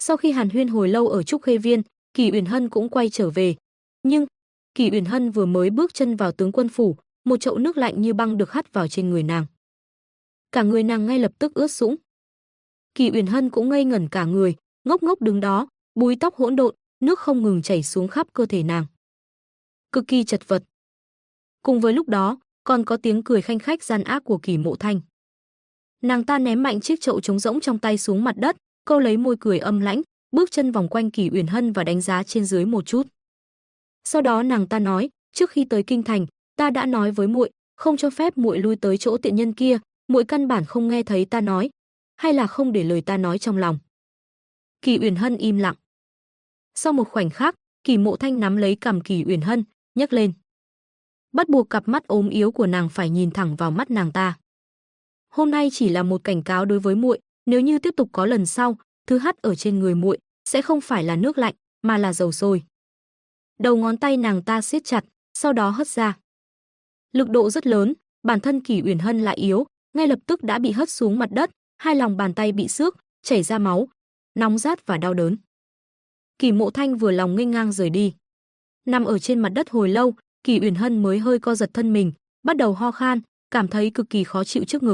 Sau khi hàn huyên hồi lâu ở Trúc Khê Viên, Kỳ Uyển Hân cũng quay trở về. Nhưng Kỳ Uyển Hân vừa mới bước chân vào tướng quân phủ, một chậu nước lạnh như băng được hắt vào trên người nàng. Cả người nàng ngay lập tức ướt sũng. Kỳ Uyển Hân cũng ngây ngẩn cả người, ngốc ngốc đứng đó, búi tóc hỗn độn, nước không ngừng chảy xuống khắp cơ thể nàng. Cực kỳ chật vật. Cùng với lúc đó, còn có tiếng cười khanh khách gian ác của Kỳ Mộ Thanh. Nàng ta ném mạnh chiếc chậu trống rỗng trong tay xuống mặt đất, câu lấy môi cười âm lãnh, bước chân vòng quanh Kỳ Uyển Hân và đánh giá trên dưới một chút. Sau đó nàng ta nói, trước khi tới kinh thành, ta đã nói với muội, không cho phép muội lui tới chỗ tiện nhân kia, muội căn bản không nghe thấy ta nói, hay là không để lời ta nói trong lòng. Kỳ Uyển Hân im lặng. Sau một khoảnh khắc, Kỳ Mộ Thanh nắm lấy cằm Kỳ Uyển Hân, nhấc lên. Bắt buộc cặp mắt ốm yếu của nàng phải nhìn thẳng vào mắt nàng ta. Hôm nay chỉ là một cảnh cáo đối với muội, nếu như tiếp tục có lần sau, thứ hắt ở trên người muội sẽ không phải là nước lạnh, mà là dầu sôi. Đầu ngón tay nàng ta siết chặt, sau đó hất ra. Lực độ rất lớn, bản thân Kỳ Uyển Hân lại yếu, ngay lập tức đã bị hất xuống mặt đất, hai lòng bàn tay bị xước, chảy ra máu, nóng rát và đau đớn. Kỳ Mộ Thanh vừa lòng nghênh ngang rời đi. Nằm ở trên mặt đất hồi lâu, Kỳ Uyển Hân mới hơi co giật thân mình, bắt đầu ho khan, cảm thấy cực kỳ khó chịu trước ngực.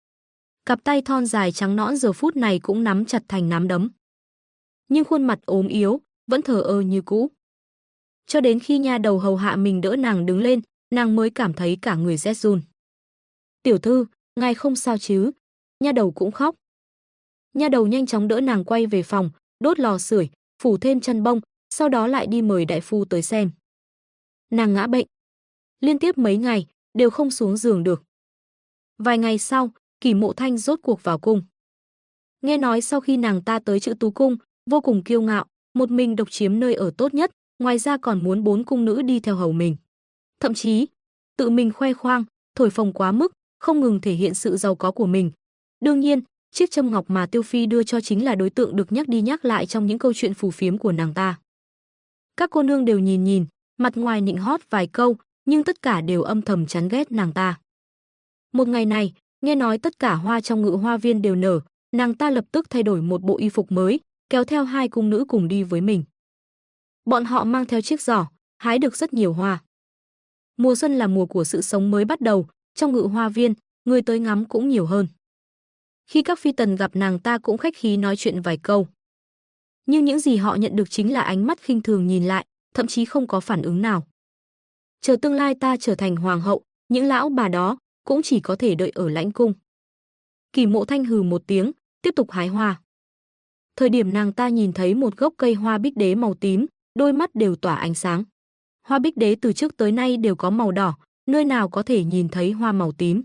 Cặp tay thon dài trắng nõn giờ phút này cũng nắm chặt thành nắm đấm. Nhưng khuôn mặt ốm yếu, vẫn thờ ơ như cũ. Cho đến khi nha đầu hầu hạ mình đỡ nàng đứng lên, nàng mới cảm thấy cả người rét run. Tiểu thư, ngài không sao chứ? Nha đầu cũng khóc. Nha đầu nhanh chóng đỡ nàng quay về phòng, đốt lò sưởi, phủ thêm chăn bông, sau đó lại đi mời đại phu tới xem. Nàng ngã bệnh. Liên tiếp mấy ngày, đều không xuống giường được. Vài ngày sau, Kỳ Mộ Thanh rốt cuộc vào cung. Nghe nói sau khi nàng ta tới Chữ Tú Cung, vô cùng kiêu ngạo, một mình độc chiếm nơi ở tốt nhất, ngoài ra còn muốn 4 cung nữ đi theo hầu mình. Thậm chí, tự mình khoe khoang, thổi phồng quá mức, không ngừng thể hiện sự giàu có của mình. Đương nhiên, chiếc châm ngọc mà Tiêu Phi đưa cho chính là đối tượng được nhắc đi nhắc lại trong những câu chuyện phù phiếm của nàng ta. Các cô nương đều nhìn nhìn, mặt ngoài nịnh hót vài câu, nhưng tất cả đều âm thầm chán ghét nàng ta. Một ngày này, nghe nói tất cả hoa trong Ngự Hoa Viên đều nở, nàng ta lập tức thay đổi một bộ y phục mới, kéo theo 2 cung nữ cùng đi với mình. Bọn họ mang theo chiếc giỏ, hái được rất nhiều hoa. Mùa xuân là mùa của sự sống mới bắt đầu, trong Ngự Hoa Viên, người tới ngắm cũng nhiều hơn. Khi các phi tần gặp nàng ta cũng khách khí nói chuyện vài câu. Nhưng những gì họ nhận được chính là ánh mắt khinh thường nhìn lại, thậm chí không có phản ứng nào. Chờ tương lai ta trở thành hoàng hậu, những lão bà đó cũng chỉ có thể đợi ở lãnh cung. Kỳ Mộ Thanh hừ một tiếng, tiếp tục hái hoa. Thời điểm nàng ta nhìn thấy một gốc cây hoa bích đế màu tím, đôi mắt đều tỏa ánh sáng. Hoa bích đế từ trước tới nay đều có màu đỏ, nơi nào có thể nhìn thấy hoa màu tím.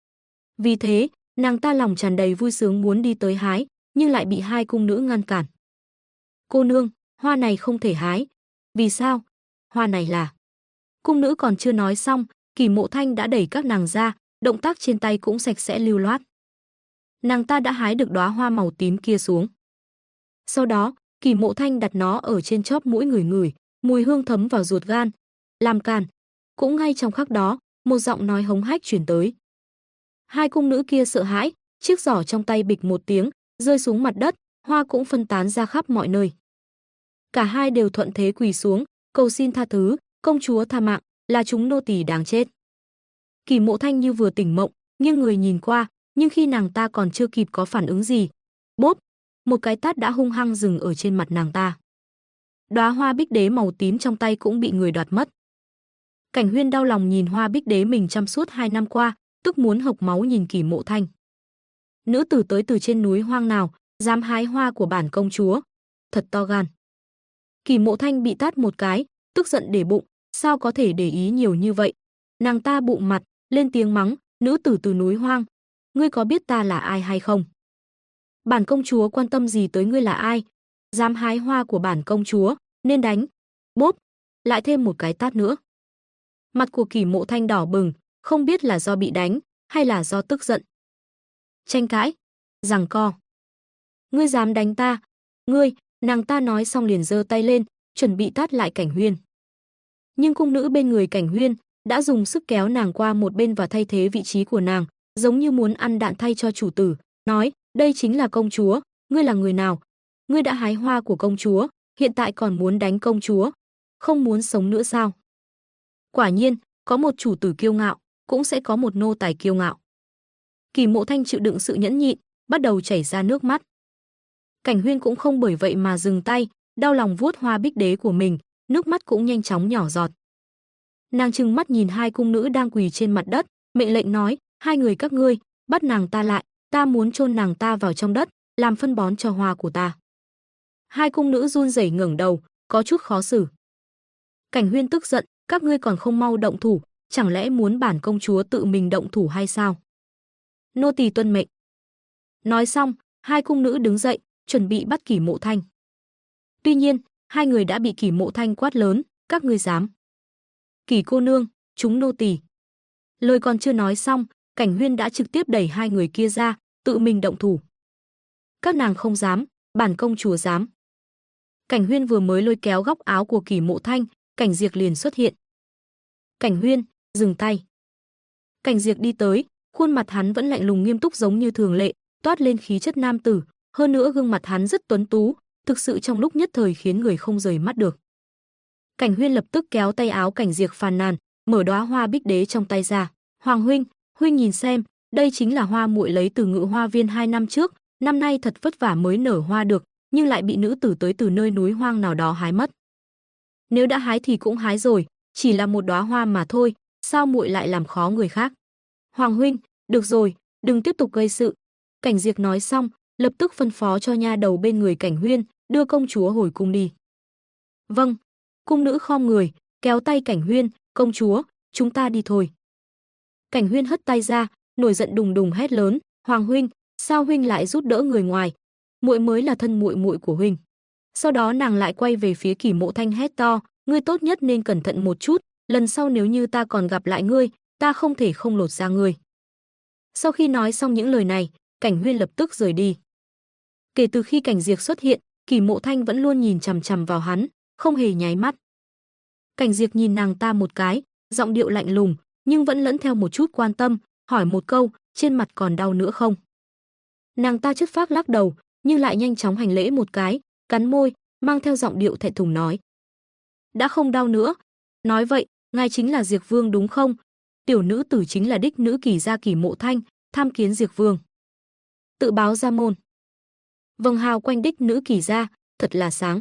Vì thế, nàng ta lòng tràn đầy vui sướng muốn đi tới hái, nhưng lại bị 2 cung nữ ngăn cản. Cô nương, hoa này không thể hái. Vì sao? Hoa này là... Cung nữ còn chưa nói xong, Kỳ Mộ Thanh đã đẩy các nàng ra, động tác trên tay cũng sạch sẽ lưu loát. Nàng ta đã hái được đóa hoa màu tím kia xuống. Sau đó, Kỳ Mộ Thanh đặt nó ở trên chóp mũi ngửi ngửi, mùi hương thấm vào ruột gan. Làm càn. Cũng ngay trong khắc đó, một giọng nói hống hách truyền tới. 2 cung nữ kia sợ hãi, chiếc giỏ trong tay bịch một tiếng, rơi xuống mặt đất, hoa cũng phân tán ra khắp mọi nơi. Cả hai đều thuận thế quỳ xuống, cầu xin tha thứ, công chúa tha mạng, là chúng nô tỳ đáng chết. Kỳ Mộ Thanh như vừa tỉnh mộng, nghiêng người nhìn qua, nhưng khi nàng ta còn chưa kịp có phản ứng gì, bốp, một cái tát đã hung hăng dừng ở trên mặt nàng ta. Đóa hoa bích đế màu tím trong tay cũng bị người đoạt mất. Cảnh Huyên đau lòng nhìn hoa bích đế mình chăm suốt 2 năm qua, tức muốn hộc máu nhìn Kỳ Mộ Thanh. Nữ tử tới từ trên núi hoang nào, dám hái hoa của bản công chúa, thật to gan. Kỳ Mộ Thanh bị tát một cái, tức giận để bụng, sao có thể để ý nhiều như vậy. Nàng ta bụng mặt, lên tiếng mắng, nữ tử từ núi hoang, ngươi có biết ta là ai hay không? Bản công chúa quan tâm gì tới ngươi là ai? Dám hái hoa của bản công chúa, nên đánh. Bốp, lại thêm một cái tát nữa. Mặt của Kỳ Mộ Thanh đỏ bừng, không biết là do bị đánh, hay là do tức giận. Tranh cãi, giằng co. Ngươi dám đánh ta? Ngươi, nàng ta nói xong liền giơ tay lên, chuẩn bị tát lại Cảnh Huyên. Nhưng cung nữ bên người Cảnh Huyên đã dùng sức kéo nàng qua một bên và thay thế vị trí của nàng, giống như muốn ăn đạn thay cho chủ tử, nói, đây chính là công chúa, ngươi là người nào? ngươi đã hái hoa của công chúa, hiện tại còn muốn đánh công chúa, không muốn sống nữa sao? Quả nhiên, có một chủ tử kiêu ngạo, cũng sẽ có một nô tài kiêu ngạo. Kỳ Mộ Thanh chịu đựng sự nhẫn nhịn, bắt đầu chảy ra nước mắt. Cảnh Huyên cũng không bởi vậy mà dừng tay, đau lòng vuốt hoa bích đế của mình, nước mắt cũng nhanh chóng nhỏ giọt. Nàng trừng mắt nhìn hai cung nữ đang quỳ trên mặt đất, mệnh lệnh nói, hai người các ngươi, bắt nàng ta lại, ta muốn chôn nàng ta vào trong đất, làm phân bón cho hoa của ta. Hai cung nữ run rẩy ngẩng đầu, có chút khó xử. Cảnh Huyên tức giận, các ngươi còn không mau động thủ, chẳng lẽ muốn bản công chúa tự mình động thủ hay sao? Nô tỳ tuân mệnh. Nói xong, hai cung nữ đứng dậy, chuẩn bị bắt Kỳ Mộ Thanh. Tuy nhiên, hai người đã bị Kỳ Mộ Thanh quát lớn, các ngươi dám. Kỳ cô nương, chúng nô tỳ. Lời còn chưa nói xong, Cảnh Huyên đã trực tiếp đẩy hai người kia ra, tự mình động thủ. Các nàng không dám, bản công chúa dám. Cảnh Huyên vừa mới lôi kéo góc áo của Kỳ Mộ Thanh, Cảnh Diệp liền xuất hiện. Cảnh Huyên, dừng tay. Cảnh Diệp đi tới, khuôn mặt hắn vẫn lạnh lùng nghiêm túc giống như thường lệ, toát lên khí chất nam tử, hơn nữa gương mặt hắn rất tuấn tú, thực sự trong lúc nhất thời khiến người không rời mắt được. Cảnh Huyên lập tức kéo tay áo Cảnh Diệp phàn nàn, mở đóa hoa bích đế trong tay ra. Hoàng huynh, huynh nhìn xem, đây chính là hoa muội lấy từ Ngự Hoa Viên 2 năm trước, năm nay thật vất vả mới nở hoa được, nhưng lại bị nữ tử tới từ nơi núi hoang nào đó hái mất. Nếu đã hái thì cũng hái rồi, chỉ là một đóa hoa mà thôi, sao muội lại làm khó người khác? Hoàng huynh, được rồi, đừng tiếp tục gây sự. Cảnh Diệp nói xong, lập tức phân phó cho nha đầu bên người Cảnh Huyên, đưa công chúa hồi cung đi. Vâng. Cung nữ khom người, kéo tay Cảnh Huyên, công chúa, chúng ta đi thôi. Cảnh Huyên hất tay ra, nổi giận đùng đùng hét lớn, Hoàng huynh, sao huynh lại giúp đỡ người ngoài? Muội mới là thân muội muội của huynh. Sau đó nàng lại quay về phía Kỳ Mộ Thanh hét to, ngươi tốt nhất nên cẩn thận một chút, lần sau nếu như ta còn gặp lại ngươi, ta không thể không lột da ngươi. Sau khi nói xong những lời này, Cảnh Huyên lập tức rời đi. Kể từ khi Cảnh Diệp xuất hiện, Kỳ Mộ Thanh vẫn luôn nhìn chằm chằm vào hắn, không hề nháy mắt. Cảnh Diệp nhìn nàng ta một cái, giọng điệu lạnh lùng, nhưng vẫn lẫn theo một chút quan tâm, hỏi một câu, trên mặt còn đau nữa không? Nàng ta chất phác lắc đầu, nhưng lại nhanh chóng hành lễ một cái, cắn môi, mang theo giọng điệu thẹn thùng nói. Đã không đau nữa. Nói vậy, ngài chính là Diệp Vương đúng không? Tiểu nữ tử chính là đích nữ Kỳ gia Kỳ Mộ Thanh, tham kiến Diệp Vương. Tự báo ra môn. Vầng hào quanh đích nữ Kỳ gia, thật là sáng.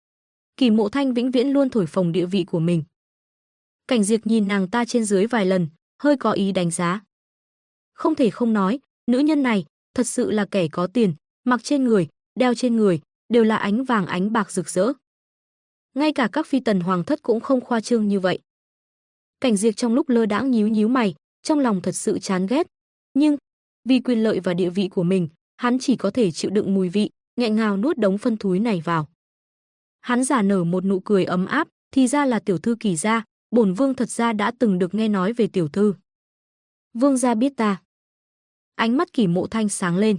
Kỳ Mộ Thanh vĩnh viễn luôn thổi phồng địa vị của mình. Cảnh Diệp nhìn nàng ta trên dưới vài lần, hơi có ý đánh giá. Không thể không nói, nữ nhân này thật sự là kẻ có tiền, mặc trên người, đeo trên người, đều là ánh vàng ánh bạc rực rỡ. Ngay cả các phi tần hoàng thất cũng không khoa trương như vậy. Cảnh Diệp trong lúc lơ đãng nhíu nhíu mày, trong lòng thật sự chán ghét, nhưng vì quyền lợi và địa vị của mình, hắn chỉ có thể chịu đựng mùi vị, nghẹn ngào nuốt đống phân thúi này vào. Hắn giả nở một nụ cười ấm áp, thì ra là tiểu thư Kỳ gia, bổn vương thật ra đã từng được nghe nói về tiểu thư. Vương gia biết ta. Ánh mắt Kỳ Mộ Thanh sáng lên.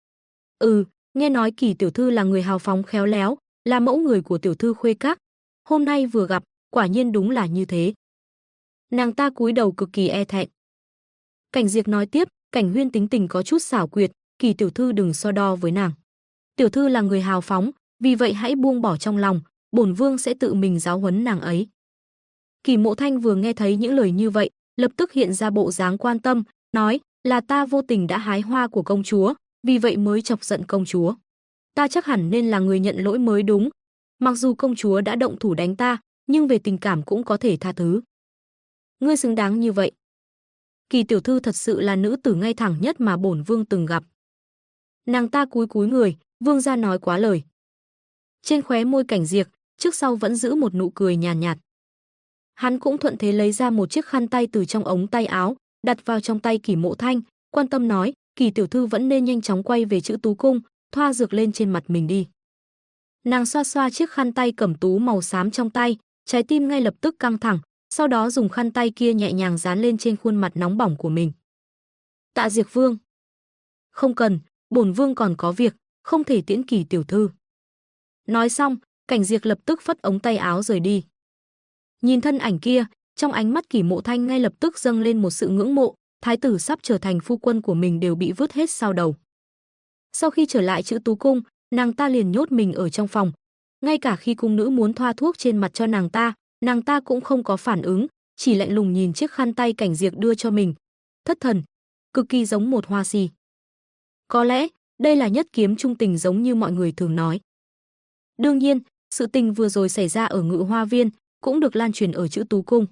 Nghe nói Kỳ tiểu thư là người hào phóng khéo léo, là mẫu người của tiểu thư Khuê Các. Hôm nay vừa gặp, quả nhiên đúng là như thế. Nàng ta cúi đầu cực kỳ e thẹn. Cảnh Diệp nói tiếp, Cảnh Huyên tính tình có chút xảo quyệt, Kỳ tiểu thư đừng so đo với nàng. Tiểu thư là người hào phóng, vì vậy hãy buông bỏ trong lòng, bổn vương sẽ tự mình giáo huấn nàng ấy. Kỳ Mộ Thanh vừa nghe thấy những lời như vậy, lập tức hiện ra bộ dáng quan tâm, nói, là ta vô tình đã hái hoa của công chúa, vì vậy mới chọc giận công chúa. Ta chắc hẳn nên là người nhận lỗi mới đúng. Mặc dù công chúa đã động thủ đánh ta, nhưng về tình cảm cũng có thể tha thứ. Ngươi xứng đáng như vậy. Kỳ tiểu thư thật sự là nữ tử ngay thẳng nhất mà bổn vương từng gặp. Nàng ta cúi cúi người, vương gia nói quá lời. Trên khóe môi Cảnh Diệp, trước sau vẫn giữ một nụ cười nhàn nhạt. Hắn cũng thuận thế lấy ra một chiếc khăn tay từ trong ống tay áo, đặt vào trong tay Kỳ Mộ Thanh, quan tâm nói, Kỳ tiểu thư vẫn nên nhanh chóng quay về Chữ Tú Cung, thoa dược lên trên mặt mình đi. Nàng xoa xoa chiếc khăn tay cẩm tú màu xám trong tay, trái tim ngay lập tức căng thẳng, sau đó dùng khăn tay kia nhẹ nhàng dán lên trên khuôn mặt nóng bỏng của mình. Tạ Diệp Vương. Không cần, bổn vương còn có việc, không thể tiễn Kỳ tiểu thư. Nói xong, Cảnh Diệp lập tức phất ống tay áo rời đi. Nhìn thân ảnh kia, trong ánh mắt Kỳ Mộ Thanh ngay lập tức dâng lên một sự ngưỡng mộ, thái tử sắp trở thành phu quân của mình đều bị vứt hết sau đầu. Sau khi trở lại Chữ Tú Cung, nàng ta liền nhốt mình ở trong phòng. Ngay cả khi cung nữ muốn thoa thuốc trên mặt cho nàng ta cũng không có phản ứng, chỉ lạnh lùng nhìn chiếc khăn tay Cảnh Diệp đưa cho mình. Thất thần, cực kỳ giống một hoa si. Có lẽ, đây là nhất kiếm trung tình giống như mọi người thường nói. Đương nhiên, sự tình vừa rồi xảy ra ở Ngự Hoa Viên cũng được lan truyền ở Chữ Tú Cung.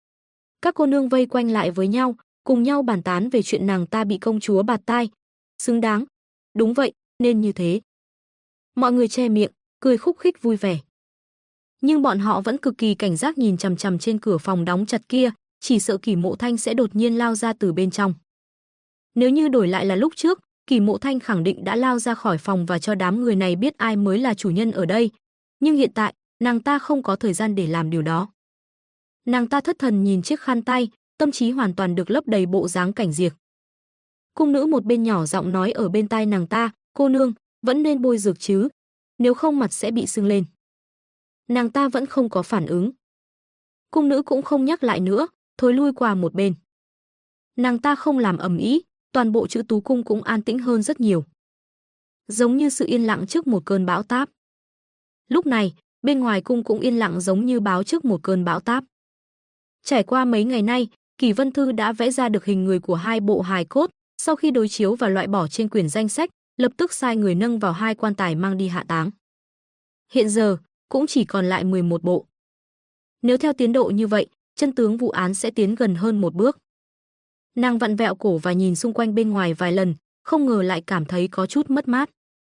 Các cô nương vây quanh lại với nhau, cùng nhau bàn tán về chuyện nàng ta bị công chúa bạt tai. Xứng đáng. Đúng vậy, nên như thế. Mọi người che miệng, cười khúc khích vui vẻ. Nhưng bọn họ vẫn cực kỳ cảnh giác nhìn chằm chằm trên cửa phòng đóng chặt kia, chỉ sợ Kỷ Mộ Thanh sẽ đột nhiên lao ra từ bên trong. Nếu như đổi lại là lúc trước, Kỷ Mộ Thanh khẳng định đã lao ra khỏi phòng và cho đám người này biết ai mới là chủ nhân ở đây. Nhưng hiện tại, nàng ta không có thời gian để làm điều đó. Nàng ta thất thần nhìn chiếc khăn tay, tâm trí hoàn toàn được lấp đầy bộ dáng Cảnh Diệp. Cung nữ một bên nhỏ giọng nói ở bên tai nàng ta, cô nương, vẫn nên bôi dược chứ, nếu không mặt sẽ bị sưng lên. Nàng ta vẫn không có phản ứng. Cung nữ cũng không nhắc lại nữa, thối lui qua một bên. Nàng ta không làm ầm ĩ, toàn bộ Chữ Tú Cung cũng an tĩnh hơn rất nhiều. Giống như sự yên lặng trước một cơn bão táp. Lúc này, bên ngoài cung cũng yên lặng giống như báo trước một cơn bão táp. Trải qua mấy ngày nay, Kỷ Vân Thư đã vẽ ra được hình người của hai bộ hài cốt, sau khi đối chiếu và loại bỏ trên quyển danh sách, lập tức sai người nâng vào hai quan tài mang đi hạ táng. Hiện giờ, cũng chỉ còn lại 11 bộ. Nếu theo tiến độ như vậy, chân tướng vụ án sẽ tiến gần hơn một bước. Nàng vặn vẹo cổ và nhìn xung quanh bên ngoài vài lần, không ngờ lại cảm thấy có chút mất mát.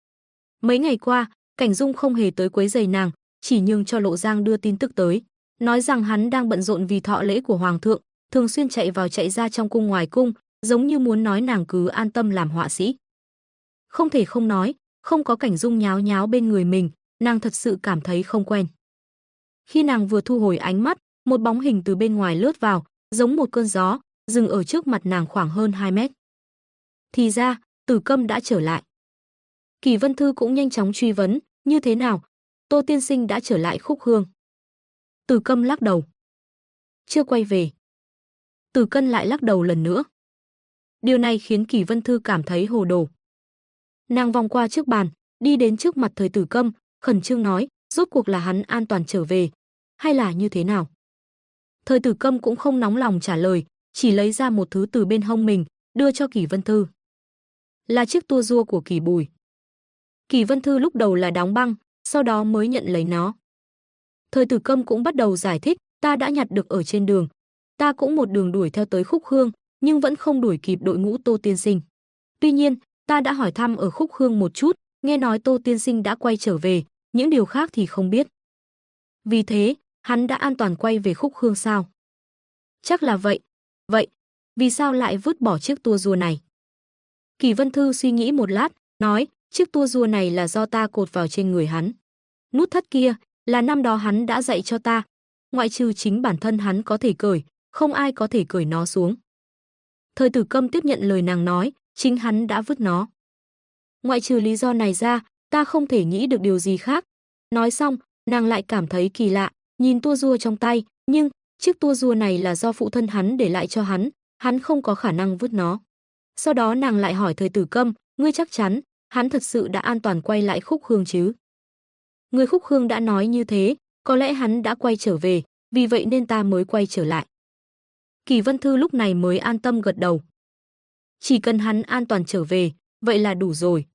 Mấy ngày qua, Cảnh Dung không hề tới quấy rầy nàng, chỉ nhường cho Lộ Giang đưa tin tức tới, nói rằng hắn đang bận rộn vì thọ lễ của hoàng thượng, thường xuyên chạy vào chạy ra trong cung ngoài cung, giống như muốn nói nàng cứ an tâm làm họa sĩ. Không thể không nói, không có Cảnh Dung nháo nháo bên người mình, nàng thật sự cảm thấy không quen. Khi nàng vừa thu hồi ánh mắt, một bóng hình từ bên ngoài lướt vào, giống một cơn gió, dừng ở trước mặt nàng khoảng hơn 2 mét. Thì ra, Tử Câm đã trở lại. Kỷ Vân Thư cũng nhanh chóng truy vấn, như thế nào? Tô tiên sinh đã trở lại Khúc Hương. Tử Câm lắc đầu. Chưa quay về. Tử Cân lại lắc đầu lần nữa. Điều này khiến Kỷ Vân Thư cảm thấy hồ đồ. Nàng vòng qua trước bàn, đi đến trước mặt Thời Tử Câm, khẩn trương nói, rốt cuộc là hắn an toàn trở về, hay là như thế nào? Thời Tử Câm cũng không nóng lòng trả lời, chỉ lấy ra một thứ từ bên hông mình, đưa cho Kỷ Vân Thư. Là chiếc tua rua của Kỷ Bùi. Kỷ Vân Thư lúc đầu là đóng băng, sau đó mới nhận lấy nó. Thời Tử Câm cũng bắt đầu giải thích, ta đã nhặt được ở trên đường. Ta cũng một đường đuổi theo tới Khúc Hương, nhưng vẫn không đuổi kịp đội ngũ Tô tiên sinh. Tuy nhiên, ta đã hỏi thăm ở Khúc Hương một chút, nghe nói Tô tiên sinh đã quay trở về, những điều khác thì không biết. Vì thế, hắn đã an toàn quay về Khúc Hương sao? Chắc là vậy. Vậy, vì sao lại vứt bỏ chiếc tua rua này? Kỷ Vân Thư suy nghĩ một lát, nói, chiếc tua rua này là do ta cột vào trên người hắn. Nút thắt kia là năm đó hắn đã dạy cho ta, ngoại trừ chính bản thân hắn có thể cởi, không ai có thể cởi nó xuống. Thời Tử Câm tiếp nhận lời nàng nói, chính hắn đã vứt nó. Ngoại trừ lý do này ra, ta không thể nghĩ được điều gì khác. Nói xong, nàng lại cảm thấy kỳ lạ, nhìn tua rua trong tay, nhưng chiếc tua rua này là do phụ thân hắn để lại cho hắn không có khả năng vứt nó. Sau đó nàng lại hỏi Thời Tử Câm, ngươi chắc chắn, hắn thật sự đã an toàn quay lại Khúc Hương chứ? Người Khúc Hương đã nói như thế, có lẽ hắn đã quay trở về, vì vậy nên ta mới quay trở lại. Kỷ Vân Thư lúc này mới an tâm gật đầu. Chỉ cần hắn an toàn trở về, vậy là đủ rồi.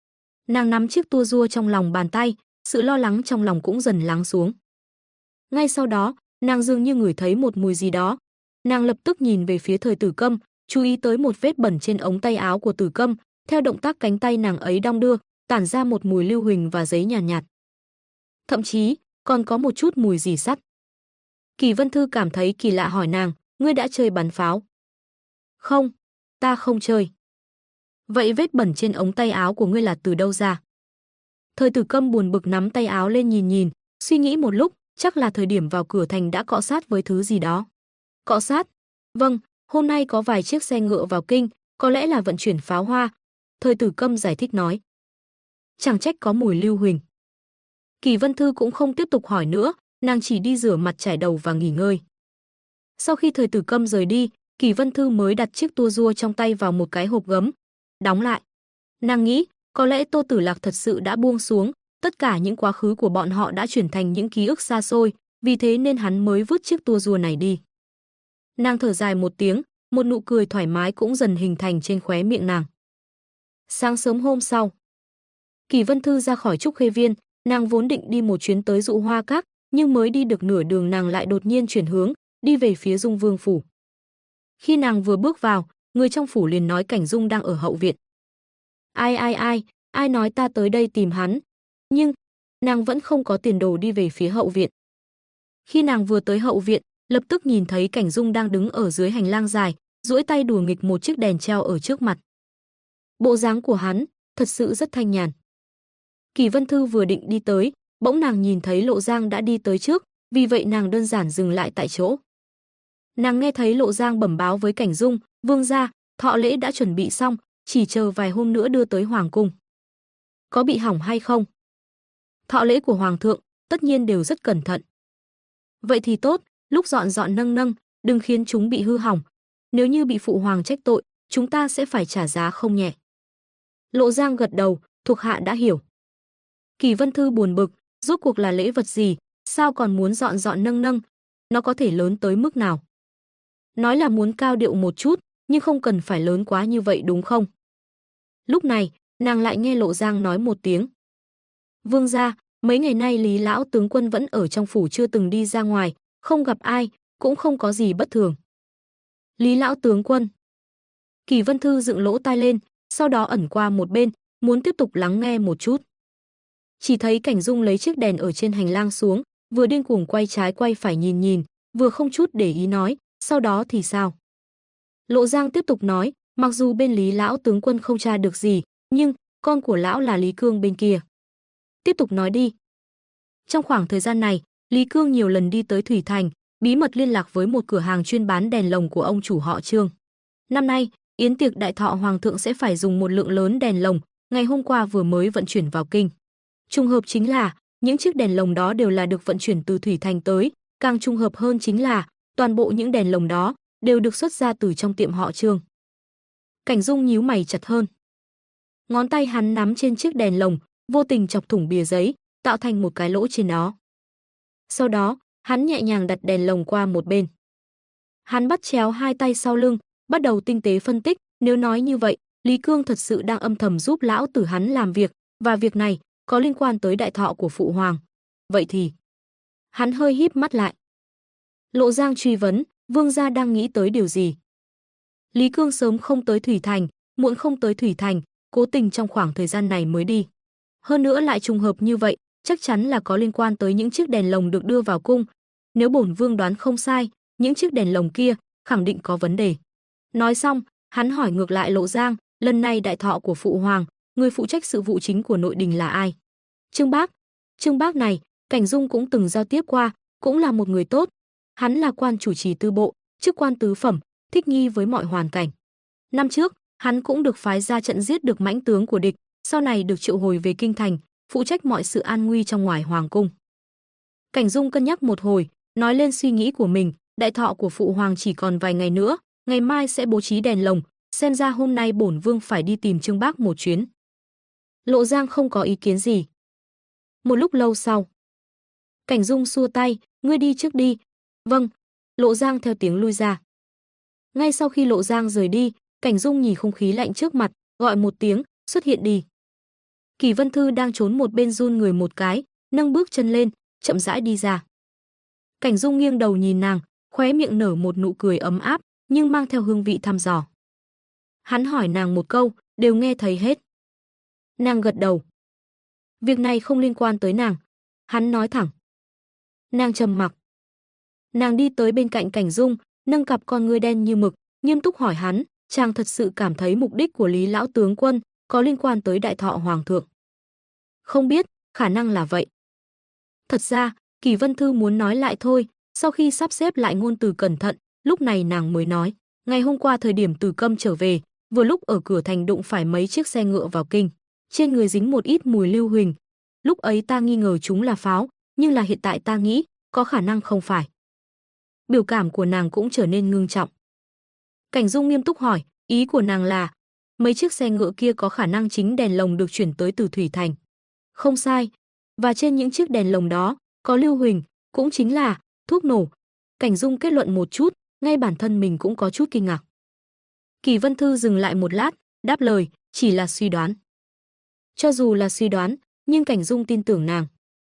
Nàng nắm chiếc tua rua trong lòng bàn tay, sự lo lắng trong lòng cũng dần lắng xuống. Ngay sau đó, nàng dường như ngửi thấy một mùi gì đó. Nàng lập tức nhìn về phía Thời Tử Câm, chú ý tới một vết bẩn trên ống tay áo của Tử Câm, theo động tác cánh tay nàng ấy đong đưa, tản ra một mùi lưu huỳnh và giấy nhàn nhạt. Thậm chí, còn có một chút mùi rỉ sắt. Kỷ Vân Thư cảm thấy kỳ lạ hỏi nàng, ngươi đã chơi bắn pháo? Không, ta không chơi. Vậy vết bẩn trên ống tay áo của ngươi là từ đâu ra? Thời Tử Câm buồn bực nắm tay áo lên nhìn, suy nghĩ một lúc, chắc là thời điểm vào cửa thành đã cọ sát với thứ gì đó. Cọ sát? Vâng, hôm nay có vài chiếc xe ngựa vào kinh, có lẽ là vận chuyển pháo hoa. Thời Tử Câm giải thích nói. Chẳng trách có mùi lưu huỳnh. Kỷ Vân Thư cũng không tiếp tục hỏi nữa, nàng chỉ đi rửa mặt chải đầu và nghỉ ngơi. Sau khi Thời Tử Câm rời đi, Kỷ Vân Thư mới đặt chiếc tua rua trong tay vào một cái hộp gấm, đóng lại. Nàng nghĩ, Có lẽ Tô Tử Lạc thật sự đã buông xuống, tất cả những quá khứ của bọn họ đã chuyển thành những ký ức xa xôi, vì thế nên hắn mới vứt chiếc tua rùa này đi. Nàng thở dài một tiếng, một nụ cười thoải mái cũng dần hình thành trên khóe miệng nàng. Sáng sớm hôm sau, Kỷ Vân Thư ra khỏi Trúc Khê Viên, nàng vốn định đi một chuyến tới Dụ Hoa Các, nhưng mới đi được nửa đường nàng lại đột nhiên chuyển hướng, đi về phía Dung Vương phủ. Khi nàng vừa bước vào, người trong phủ liền nói Cảnh Dung đang ở hậu viện. Ai nói ta tới đây tìm hắn, nhưng nàng vẫn không có tiền đồ đi về phía hậu viện. Khi nàng vừa tới hậu viện, lập tức nhìn thấy Cảnh Dung đang đứng ở dưới hành lang dài, duỗi tay đùa nghịch một chiếc đèn treo ở trước mặt. Bộ dáng của hắn thật sự rất thanh nhàn. Kỷ Vân Thư vừa định đi tới, bỗng nàng nhìn thấy Lộ Giang đã đi tới trước, vì vậy nàng đơn giản dừng lại tại chỗ. Nàng nghe thấy Lộ Giang bẩm báo với Cảnh Dung, vương gia, thọ lễ đã chuẩn bị xong, chỉ chờ vài hôm nữa đưa tới hoàng cung. Có bị hỏng hay không? Thọ lễ của hoàng thượng tất nhiên đều rất cẩn thận. Vậy thì tốt, lúc dọn dọn nâng, đừng khiến chúng bị hư hỏng. Nếu như bị phụ hoàng trách tội, chúng ta sẽ phải trả giá không nhẹ. Lộ Giang gật đầu, thuộc hạ đã hiểu. Kỷ Vân Thư buồn bực, rốt cuộc là lễ vật gì, sao còn muốn dọn nâng, nó có thể lớn tới mức nào? Nói là muốn cao điệu một chút, nhưng không cần phải lớn quá như vậy đúng không? Lúc này, nàng lại nghe Lộ Giang nói một tiếng. Vương gia, mấy ngày nay Lý lão tướng quân vẫn ở trong phủ chưa từng đi ra ngoài, không gặp ai, cũng không có gì bất thường. Lý lão tướng quân. Kỷ Vân Thư dựng lỗ tai lên, sau đó ẩn qua một bên, muốn tiếp tục lắng nghe một chút. Chỉ thấy Cảnh Dung lấy chiếc đèn ở trên hành lang xuống, vừa điên cuồng quay trái quay phải nhìn, vừa không chút để ý nói, sau đó thì sao? Lộ Giang tiếp tục nói, mặc dù bên Lý lão tướng quân không tra được gì, nhưng con của lão là Lý Cương bên kia. Tiếp tục nói đi. Trong khoảng thời gian này, Lý Cương nhiều lần đi tới Thủy Thành, bí mật liên lạc với một cửa hàng chuyên bán đèn lồng của ông chủ họ Trương. Năm nay, yến tiệc đại thọ hoàng thượng sẽ phải dùng một lượng lớn đèn lồng, ngày hôm qua vừa mới vận chuyển vào kinh. Trùng hợp chính là, những chiếc đèn lồng đó đều là được vận chuyển từ Thủy Thành tới, càng trùng hợp hơn chính là, toàn bộ những đèn lồng đó đều được xuất ra từ trong tiệm họ Trương. Cảnh Dung nhíu mày chặt hơn. Ngón tay hắn nắm trên chiếc đèn lồng, vô tình chọc thủng bìa giấy, tạo thành một cái lỗ trên đó. Sau đó, hắn nhẹ nhàng đặt đèn lồng qua một bên. Hắn bắt chéo hai tay sau lưng, bắt đầu tinh tế phân tích, nếu nói như vậy, Lý Cương thật sự đang âm thầm giúp lão tử hắn làm việc, và việc này có liên quan tới đại thọ của phụ hoàng. Vậy thì, hắn hơi híp mắt lại. Lộ Giang truy vấn, vương gia đang nghĩ tới điều gì? Lý Cương sớm không tới Thủy Thành, muộn không tới Thủy Thành, cố tình trong khoảng thời gian này mới đi. Hơn nữa lại trùng hợp như vậy, chắc chắn là có liên quan tới những chiếc đèn lồng được đưa vào cung. Nếu bổn vương đoán không sai, những chiếc đèn lồng kia khẳng định có vấn đề. Nói xong, hắn hỏi ngược lại Lộ Giang, lần này đại thọ của phụ hoàng, người phụ trách sự vụ chính của nội đình là ai? Trương Bác. Trương Bác này, Cảnh Dung cũng từng giao tiếp qua, cũng là một người tốt. Hắn là quan chủ trì tư bộ, chức quan tứ phẩm, thích nghi với mọi hoàn cảnh. Năm trước, hắn cũng được phái ra trận giết được mãnh tướng của địch, sau này được triệu hồi về kinh thành, phụ trách mọi sự an nguy trong ngoài hoàng cung. Cảnh Dung cân nhắc một hồi, nói lên suy nghĩ của mình, đại thọ của phụ hoàng chỉ còn vài ngày nữa, ngày mai sẽ bố trí đèn lồng, xem ra hôm nay bổn vương phải đi tìm Trương Bác một chuyến. Lộ Giang không có ý kiến gì. Một lúc lâu sau, Cảnh Dung xua tay, ngươi đi trước đi. Vâng. Lộ Giang theo tiếng lui ra. Ngay sau khi Lộ Giang rời đi, Cảnh Dung nhìn không khí lạnh trước mặt, gọi một tiếng, xuất hiện đi. Kỷ Vân Thư đang trốn một bên run người một cái, nâng bước chân lên, chậm rãi đi ra. Cảnh Dung nghiêng đầu nhìn nàng, khóe miệng nở một nụ cười ấm áp, nhưng mang theo hương vị thăm dò. Hắn hỏi nàng một câu, đều nghe thấy hết. Nàng gật đầu. Việc này không liên quan tới nàng. Hắn nói thẳng. Nàng trầm mặc. Nàng đi tới bên cạnh Cảnh Dung, nâng cặp con ngươi đen như mực, nghiêm túc hỏi hắn, chàng thật sự cảm thấy mục đích của Lý lão tướng quân có liên quan tới đại thọ hoàng thượng? Không biết, khả năng là vậy. Thật ra, Kỷ Vân Thư muốn nói lại thôi, sau khi sắp xếp lại ngôn từ cẩn thận, lúc này nàng mới nói, ngày hôm qua thời điểm Từ Câm trở về, vừa lúc ở cửa thành đụng phải mấy chiếc xe ngựa vào kinh, trên người dính một ít mùi lưu huỳnh. Lúc ấy ta nghi ngờ chúng là pháo, nhưng là hiện tại ta nghĩ, có khả năng không phải. Biểu cảm của nàng cũng trở nên ngưng trọng. Cảnh Dung nghiêm túc hỏi, ý của nàng là, mấy chiếc xe ngựa kia có khả năng chính đèn lồng được chuyển tới từ Thủy Thành. Không sai, và trên những chiếc đèn lồng đó có lưu huỳnh, cũng chính là thuốc nổ. Cảnh Dung kết luận một chút, ngay bản thân mình cũng có chút kinh ngạc. Kỳ Vân Thư dừng lại một lát, đáp lời, chỉ là suy đoán. Cho dù là suy đoán, nhưng Cảnh Dung tin tưởng nàng.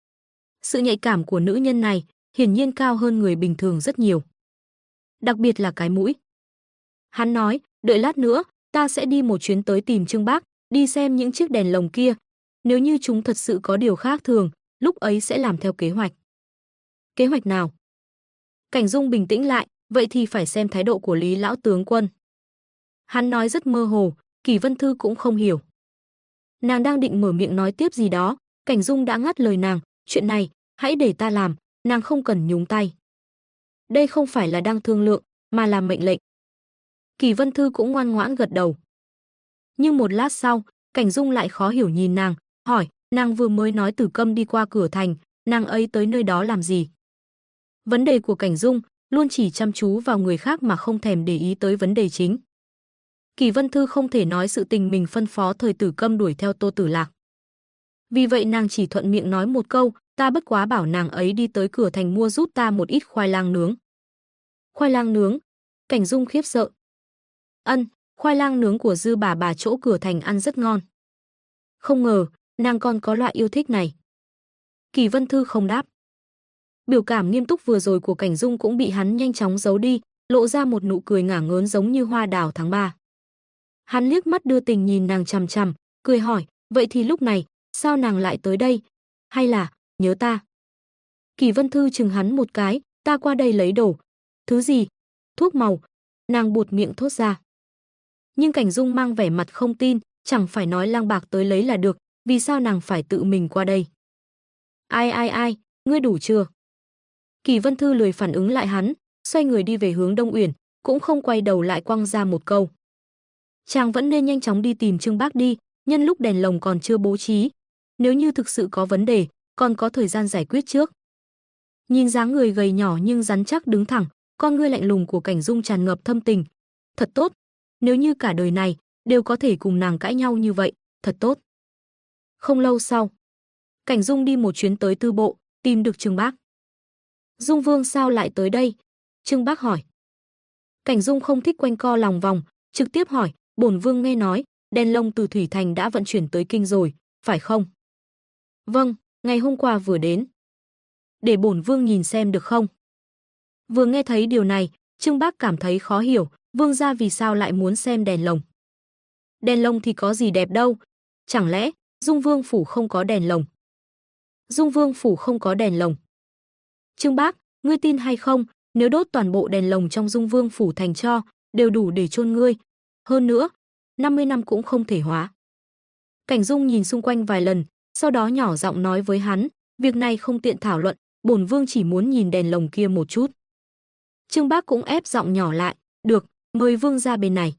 Sự nhạy cảm của nữ nhân này hiển nhiên cao hơn người bình thường rất nhiều. Đặc biệt là cái mũi. Hắn nói, đợi lát nữa, ta sẽ đi một chuyến tới tìm Trương Bác, đi xem những chiếc đèn lồng kia. Nếu như chúng thật sự có điều khác thường, lúc ấy sẽ làm theo kế hoạch. Kế hoạch nào? Cảnh Dung bình tĩnh lại, vậy thì phải xem thái độ của Lý lão tướng quân. Hắn nói rất mơ hồ, Kỳ Vân Thư cũng không hiểu. Nàng đang định mở miệng nói tiếp gì đó, Cảnh Dung đã ngắt lời nàng, chuyện này, hãy để ta làm, nàng không cần nhúng tay. Đây không phải là đang thương lượng, mà là mệnh lệnh. Kỳ Vân Thư cũng ngoan ngoãn gật đầu. Nhưng một lát sau, Cảnh Dung lại khó hiểu nhìn nàng, hỏi, nàng vừa mới nói Tử Câm đi qua cửa thành, nàng ấy tới nơi đó làm gì? Vấn đề của Cảnh Dung luôn chỉ chăm chú vào người khác mà không thèm để ý tới vấn đề chính. Kỳ Vân Thư không thể nói sự tình mình phân phó thời Tử Câm đuổi theo Tô Tử Lạc. Vì vậy nàng chỉ thuận miệng nói một câu, ta bất quá bảo nàng ấy đi tới cửa thành mua giúp ta một ít khoai lang nướng. Khoai lang nướng? Cảnh Dung khiếp sợ. Ân, khoai lang nướng của Dư bà chỗ cửa thành ăn rất ngon. Không ngờ, nàng còn có loại yêu thích này. Kỳ Vân Thư không đáp. Biểu cảm nghiêm túc vừa rồi của Cảnh Dung cũng bị hắn nhanh chóng giấu đi, lộ ra một nụ cười ngả ngớn giống như hoa đào tháng 3. Hắn liếc mắt đưa tình nhìn nàng chằm chằm, cười hỏi, vậy thì lúc này, sao nàng lại tới đây? Hay là, nhớ ta? Kỳ Vân Thư chừng hắn một cái, ta qua đây lấy đồ. Thứ gì? Thuốc màu. Nàng buột miệng thốt ra. Nhưng Cảnh Dung mang vẻ mặt không tin, chẳng phải nói Lang Bạc tới lấy là được, vì sao nàng phải tự mình qua đây? Ai, ngươi đủ chưa? Kỳ Vân Thư lười phản ứng lại hắn, xoay người đi về hướng Đông Uyển, cũng không quay đầu lại quăng ra một câu. Chàng vẫn nên nhanh chóng đi tìm Trương Bác đi, nhân lúc đèn lồng còn chưa bố trí. Nếu như thực sự có vấn đề, còn có thời gian giải quyết trước. Nhìn dáng người gầy nhỏ nhưng rắn chắc đứng thẳng, con ngươi lạnh lùng của Cảnh Dung tràn ngập thâm tình. Thật tốt, nếu như cả đời này đều có thể cùng nàng cãi nhau như vậy, thật tốt. Không lâu sau, Cảnh Dung đi một chuyến tới Tư Bộ, tìm được Trương Bác. Dung Vương sao lại tới đây? Trương Bác hỏi. Cảnh Dung không thích quanh co lòng vòng, trực tiếp hỏi, bổn vương nghe nói, đèn lồng từ Thủy Thành đã vận chuyển tới kinh rồi, phải không? Vâng, ngày hôm qua vừa đến. Để bổn vương nhìn xem được không? Vừa nghe thấy điều này, Trương Bác cảm thấy khó hiểu, vương gia vì sao lại muốn xem đèn lồng? Đèn lồng thì có gì đẹp đâu, chẳng lẽ Dung Vương phủ không có đèn lồng? Dung Vương phủ không có đèn lồng. Trương Bác, ngươi tin hay không, nếu đốt toàn bộ đèn lồng trong Dung Vương phủ thành tro, đều đủ để chôn ngươi. Hơn nữa, 50 năm cũng không thể hóa. Cảnh Dung nhìn xung quanh vài lần, sau đó nhỏ giọng nói với hắn, việc này không tiện thảo luận, bổn vương chỉ muốn nhìn đèn lồng kia một chút. Trương Bác cũng ép giọng nhỏ lại, được, mời vương ra bên này.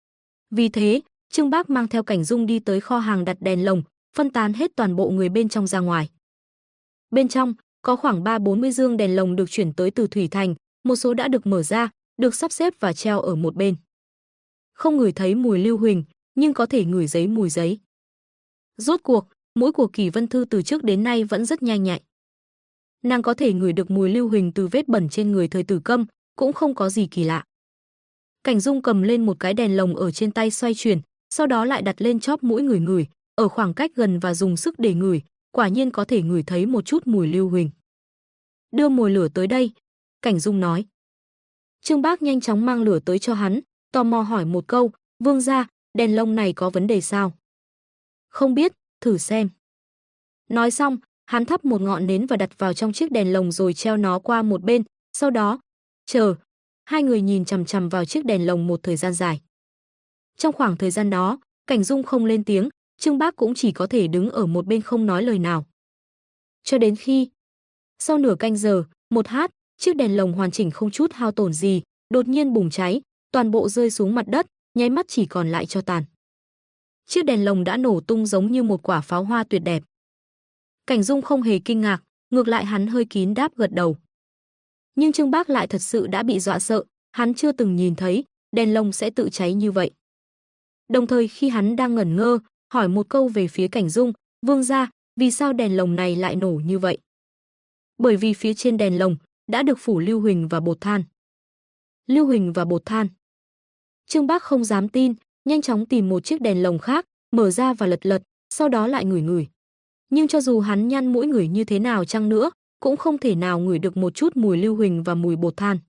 Vì thế, Trương Bác mang theo Cảnh Dung đi tới kho hàng đặt đèn lồng, phân tán hết toàn bộ người bên trong ra ngoài. Bên trong, có khoảng 3-40 dương đèn lồng được chuyển tới từ Thủy Thành, một số đã được mở ra, được sắp xếp và treo ở một bên. Không ngửi thấy mùi lưu huỳnh, nhưng có thể ngửi thấy mùi giấy. Rốt cuộc, mũi của Kỳ Vân Thư từ trước đến nay vẫn rất nhanh nhạy. Nàng có thể ngửi được mùi lưu huỳnh từ vết bẩn trên người thời Tử Câm, cũng không có gì kỳ lạ. Cảnh Dung cầm lên một cái đèn lồng ở trên tay xoay chuyển, sau đó lại đặt lên chóp mũi ngửi, ở khoảng cách gần và dùng sức để ngửi, quả nhiên có thể ngửi thấy một chút mùi lưu huỳnh. Đưa mồi lửa tới đây, Cảnh Dung nói. Trương Bác nhanh chóng mang lửa tới cho hắn, tò mò hỏi một câu, vương gia, đèn lồng này có vấn đề sao? Không biết, thử xem. Nói xong, hắn thắp một ngọn nến và đặt vào trong chiếc đèn lồng rồi treo nó qua một bên, sau đó, chờ. Hai người nhìn chằm chằm vào chiếc đèn lồng một thời gian dài. Trong khoảng thời gian đó, Cảnh Dung không lên tiếng, Trương Bác cũng chỉ có thể đứng ở một bên không nói lời nào. Cho đến khi, sau nửa canh giờ, 1h, chiếc đèn lồng hoàn chỉnh không chút hao tổn gì, đột nhiên bùng cháy, toàn bộ rơi xuống mặt đất, nháy mắt chỉ còn lại tro tàn. Chiếc đèn lồng đã nổ tung giống như một quả pháo hoa tuyệt đẹp. Cảnh Dung không hề kinh ngạc, ngược lại hắn hơi kín đáp gật đầu. Nhưng Trương Bác lại thật sự đã bị dọa sợ, hắn chưa từng nhìn thấy đèn lồng sẽ tự cháy như vậy. Đồng thời khi hắn đang ngẩn ngơ, hỏi một câu về phía Cảnh Dung, "Vương gia, vì sao đèn lồng này lại nổ như vậy?" Bởi vì phía trên đèn lồng đã được phủ lưu huỳnh và bột than. Lưu huỳnh và bột than. Trương Bác không dám tin, nhanh chóng tìm một chiếc đèn lồng khác, mở ra và lật lật, sau đó lại ngửi ngửi. Nhưng cho dù hắn nhăn mũi ngửi như thế nào chăng nữa, cũng không thể nào ngửi được một chút mùi lưu huỳnh và mùi bột than.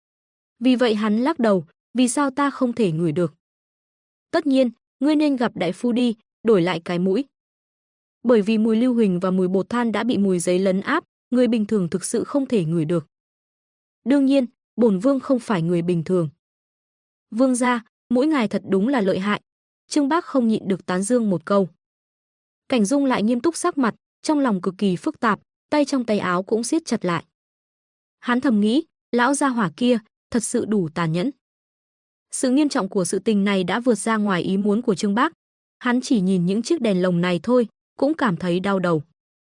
Vì vậy hắn lắc đầu, "Vì sao ta không thể ngửi được?" "Tất nhiên, ngươi nên gặp đại phu đi, đổi lại cái mũi." Bởi vì mùi lưu huỳnh và mùi bột than đã bị mùi giấy lấn áp, người bình thường thực sự không thể ngửi được. Đương nhiên, bổn vương không phải người bình thường. "Vương gia, mũi ngài thật đúng là lợi hại." Trương Bác không nhịn được tán dương một câu. Cảnh Dung lại nghiêm túc sắc mặt, trong lòng cực kỳ phức tạp, tay trong tay áo cũng siết chặt lại. Hắn thầm nghĩ, lão gia hỏa kia thật sự đủ tàn nhẫn. Sự nghiêm trọng của sự tình này đã vượt ra ngoài ý muốn của Trương Bác. Hắn chỉ nhìn những chiếc đèn lồng này thôi, cũng cảm thấy đau đầu.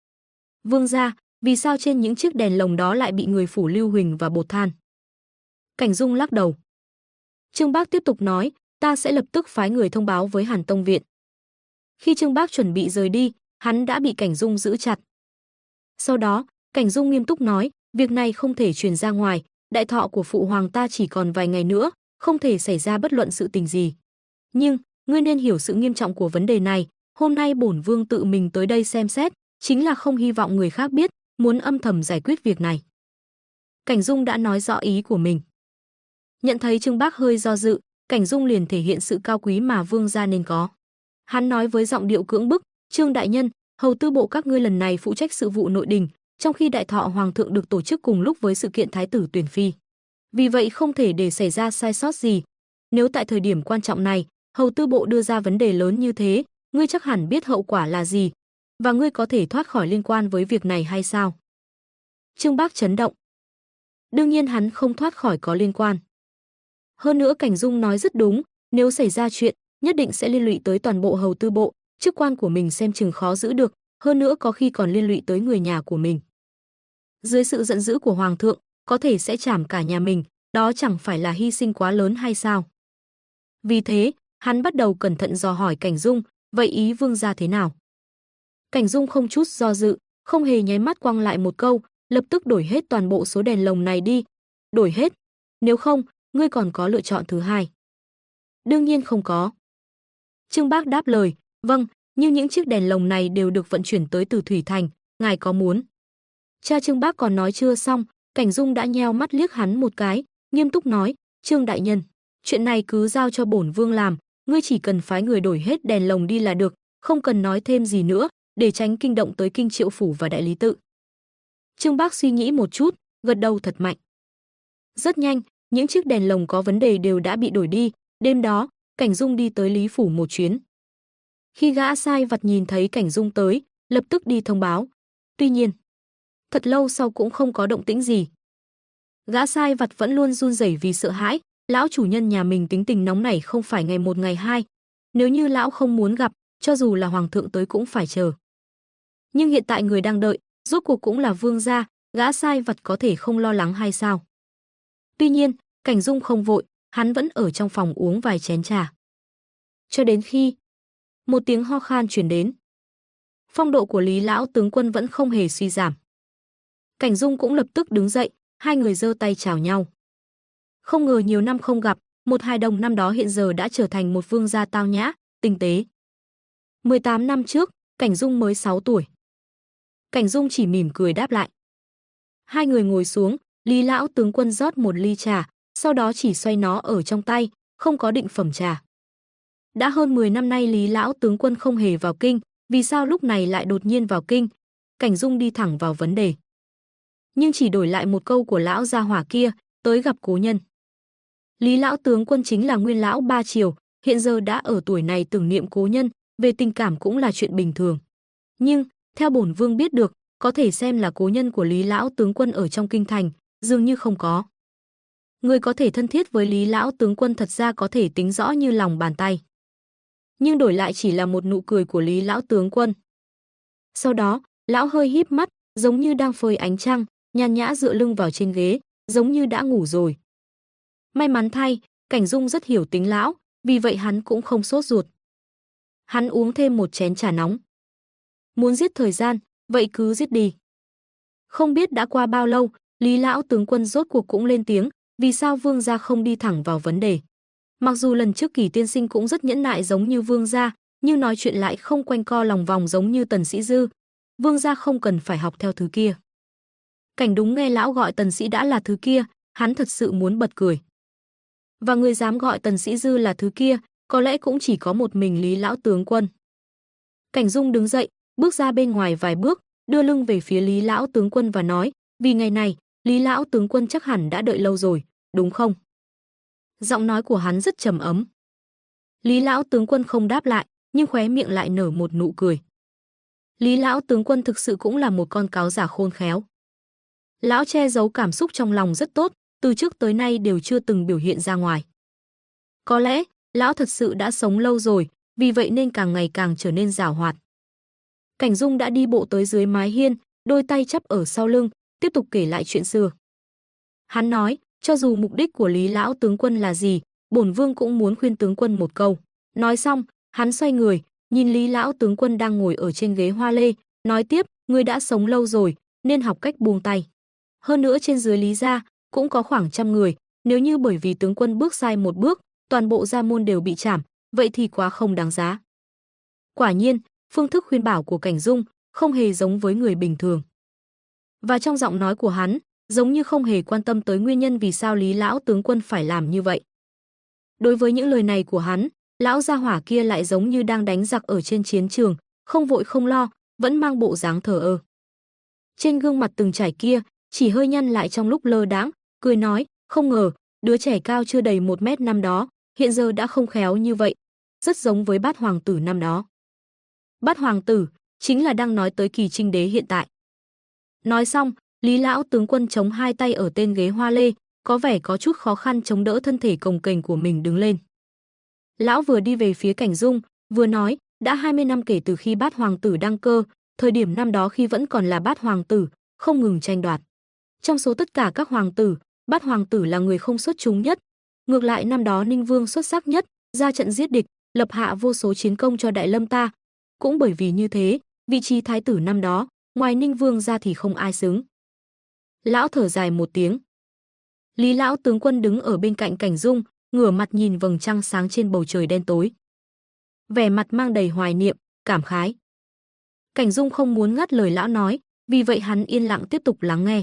"Vương gia, vì sao trên những chiếc đèn lồng đó lại bị người phủ lưu huỳnh và bột than?" Cảnh Dung lắc đầu. Trương Bác tiếp tục nói, "Ta sẽ lập tức phái người thông báo với Hàn Tông viện." Khi Trương Bác chuẩn bị rời đi, hắn đã bị Cảnh Dung giữ chặt. Sau đó, Cảnh Dung nghiêm túc nói, "Việc này không thể truyền ra ngoài, đại thọ của phụ hoàng ta chỉ còn vài ngày nữa, không thể xảy ra bất luận sự tình gì. Nhưng, ngươi nên hiểu sự nghiêm trọng của vấn đề này, hôm nay bổn vương tự mình tới đây xem xét, chính là không hy vọng người khác biết, muốn âm thầm giải quyết việc này." Cảnh Dung đã nói rõ ý của mình. Nhận thấy Trương Bác hơi do dự, Cảnh Dung liền thể hiện sự cao quý mà vương gia nên có. Hắn nói với giọng điệu cưỡng bức, "Trương đại nhân, hầu tư bộ các ngươi lần này phụ trách sự vụ nội đình, trong khi đại thọ hoàng thượng được tổ chức cùng lúc với sự kiện thái tử tuyển phi. Vì vậy không thể để xảy ra sai sót gì. Nếu tại thời điểm quan trọng này, hầu tư bộ đưa ra vấn đề lớn như thế, ngươi chắc hẳn biết hậu quả là gì, và ngươi có thể thoát khỏi liên quan với việc này hay sao?" Trương Bác chấn động. Đương nhiên hắn không thoát khỏi có liên quan. Hơn nữa Cảnh Dung nói rất đúng, nếu xảy ra chuyện, nhất định sẽ liên lụy tới toàn bộ hầu tư bộ, chức quan của mình xem chừng khó giữ được, hơn nữa có khi còn liên lụy tới người nhà của mình. Dưới sự giận dữ của hoàng thượng, có thể sẽ trảm cả nhà mình, đó chẳng phải là hy sinh quá lớn hay sao? Vì thế, hắn bắt đầu cẩn thận dò hỏi Cảnh Dung, "Vậy ý vương gia thế nào?" Cảnh Dung không chút do dự, không hề nháy mắt quăng lại một câu, "Lập tức đổi hết toàn bộ số đèn lồng này đi." "Đổi hết? Nếu không, ngươi còn có lựa chọn thứ hai?" "Đương nhiên không có." Trương Bác đáp lời, "Vâng, nhưng những chiếc đèn lồng này đều được vận chuyển tới từ Thủy Thành, ngài có muốn?" Cha Trương Bác còn nói chưa xong, Cảnh Dung đã nheo mắt liếc hắn một cái, nghiêm túc nói, "Trương đại nhân, chuyện này cứ giao cho bổn vương làm, ngươi chỉ cần phái người đổi hết đèn lồng đi là được, không cần nói thêm gì nữa, để tránh kinh động tới Kinh Triệu phủ và đại lý tự." Trương Bác suy nghĩ một chút, gật đầu thật mạnh. Rất nhanh, những chiếc đèn lồng có vấn đề đều đã bị đổi đi, đêm đó, Cảnh Dung đi tới Lý phủ một chuyến. Khi gã sai vặt nhìn thấy Cảnh Dung tới, lập tức đi thông báo. Tuy nhiên, thật lâu sau cũng không có động tĩnh gì. Gã sai vặt vẫn luôn run rẩy vì sợ hãi, lão chủ nhân nhà mình tính tình nóng nảy không phải ngày một ngày hai. Nếu như lão không muốn gặp, cho dù là hoàng thượng tới cũng phải chờ. Nhưng hiện tại người đang đợi, rốt cuộc cũng là vương gia, gã sai vặt có thể không lo lắng hay sao? Tuy nhiên, Cảnh Dung không vội, hắn vẫn ở trong phòng uống vài chén trà. Cho đến khi một tiếng ho khan truyền đến. Phong độ của Lý lão tướng quân vẫn không hề suy giảm. Cảnh Dung cũng lập tức đứng dậy, hai người giơ tay chào nhau. Không ngờ nhiều năm không gặp, một hài đồng năm đó hiện giờ đã trở thành một vương gia tao nhã, tinh tế. 18 năm trước, Cảnh Dung mới 6 tuổi. Cảnh Dung chỉ mỉm cười đáp lại. Hai người ngồi xuống, Lý lão tướng quân rót một ly trà, sau đó chỉ xoay nó ở trong tay, không có định phẩm trà. Đã hơn 10 năm nay Lý lão tướng quân không hề vào kinh, vì sao lúc này lại đột nhiên vào kinh? Cảnh Dung đi thẳng vào vấn đề. Nhưng chỉ đổi lại một câu của lão gia hỏa kia, tới gặp cố nhân. Lý lão tướng quân chính là nguyên lão Ba Triều, hiện giờ đã ở tuổi này tưởng niệm cố nhân, về tình cảm cũng là chuyện bình thường. Nhưng, theo bổn vương biết được, có thể xem là cố nhân của Lý lão tướng quân ở trong kinh thành, dường như không có. Người có thể thân thiết với Lý lão tướng quân thật ra có thể tính rõ như lòng bàn tay. Nhưng đổi lại chỉ là một nụ cười của Lý lão tướng quân. Sau đó, lão hơi híp mắt, giống như đang phơi ánh trăng, nhàn nhã dựa lưng vào trên ghế, giống như đã ngủ rồi. May mắn thay, Cảnh Dung rất hiểu tính lão, vì vậy hắn cũng không sốt ruột. Hắn uống thêm một chén trà nóng. Muốn giết thời gian, vậy cứ giết đi. Không biết đã qua bao lâu, Lý lão tướng quân rốt cuộc cũng lên tiếng, vì sao Vương gia không đi thẳng vào vấn đề. Mặc dù lần trước Kỷ tiên sinh cũng rất nhẫn nại giống như Vương gia, nhưng nói chuyện lại không quanh co lòng vòng giống như Tần Sĩ Dư. Vương gia không cần phải học theo thứ kia. Cảnh Đúng nghe lão gọi Tần Sĩ đã là thứ kia, hắn thật sự muốn bật cười. Và người dám gọi Tần Sĩ Dư là thứ kia, có lẽ cũng chỉ có một mình Lý lão tướng quân. Cảnh Dung đứng dậy, bước ra bên ngoài vài bước, đưa lưng về phía Lý lão tướng quân và nói, vì ngày này, Lý lão tướng quân chắc hẳn đã đợi lâu rồi, đúng không? Giọng nói của hắn rất trầm ấm. Lý lão tướng quân không đáp lại, nhưng khóe miệng lại nở một nụ cười. Lý lão tướng quân thực sự cũng là một con cáo giả khôn khéo. Lão che giấu cảm xúc trong lòng rất tốt, từ trước tới nay đều chưa từng biểu hiện ra ngoài. Có lẽ, lão thật sự đã sống lâu rồi, vì vậy nên càng ngày càng trở nên giàu hoạt. Cảnh Dung đã đi bộ tới dưới mái hiên, đôi tay chắp ở sau lưng, tiếp tục kể lại chuyện xưa. Hắn nói, cho dù mục đích của Lý lão tướng quân là gì, bổn vương cũng muốn khuyên tướng quân một câu. Nói xong, hắn xoay người, nhìn Lý lão tướng quân đang ngồi ở trên ghế hoa lê, nói tiếp, ngươi đã sống lâu rồi, nên học cách buông tay. Hơn nữa trên dưới Lý gia cũng có khoảng 100 người, nếu như bởi vì tướng quân bước sai một bước, toàn bộ gia môn đều bị trảm, vậy thì quá không đáng giá. Quả nhiên, phương thức khuyên bảo của Cảnh Dung không hề giống với người bình thường. Và trong giọng nói của hắn, giống như không hề quan tâm tới nguyên nhân vì sao Lý lão tướng quân phải làm như vậy. Đối với những lời này của hắn, lão gia hỏa kia lại giống như đang đánh giặc ở trên chiến trường, không vội không lo, vẫn mang bộ dáng thờ ơ. Trên gương mặt từng trải kia, chỉ hơi nhăn lại trong lúc lơ đãng, cười nói, không ngờ, đứa trẻ cao chưa đầy 1 mét năm đó, hiện giờ đã không khéo như vậy, rất giống với Bát hoàng tử năm đó. Bát hoàng tử chính là đang nói tới Kỳ Trinh đế hiện tại. Nói xong, Lý lão tướng quân chống hai tay ở tên ghế hoa lê, có vẻ có chút khó khăn chống đỡ thân thể cồng kềnh của mình đứng lên. Lão vừa đi về phía Cảnh Dung, vừa nói, đã 20 năm kể từ khi Bát hoàng tử đăng cơ, thời điểm năm đó khi vẫn còn là Bát hoàng tử, không ngừng tranh đoạt. Trong số tất cả các hoàng tử, Bát hoàng tử là người không xuất chúng nhất. Ngược lại năm đó Ninh Vương xuất sắc nhất, ra trận giết địch, lập hạ vô số chiến công cho Đại Lâm ta. Cũng bởi vì như thế, vị trí thái tử năm đó, ngoài Ninh Vương ra thì không ai xứng. Lão thở dài một tiếng. Lý lão tướng quân đứng ở bên cạnh Cảnh Dung, ngửa mặt nhìn vầng trăng sáng trên bầu trời đen tối. Vẻ mặt mang đầy hoài niệm, cảm khái. Cảnh Dung không muốn ngắt lời lão nói, vì vậy hắn yên lặng tiếp tục lắng nghe.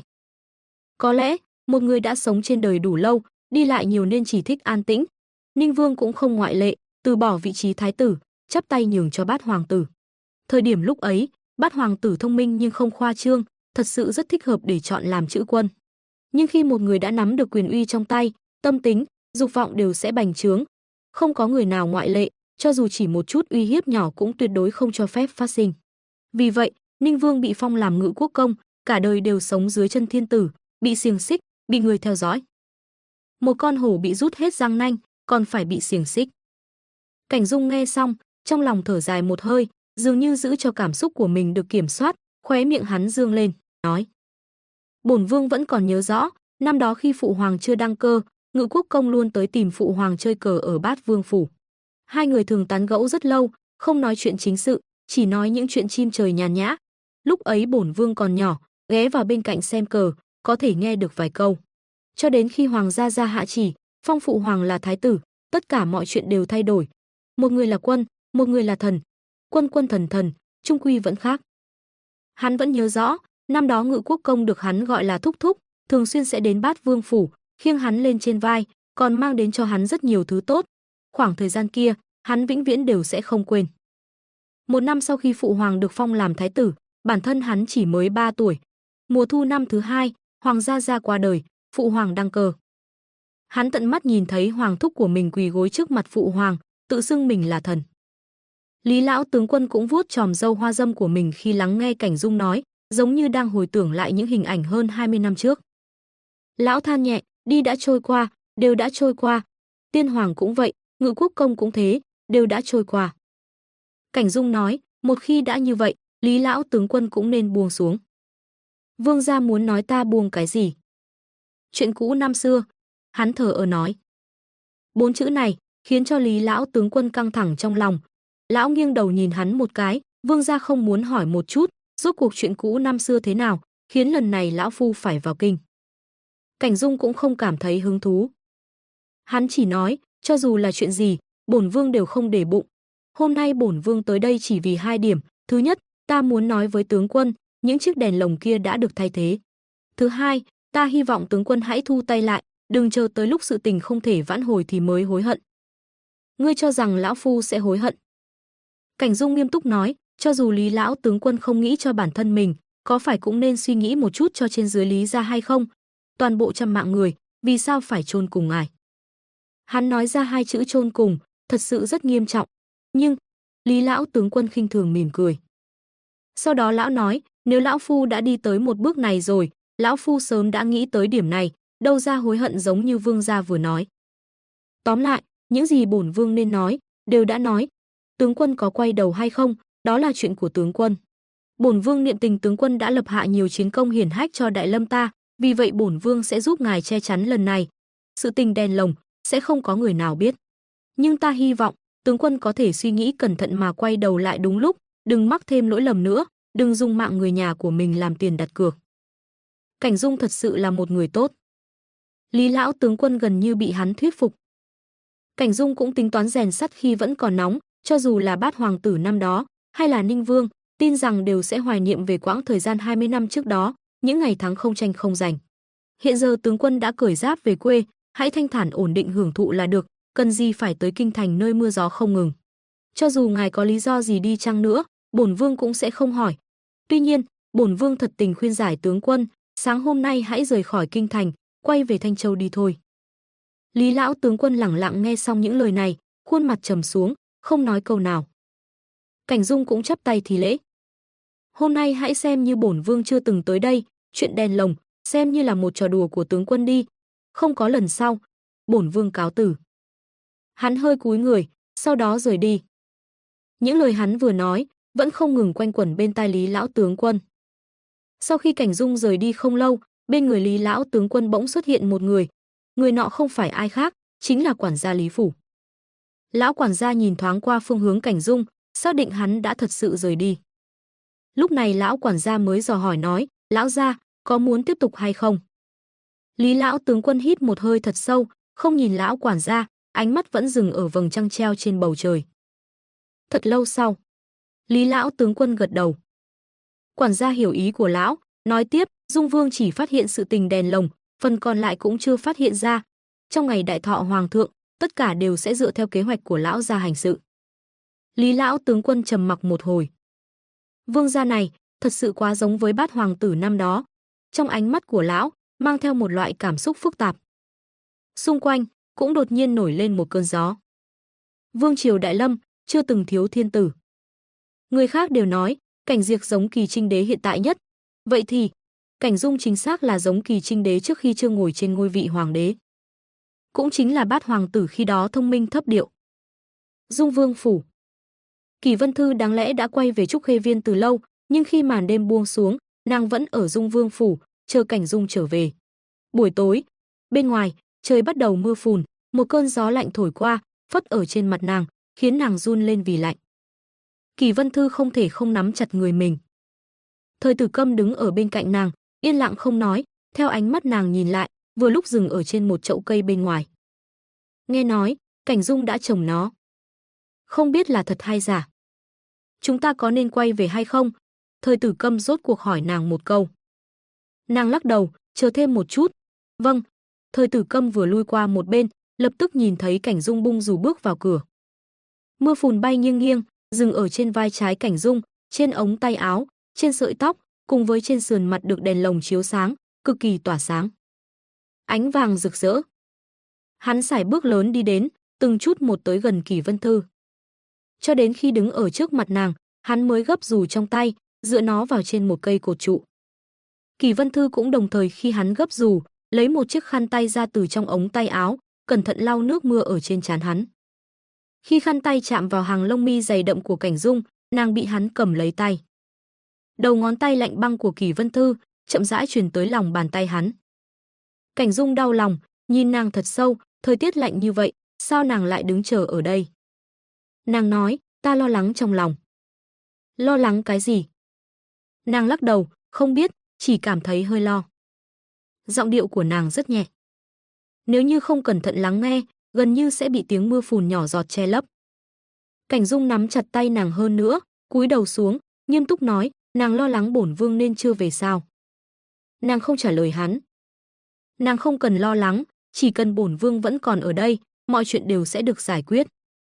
Có lẽ, một người đã sống trên đời đủ lâu, đi lại nhiều nên chỉ thích an tĩnh. Ninh Vương cũng không ngoại lệ, từ bỏ vị trí thái tử, chắp tay nhường cho Bát hoàng tử. Thời điểm lúc ấy, Bát hoàng tử thông minh nhưng không khoa trương, thật sự rất thích hợp để chọn làm chữ quân. Nhưng khi một người đã nắm được quyền uy trong tay, tâm tính, dục vọng đều sẽ bành trướng. Không có người nào ngoại lệ, cho dù chỉ một chút uy hiếp nhỏ cũng tuyệt đối không cho phép phát sinh. Vì vậy, Ninh Vương bị phong làm ngự quốc công, cả đời đều sống dưới chân thiên tử, bị xiềng xích, bị người theo dõi. Một con hổ bị rút hết răng nanh, còn phải bị xiềng xích. Cảnh Dung nghe xong, trong lòng thở dài một hơi, dường như giữ cho cảm xúc của mình được kiểm soát, khóe miệng hắn dương lên, nói: bổn vương vẫn còn nhớ rõ, năm đó khi phụ hoàng chưa đăng cơ, ngự quốc công luôn tới tìm phụ hoàng chơi cờ ở Bát vương phủ. Hai người thường tán gẫu rất lâu, không nói chuyện chính sự, chỉ nói những chuyện chim trời nhàn nhã. Lúc ấy bổn vương còn nhỏ, ghé vào bên cạnh xem cờ, có thể nghe được vài câu. Cho đến khi hoàng gia ra hạ chỉ, phong phụ hoàng là thái tử, tất cả mọi chuyện đều thay đổi. Một người là quân, một người là thần. Quân quân thần thần, chung quy vẫn khác. Hắn vẫn nhớ rõ, năm đó ngự quốc công được hắn gọi là thúc thúc, thường xuyên sẽ đến Bát vương phủ, khiêng hắn lên trên vai, còn mang đến cho hắn rất nhiều thứ tốt. Khoảng thời gian kia, hắn vĩnh viễn đều sẽ không quên. Một năm sau khi phụ hoàng được phong làm thái tử, bản thân hắn chỉ mới 3 tuổi. Mùa thu năm thứ 2, hoàng gia ra qua đời, phụ hoàng đăng cơ. Hắn tận mắt nhìn thấy hoàng thúc của mình quỳ gối trước mặt phụ hoàng, tự xưng mình là thần. Lý lão tướng quân cũng vuốt chòm râu hoa dâm của mình khi lắng nghe Cảnh Dung nói, giống như đang hồi tưởng lại những hình ảnh hơn 20 năm trước. Lão than nhẹ, đi đã trôi qua, đều đã trôi qua. Tiên hoàng cũng vậy, ngự quốc công cũng thế, đều đã trôi qua. Cảnh Dung nói, một khi đã như vậy, Lý lão tướng quân cũng nên buông xuống. Vương gia muốn nói ta buông cái gì? Chuyện cũ năm xưa, hắn thở nói. 4 chữ này khiến cho Lý lão tướng quân căng thẳng trong lòng, Lão nghiêng đầu nhìn hắn một cái, Vương gia không muốn hỏi một chút, rốt cuộc chuyện cũ năm xưa thế nào, khiến lần này lão phu phải vào kinh. Cảnh Dung cũng không cảm thấy hứng thú. Hắn chỉ nói, cho dù là chuyện gì, bổn vương đều không để bụng. Hôm nay bổn vương tới đây chỉ vì 2 điểm, thứ nhất, ta muốn nói với tướng quân, những chiếc đèn lồng kia đã được thay thế. Thứ hai, ta hy vọng tướng quân hãy thu tay lại, đừng chờ tới lúc sự tình không thể vãn hồi thì mới hối hận. Ngươi cho rằng lão phu sẽ hối hận? Cảnh Dung nghiêm túc nói, cho dù Lý lão tướng quân không nghĩ cho bản thân mình, có phải cũng nên suy nghĩ một chút cho trên dưới Lý gia hay không? Toàn bộ trăm mạng người, vì sao phải chôn cùng ngài? Hắn nói ra 2 chữ chôn cùng, thật sự rất nghiêm trọng. Nhưng, Lý lão tướng quân khinh thường mỉm cười. Sau đó lão nói, nếu lão phu đã đi tới một bước này rồi, lão phu sớm đã nghĩ tới điểm này, đâu ra hối hận giống như vương gia vừa nói. Tóm lại, những gì bổn vương nên nói, đều đã nói. Tướng quân có quay đầu hay không, đó là chuyện của tướng quân. Bổn vương niệm tình tướng quân đã lập hạ nhiều chiến công hiển hách cho Đại Lâm ta, vì vậy bổn vương sẽ giúp ngài che chắn lần này. Sự tình đèn lồng sẽ không có người nào biết. Nhưng ta hy vọng, tướng quân có thể suy nghĩ cẩn thận mà quay đầu lại đúng lúc, đừng mắc thêm lỗi lầm nữa, đừng dùng mạng người nhà của mình làm tiền đặt cược. Cảnh Dung thật sự là một người tốt. Lý lão tướng quân gần như bị hắn thuyết phục. Cảnh Dung cũng tính toán rèn sắt khi vẫn còn nóng, cho dù là Bát hoàng tử năm đó, hay là Ninh Vương, tin rằng đều sẽ hoài niệm về quãng thời gian 20 năm trước đó, những ngày tháng không tranh không giành. Hiện giờ tướng quân đã cởi giáp về quê, hãy thanh thản ổn định hưởng thụ là được, cần gì phải tới kinh thành nơi mưa gió không ngừng. Cho dù ngài có lý do gì đi chăng nữa, bổn vương cũng sẽ không hỏi. Tuy nhiên, bổn vương thật tình khuyên giải tướng quân, sáng hôm nay hãy rời khỏi kinh thành, quay về Thanh Châu đi thôi. Lý lão tướng quân lẳng lặng nghe xong những lời này, khuôn mặt trầm xuống, không nói câu nào. Cảnh Dung cũng chắp tay thì lễ. Hôm nay hãy xem như bổn vương chưa từng tới đây, chuyện đèn lồng xem như là một trò đùa của tướng quân đi, không có lần sau, bổn vương cáo từ. Hắn hơi cúi người, sau đó rời đi. Những lời hắn vừa nói vẫn không ngừng quanh quẩn bên tai Lý lão tướng quân. Sau khi Cảnh Dung rời đi không lâu, bên người Lý lão tướng quân bỗng xuất hiện một người. Người nọ không phải ai khác, chính là quản gia Lý phủ. Lão quản gia nhìn thoáng qua phương hướng Cảnh Dung, xác định hắn đã thật sự rời đi. Lúc này lão quản gia mới dò hỏi nói, lão gia, có muốn tiếp tục hay không? Lý lão tướng quân hít một hơi thật sâu, không nhìn lão quản gia, ánh mắt vẫn dừng ở vầng trăng treo trên bầu trời. Thật lâu sau, Lý lão tướng quân gật đầu. Quản gia hiểu ý của lão, nói tiếp, Dung Vương chỉ phát hiện sự tình đèn lồng, phần còn lại cũng chưa phát hiện ra. Trong ngày đại thọ hoàng thượng, tất cả đều sẽ dựa theo kế hoạch của lão gia hành sự. Lý lão tướng quân trầm mặc một hồi. Vương gia này thật sự quá giống với Bát hoàng tử năm đó. Trong ánh mắt của lão mang theo một loại cảm xúc phức tạp. Xung quanh cũng đột nhiên nổi lên một cơn gió. Vương triều Đại Lâm chưa từng thiếu thiên tử. Người khác đều nói Cảnh Diệp giống Kỳ Trinh đế hiện tại nhất. Vậy thì Cảnh Dung chính xác là giống Kỳ Trinh đế trước khi chưa ngồi trên ngôi vị hoàng đế. Cũng chính là Bát hoàng tử khi đó thông minh thấp điệu. Dung Vương phủ. Kỳ Vân Thư đáng lẽ đã quay về Trúc Khê Viên từ lâu, nhưng khi màn đêm buông xuống, nàng vẫn ở Dung Vương phủ, chờ Cảnh Dung trở về. Buổi tối, bên ngoài, trời bắt đầu mưa phùn, một cơn gió lạnh thổi qua, phất ở trên mặt nàng, khiến nàng run lên vì lạnh. Kỳ Vân Thư không thể không nắm chặt người mình. Thời Tử Câm đứng ở bên cạnh nàng, yên lặng không nói, theo ánh mắt nàng nhìn lại, vừa lúc dừng ở trên một chậu cây bên ngoài. Nghe nói, Cảnh Dung đã trồng nó. Không biết là thật hay giả. Chúng ta có nên quay về hay không? Thời Tử Câm rốt cuộc hỏi nàng một câu. Nàng lắc đầu, chờ thêm một chút. Vâng. Thời Tử Câm vừa lui qua một bên, lập tức nhìn thấy Cảnh Dung bung dù bước vào cửa. Mưa phùn bay nghiêng nghiêng, dừng ở trên vai trái Cảnh Dung, trên ống tay áo, trên sợi tóc, cùng với trên sườn mặt được đèn lồng chiếu sáng, cực kỳ tỏa sáng. Ánh vàng rực rỡ. Hắn sải bước lớn đi đến, từng chút một tới gần Kỳ Vân Thư. Cho đến khi đứng ở trước mặt nàng, hắn mới gấp dù trong tay, dựa nó vào trên một cây cột trụ. Kỳ Vân Thư cũng đồng thời khi hắn gấp dù, lấy một chiếc khăn tay ra từ trong ống tay áo, cẩn thận lau nước mưa ở trên trán hắn. Khi khăn tay chạm vào hàng lông mi dày đậm của Cảnh Dung, nàng bị hắn cầm lấy tay. Đầu ngón tay lạnh băng của Kỳ Vân Thư chậm rãi truyền tới lòng bàn tay hắn. Cảnh Dung đau lòng, nhìn nàng thật sâu, thời tiết lạnh như vậy, sao nàng lại đứng chờ ở đây? Nàng nói, Ta lo lắng trong lòng. Lo lắng cái gì? Nàng lắc đầu, không biết, chỉ cảm thấy hơi lo. Giọng điệu của nàng rất nhẹ. Nếu như không cẩn thận lắng nghe, gần như sẽ bị tiếng mưa phùn nhỏ giọt che lấp. Cảnh Dung nắm chặt tay nàng hơn nữa, cúi đầu xuống, nghiêm túc nói, nàng lo lắng bổn vương nên chưa về sao? Nàng không trả lời hắn. Nàng không cần lo lắng, chỉ cần bổn vương vẫn còn ở đây, mọi chuyện đều sẽ được giải quyết.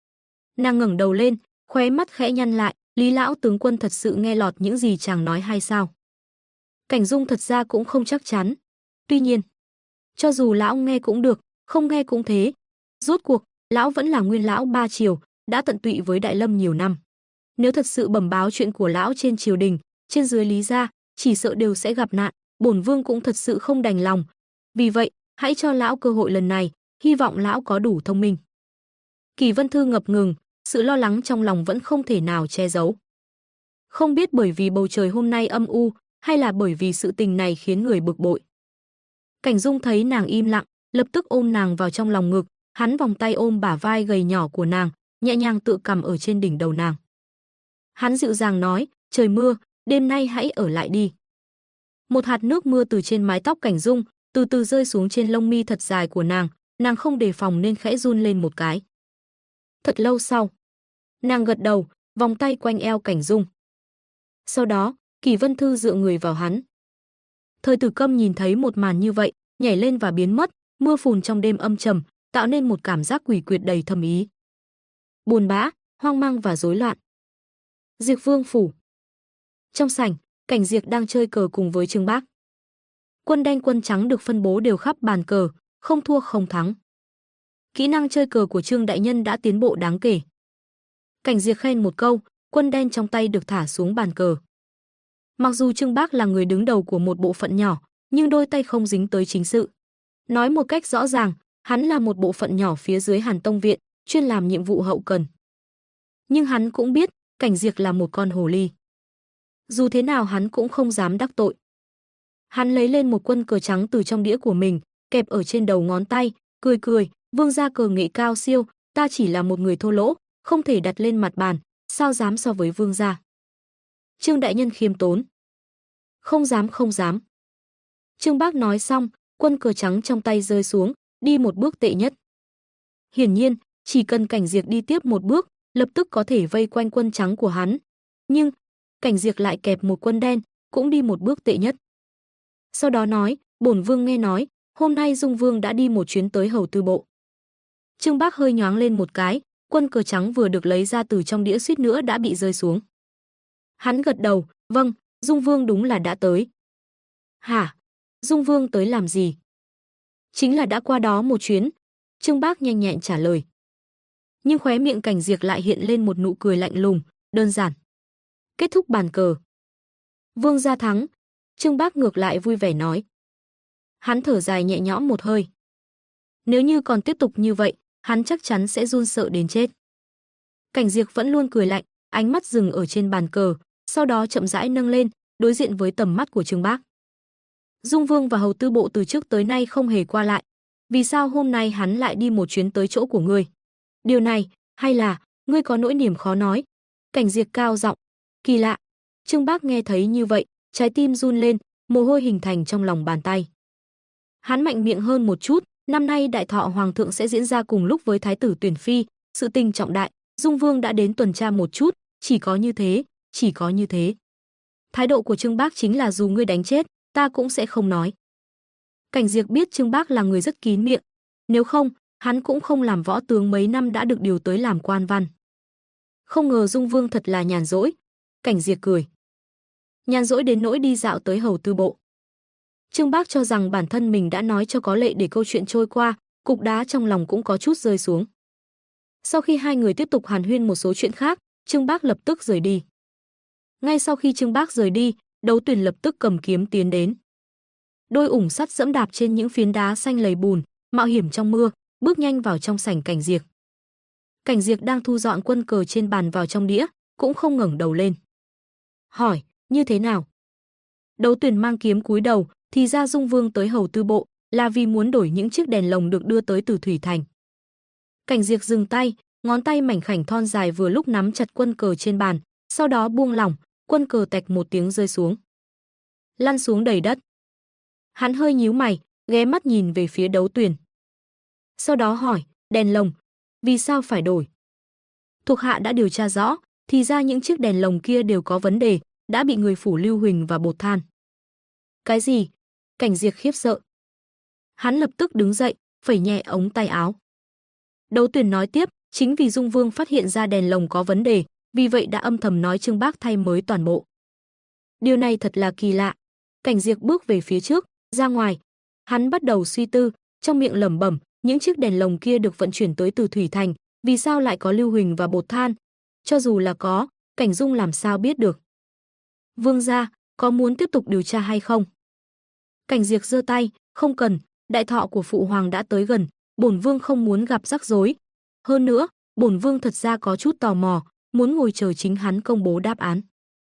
Nàng ngẩng đầu lên, khóe mắt khẽ nhăn lại, Lý lão tướng quân thật sự nghe lọt những gì chàng nói hay sao? Cảnh Dung thật ra cũng không chắc chắn. Tuy nhiên, cho dù lão nghe cũng được, không nghe cũng thế. Rốt cuộc, lão vẫn là nguyên lão ba triều, đã tận tụy với Đại Lâm nhiều năm. Nếu thật sự bẩm báo chuyện của lão trên triều đình, trên dưới Lý gia, chỉ sợ đều sẽ gặp nạn, bổn vương cũng thật sự không đành lòng. Vì vậy, hãy cho lão cơ hội lần này, hy vọng lão có đủ thông minh. Kỳ Vân Thư ngập ngừng, sự lo lắng trong lòng vẫn không thể nào che giấu. Không biết bởi vì bầu trời hôm nay âm u, hay là bởi vì sự tình này khiến người bực bội. Cảnh Dung thấy nàng im lặng, lập tức ôm nàng vào trong lòng ngực, hắn vòng tay ôm bả vai gầy nhỏ của nàng, nhẹ nhàng tựa cằm ở trên đỉnh đầu nàng. Hắn dịu dàng nói, trời mưa, đêm nay hãy ở lại đi. Một hạt nước mưa từ trên mái tóc Cảnh Dung, từ từ rơi xuống trên lông mi thật dài của nàng không đề phòng nên khẽ run lên một cái. Thật lâu sau, nàng gật đầu, vòng tay quanh eo Cảnh Dung. Sau đó, Kỳ Vân Thư dựa người vào hắn. Thời Tử Câm nhìn thấy một màn như vậy, nhảy lên và biến mất, mưa phùn trong đêm âm trầm, tạo nên một cảm giác quỷ quyệt đầy thâm ý. Buồn bã, hoang mang và rối loạn. Diệp Vương phủ. Trong sảnh, Cảnh Diệp đang chơi cờ cùng với Trương Bác. Quân đen quân trắng được phân bố đều khắp bàn cờ, không thua không thắng. Kỹ năng chơi cờ của Trương đại nhân đã tiến bộ đáng kể. Cảnh Diệp khen một câu, quân đen trong tay được thả xuống bàn cờ. Mặc dù Trương Bác là người đứng đầu của một bộ phận nhỏ, nhưng đôi tay không dính tới chính sự. Nói một cách rõ ràng, hắn là một bộ phận nhỏ phía dưới Hàn Tông viện, chuyên làm nhiệm vụ hậu cần. Nhưng hắn cũng biết, Cảnh Diệp là một con hồ ly. Dù thế nào hắn cũng không dám đắc tội. Hắn lấy lên một quân cờ trắng từ trong đĩa của mình, kẹp ở trên đầu ngón tay, cười cười, vương gia cờ nghệ cao siêu, ta chỉ là một người thô lỗ, không thể đặt lên mặt bàn, sao dám so với vương gia. Trương đại nhân khiêm tốn. Không dám không dám. Trương Bác nói xong, quân cờ trắng trong tay rơi xuống, đi một bước tệ nhất. Hiển nhiên, chỉ cần Cảnh Diệp đi tiếp một bước, lập tức có thể vây quanh quân trắng của hắn. Nhưng, Cảnh Diệp lại kẹp một quân đen, cũng đi một bước tệ nhất. Sau đó nói, bổn vương nghe nói, hôm nay Dung Vương đã đi một chuyến tới hầu tư bộ. Trương Bác hơi nhoáng lên một cái, quân cờ trắng vừa được lấy ra từ trong đĩa suýt nữa đã bị rơi xuống. Hắn gật đầu, vâng, Dung Vương đúng là đã tới. Hả? Dung Vương tới làm gì? Chính là đã qua đó một chuyến. Trương Bác nhanh nhẹn trả lời. Nhưng khóe miệng Cảnh Diệp lại hiện lên một nụ cười lạnh lùng, đơn giản. Kết thúc bàn cờ. Vương gia thắng. Trương Bác ngược lại vui vẻ nói. Hắn thở dài nhẹ nhõm một hơi. Nếu như còn tiếp tục như vậy, hắn chắc chắn sẽ run sợ đến chết. Cảnh Diệp vẫn luôn cười lạnh, ánh mắt dừng ở trên bàn cờ, sau đó chậm rãi nâng lên, đối diện với tầm mắt của Trương Bác. Dung Vương và hầu tư bộ từ trước tới nay không hề qua lại, vì sao hôm nay hắn lại đi một chuyến tới chỗ của ngươi? Điều này, hay là ngươi có nỗi niềm khó nói? Cảnh Diệp cao giọng, kỳ lạ. Trương Bác nghe thấy như vậy, trái tim run lên, mồ hôi hình thành trong lòng bàn tay. Hắn mạnh miệng hơn một chút, năm nay đại thọ hoàng thượng sẽ diễn ra cùng lúc với thái tử tuyển phi, sự tình trọng đại, Dung Vương đã đến tuần tra một chút, chỉ có như thế, chỉ có như thế. Thái độ của Trương Bác chính là dù ngươi đánh chết, ta cũng sẽ không nói. Cảnh Diệp biết Trương Bác là người rất kín miệng, nếu không, hắn cũng không làm võ tướng mấy năm đã được điều tới làm quan văn. Không ngờ Dung Vương thật là nhàn rỗi. Cảnh Diệp cười. Nhàn rỗi đến nỗi đi dạo tới hầu tư bộ. Trương Bác cho rằng bản thân mình đã nói cho có lệ để câu chuyện trôi qua, cục đá trong lòng cũng có chút rơi xuống. Sau khi hai người tiếp tục hàn huyên một số chuyện khác, Trương Bác lập tức rời đi. Ngay sau khi Trương Bác rời đi, Đấu Tuyển lập tức cầm kiếm tiến đến. Đôi ủng sắt dẫm đạp trên những phiến đá xanh lầy bùn, mạo hiểm trong mưa, bước nhanh vào trong sảnh Cảnh Diệp. Cảnh Diệp đang thu dọn quân cờ trên bàn vào trong đĩa, cũng không ngẩng đầu lên. Hỏi, như thế nào? Đấu Tuyển mang kiếm cúi đầu, thì ra Dung Vương tới hầu tư bộ là vì muốn đổi những chiếc đèn lồng được đưa tới từ Thủy Thành. Cảnh Diệp dừng tay, ngón tay mảnh khảnh thon dài vừa lúc nắm chặt quân cờ trên bàn, sau đó buông lỏng, quân cờ tạch một tiếng rơi xuống. Lăn xuống đầy đất. Hắn hơi nhíu mày, ghé mắt nhìn về phía Đấu Tuyền. Sau đó hỏi, đèn lồng, vì sao phải đổi? Thuộc hạ đã điều tra rõ, thì ra những chiếc đèn lồng kia đều có vấn đề, đã bị người phủ lưu huỳnh và bột than. Cái gì? Cảnh Diệp khiếp sợ. Hắn lập tức đứng dậy, phẩy nhẹ ống tay áo. Đấu Tuyền nói tiếp, chính vì Dung Vương phát hiện ra đèn lồng có vấn đề, vì vậy đã âm thầm nói Trương Bác thay mới toàn bộ. Điều này thật là kỳ lạ. Cảnh Diệp bước về phía trước, ra ngoài. Hắn bắt đầu suy tư, trong miệng lẩm bẩm, những chiếc đèn lồng kia được vận chuyển tới từ Thủy Thành, vì sao lại có lưu huỳnh và bột than? Cho dù là có, Cảnh Dung làm sao biết được? Vương gia, có muốn tiếp tục điều tra hay không? Cảnh Diệp giơ tay, không cần, đại thọ của phụ hoàng đã tới gần, bổn vương không muốn gặp rắc rối. Hơn nữa, bổn vương thật ra có chút tò mò, muốn ngồi chờ chính hắn công bố đáp án.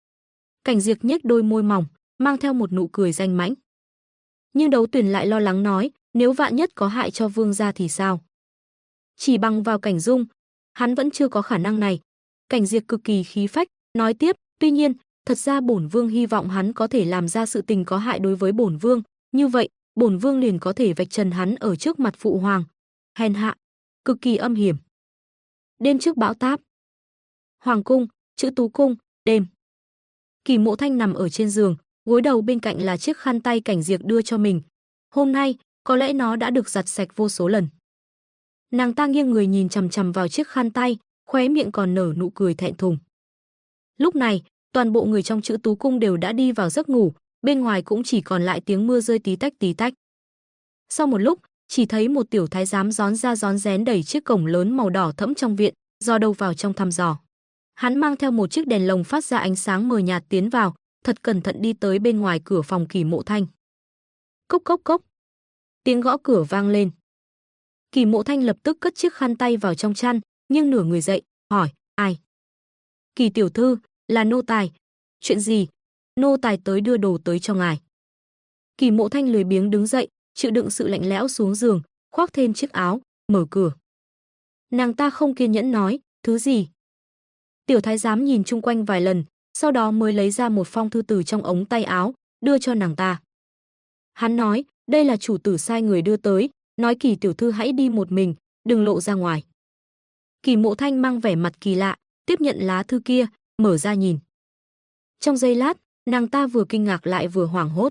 Cảnh Diệp nhếch đôi môi mỏng, mang theo một nụ cười danh mãnh. Nhưng Đấu Tuyền lại lo lắng nói, nếu vạn nhất có hại cho vương gia thì sao? Chỉ bằng vào Cảnh Dung, hắn vẫn chưa có khả năng này. Cảnh Diệp cực kỳ khí phách, nói tiếp, tuy nhiên, thật ra bổn vương hy vọng hắn có thể làm ra sự tình có hại đối với bổn vương, như vậy, bổn vương liền có thể vạch trần hắn ở trước mặt phụ hoàng. Hèn hạ, cực kỳ âm hiểm. Đêm trước bão táp. Hoàng cung, Chữ Tú cung, đêm. Kỳ Mộ Thanh nằm ở trên giường, gối đầu bên cạnh là chiếc khăn tay Cảnh Diệp đưa cho mình. Hôm nay, có lẽ nó đã được giặt sạch vô số lần. Nàng ta nghiêng người nhìn chằm chằm vào chiếc khăn tay, khóe miệng còn nở nụ cười thẹn thùng. Lúc này, toàn bộ người trong Chữ Tú cung đều đã đi vào giấc ngủ, bên ngoài cũng chỉ còn lại tiếng mưa rơi tí tách tí tách. Sau một lúc, chỉ thấy một tiểu thái giám rón ra rón rén đẩy chiếc cổng lớn màu đỏ thẫm trong viện, dò đầu vào trong thăm dò. Hắn mang theo một chiếc đèn lồng phát ra ánh sáng mờ nhạt tiến vào, thật cẩn thận đi tới bên ngoài cửa phòng Kỳ Mộ Thanh. Cốc cốc cốc. Tiếng gõ cửa vang lên. Kỳ Mộ Thanh lập tức cất chiếc khăn tay vào trong chăn, nghiêng nửa người dậy, hỏi, ai? Kỳ tiểu thư, là nô tài. Chuyện gì? Nô tài tới đưa đồ tới cho ngài. Kỳ Mộ Thanh lười biếng đứng dậy, chịu đựng sự lạnh lẽo xuống giường, khoác thêm chiếc áo, mở cửa. Nàng ta không kiên nhẫn nói, thứ gì? Tiểu thái giám nhìn chung quanh vài lần, sau đó mới lấy ra một phong thư từ trong ống tay áo, đưa cho nàng ta. Hắn nói, đây là chủ tử sai người đưa tới, nói Kỳ tiểu thư hãy đi một mình, đừng lộ ra ngoài. Kỳ Mộ Thanh mang vẻ mặt kỳ lạ, tiếp nhận lá thư kia, mở ra nhìn. Trong giây lát, nàng ta vừa kinh ngạc lại vừa hoảng hốt.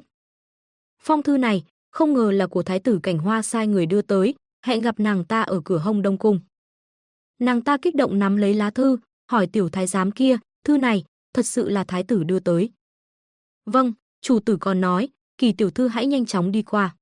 Phong thư này, không ngờ là của thái tử Cảnh Hoa sai người đưa tới, hẹn gặp nàng ta ở cửa Hông Đông cung. Nàng ta kích động nắm lấy lá thư, hỏi tiểu thái giám kia, thư này, thật sự là thái tử đưa tới. Vâng, chủ tử còn nói, Kỳ tiểu thư hãy nhanh chóng đi qua.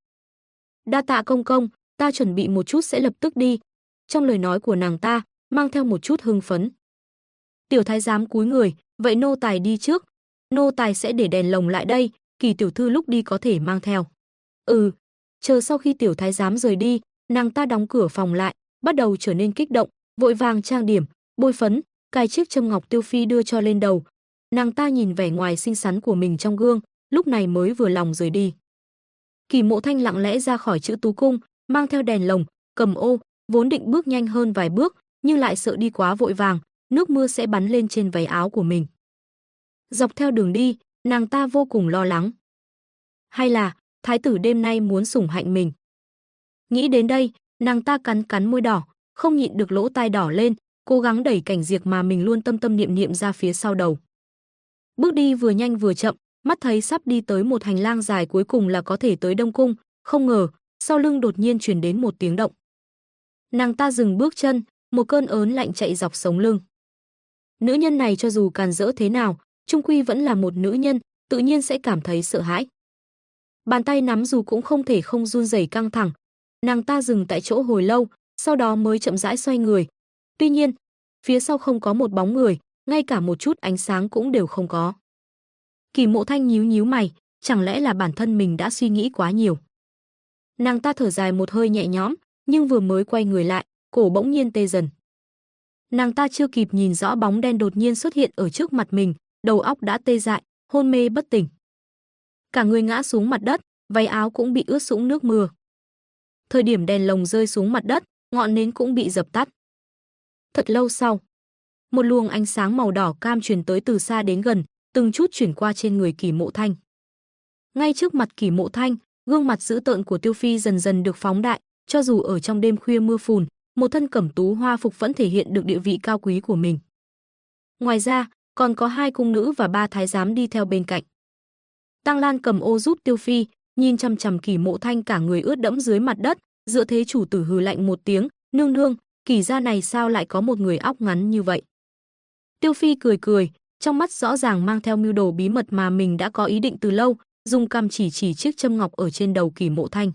Đa tạ công công, ta chuẩn bị một chút sẽ lập tức đi. Trong lời nói của nàng ta, mang theo một chút hưng phấn. Tiểu thái giám cúi người, vậy nô tài đi trước. Nô tài sẽ để đèn lồng lại đây, Kỳ tiểu thư lúc đi có thể mang theo. Ừ, chờ sau khi tiểu thái giám rời đi, nàng ta đóng cửa phòng lại, bắt đầu trở nên kích động, vội vàng trang điểm, bôi phấn, cài chiếc châm ngọc tiêu phi đưa cho lên đầu. Nàng ta nhìn vẻ ngoài xinh xắn của mình trong gương, lúc này mới vừa lòng rời đi. Kỳ Mộ Thanh lặng lẽ ra khỏi Chữ Tú cung, mang theo đèn lồng, cầm ô, vốn định bước nhanh hơn vài bước, nhưng lại sợ đi quá vội vàng, nước mưa sẽ bắn lên trên váy áo của mình. Dọc theo đường đi, nàng ta vô cùng lo lắng. Hay là, thái tử đêm nay muốn sủng hạnh mình? Nghĩ đến đây, nàng ta cắn cắn môi đỏ, không nhịn được lỗ tai đỏ lên, cố gắng đẩy Cảnh Diệp mà mình luôn tâm tâm niệm niệm ra phía sau đầu. Bước đi vừa nhanh vừa chậm, mắt thấy sắp đi tới một hành lang dài cuối cùng là có thể tới Đông cung, không ngờ, sau lưng đột nhiên truyền đến một tiếng động. Nàng ta dừng bước chân, một cơn ớn lạnh chạy dọc sống lưng. Nữ nhân này cho dù càn rỡ thế nào, chung quy vẫn là một nữ nhân, tự nhiên sẽ cảm thấy sợ hãi. Bàn tay nắm dù cũng không thể không run rẩy căng thẳng. Nàng ta dừng tại chỗ hồi lâu, sau đó mới chậm rãi xoay người. Tuy nhiên, phía sau không có một bóng người, ngay cả một chút ánh sáng cũng đều không có. Kỳ Mộ Thanh nhíu nhíu mày, chẳng lẽ là bản thân mình đã suy nghĩ quá nhiều. Nàng ta thở dài một hơi nhẹ nhõm, nhưng vừa mới quay người lại, cổ bỗng nhiên tê dần. Nàng ta chưa kịp nhìn rõ bóng đen đột nhiên xuất hiện ở trước mặt mình, đầu óc đã tê dại, hôn mê bất tỉnh. Cả người ngã xuống mặt đất, váy áo cũng bị ướt sũng nước mưa. Thời điểm đèn lồng rơi xuống mặt đất, ngọn nến cũng bị dập tắt. Thật lâu sau, một luồng ánh sáng màu đỏ cam truyền tới từ xa đến gần, từng chút chuyển qua trên người Kỷ Mộ Thanh. Ngay trước mặt Kỷ Mộ Thanh, gương mặt dữ tợn của Tiêu Phi dần dần được phóng đại, cho dù ở trong đêm khuya mưa phùn, một thân cẩm tú hoa phục vẫn thể hiện được địa vị cao quý của mình. Ngoài ra, còn có 2 cung nữ và 3 thái giám đi theo bên cạnh. Tăng Lan cầm ô giúp Tiêu Phi, nhìn chằm chằm Kỷ Mộ Thanh cả người ướt đẫm dưới mặt đất, dựa thế chủ tử hừ lạnh một tiếng, "Nương nương, Kỷ gia này sao lại có một người óc ngắn như vậy?" Tiêu Phi cười cười, trong mắt rõ ràng mang theo mưu đồ bí mật mà mình đã có ý định từ lâu, dùng cằm chỉ chiếc châm ngọc ở trên đầu Kỷ Mộ Thanh.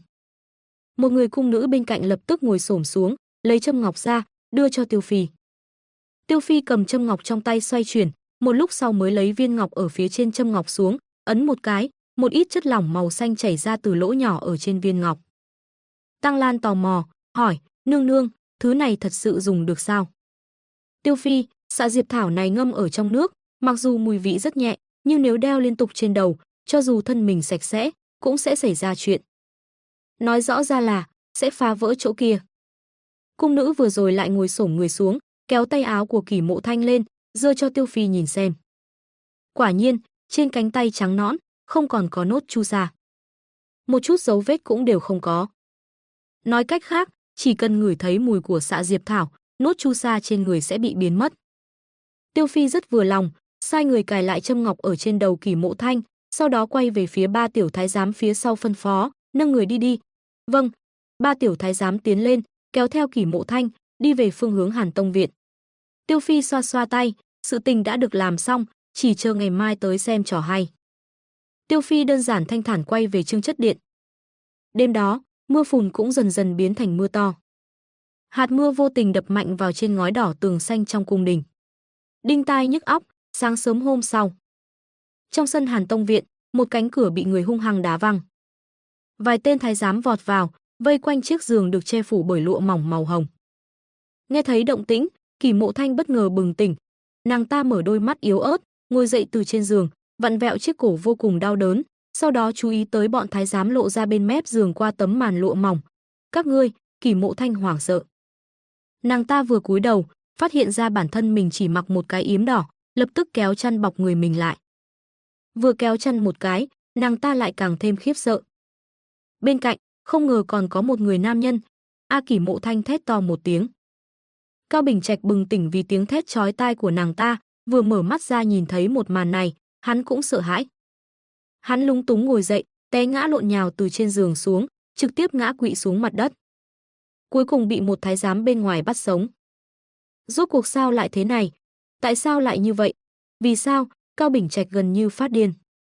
Một người cung nữ bên cạnh lập tức ngồi xổm xuống, lấy châm ngọc ra, đưa cho Tiêu Phi. Tiêu Phi cầm châm ngọc trong tay xoay chuyển, một lúc sau mới lấy viên ngọc ở phía trên châm ngọc xuống, ấn một cái, một ít chất lỏng màu xanh chảy ra từ lỗ nhỏ ở trên viên ngọc. Tăng Lan tò mò, hỏi, "Nương nương, thứ này thật sự dùng được sao?" Tiêu Phi, xạ diệp thảo này ngâm ở trong nước, mặc dù mùi vị rất nhẹ, nhưng nếu đeo liên tục trên đầu, cho dù thân mình sạch sẽ, cũng sẽ xảy ra chuyện. Nói rõ ra là, sẽ phá vỡ chỗ kia. Cung nữ vừa rồi lại ngồi xổm người xuống, kéo tay áo của Kỷ Mộ Thanh lên, giơ cho Tiêu Phi nhìn xem. Quả nhiên, trên cánh tay trắng nõn, không còn có nốt chu sa. Một chút dấu vết cũng đều không có. Nói cách khác, chỉ cần ngửi thấy mùi của xạ diệp thảo, nốt chu sa trên người sẽ bị biến mất. Tiêu Phi rất vừa lòng, sai người cài lại châm ngọc ở trên đầu Kỷ Mộ Thanh, sau đó quay về phía 3 tiểu thái giám phía sau phân phó, "Nâng người đi đi." "Vâng." 3 tiểu thái giám tiến lên, kéo theo Kỷ Mộ Thanh, đi về phương hướng Hàn Tông viện. Tiêu Phi xoa xoa tay, sự tình đã được làm xong, chỉ chờ ngày mai tới xem trò hay. Tiêu Phi đơn giản thanh thản quay về Trương Chất Điện. Đêm đó, mưa phùn cũng dần dần biến thành mưa to. Hạt mưa vô tình đập mạnh vào trên ngói đỏ tường xanh trong cung đình. Đinh tai nhức óc. Sáng sớm hôm sau, trong sân Hàn Tông viện, một cánh cửa bị người hung hăng đá văng. Vài tên thái giám vọt vào, vây quanh chiếc giường được che phủ bởi lụa mỏng màu hồng. Nghe thấy động tĩnh, Kỷ Mộ Thanh bất ngờ bừng tỉnh. Nàng ta mở đôi mắt yếu ớt, ngồi dậy từ trên giường, vặn vẹo chiếc cổ vô cùng đau đớn, sau đó chú ý tới bọn thái giám lộ ra bên mép giường qua tấm màn lụa mỏng. "Các ngươi!" Kỷ Mộ Thanh hoảng sợ. Nàng ta vừa cúi đầu, phát hiện ra bản thân mình chỉ mặc một cái yếm đỏ, lập tức kéo chăn bọc người mình lại. Vừa kéo chăn một cái, nàng ta lại càng thêm khiếp sợ. Bên cạnh, không ngờ còn có một người nam nhân. Kỷ Mộ Thanh thét to một tiếng. Cao Bình Trạch bừng tỉnh vì tiếng thét chói tai của nàng ta, vừa mở mắt ra nhìn thấy một màn này, hắn cũng sợ hãi. Hắn lúng túng ngồi dậy, té ngã lộn nhào từ trên giường xuống, trực tiếp ngã quỵ xuống mặt đất. Cuối cùng bị một thái giám bên ngoài bắt sống. Rốt cuộc sao lại thế này? Tại sao lại như vậy? Vì sao? Cao Bình Trạch gần như phát điên.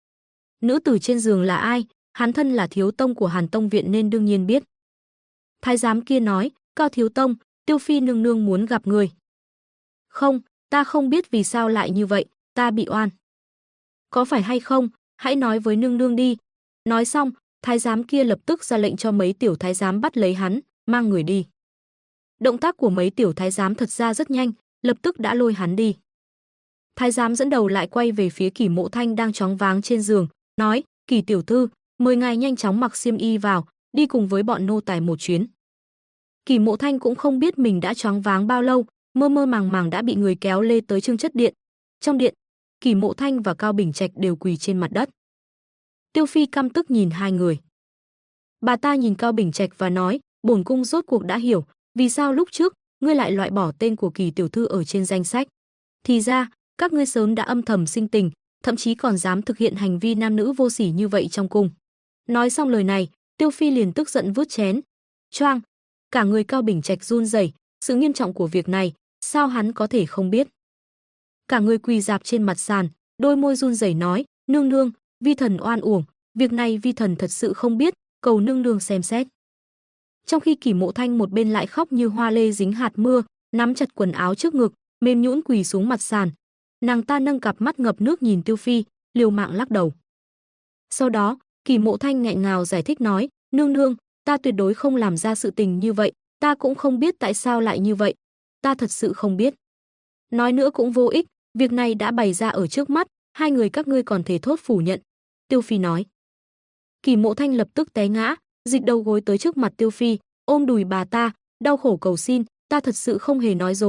Nữ tử trên giường là ai? Hắn thân là thiếu tông của Hàn Tông viện nên đương nhiên biết. Thái giám kia nói, "Cao thiếu tông, Tiêu Phi nương nương muốn gặp người." "Không, ta không biết vì sao lại như vậy, ta bị oan." "Có phải hay không? Hãy nói với nương nương đi." Nói xong, thái giám kia lập tức ra lệnh cho mấy tiểu thái giám bắt lấy hắn, mang người đi. Động tác của mấy tiểu thái giám thật ra rất nhanh, lập tức đã lôi hắn đi. Thái giám dẫn đầu lại quay về phía Kỷ Mộ Thanh đang choáng váng trên giường, nói, "Kỷ tiểu thư, mời ngài nhanh chóng mặc xiêm y vào, đi cùng với bọn nô tài một chuyến." Kỷ Mộ Thanh cũng không biết mình đã choáng váng bao lâu, mơ mơ màng màng đã bị người kéo lê tới Trương Chất Điện. Trong điện, Kỷ Mộ Thanh và Cao Bình Trạch đều quỳ trên mặt đất. Tiêu Phi căm tức nhìn hai người. Bà ta nhìn Cao Bình Trạch và nói, "Bổn cung rốt cuộc đã hiểu, vì sao lúc trước ngươi lại loại bỏ tên của Kỷ tiểu thư ở trên danh sách. Thì ra, các ngươi sớm đã âm thầm sinh tình, thậm chí còn dám thực hiện hành vi nam nữ vô sỉ như vậy trong cung." Nói xong lời này, Tiêu Phi liền tức giận vứt chén. Choang, cả người Cao Bình Trạch run rẩy, sự nghiêm trọng của việc này, sao hắn có thể không biết? Cả người quỳ rạp trên mặt sàn, đôi môi run rẩy nói, "Nương nương, vi thần oan uổng, việc này vi thần thật sự không biết, cầu nương nương xem xét." Trong khi Kỷ Mộ Thanh một bên lại khóc như hoa lê dính hạt mưa, nắm chặt quần áo trước ngực, mềm nhũn quỳ xuống mặt sàn. Nàng ta nâng cặp mắt ngập nước nhìn Tiêu Phi, liều mạng lắc đầu. Sau đó, Kỷ Mộ Thanh nghẹn ngào giải thích nói, "Nương nương, ta tuyệt đối không làm ra sự tình như vậy, ta cũng không biết tại sao lại như vậy, ta thật sự không biết." Nói nữa cũng vô ích, việc này đã bày ra ở trước mắt, hai người các ngươi còn thể thốt phủ nhận. Tiêu Phi nói. Kỷ Mộ Thanh lập tức té ngã, dịch đầu gối tới trước mặt Tiêu Phi, ôm đùi bà ta, đau khổ cầu xin, "Ta thật sự không hề nói dối,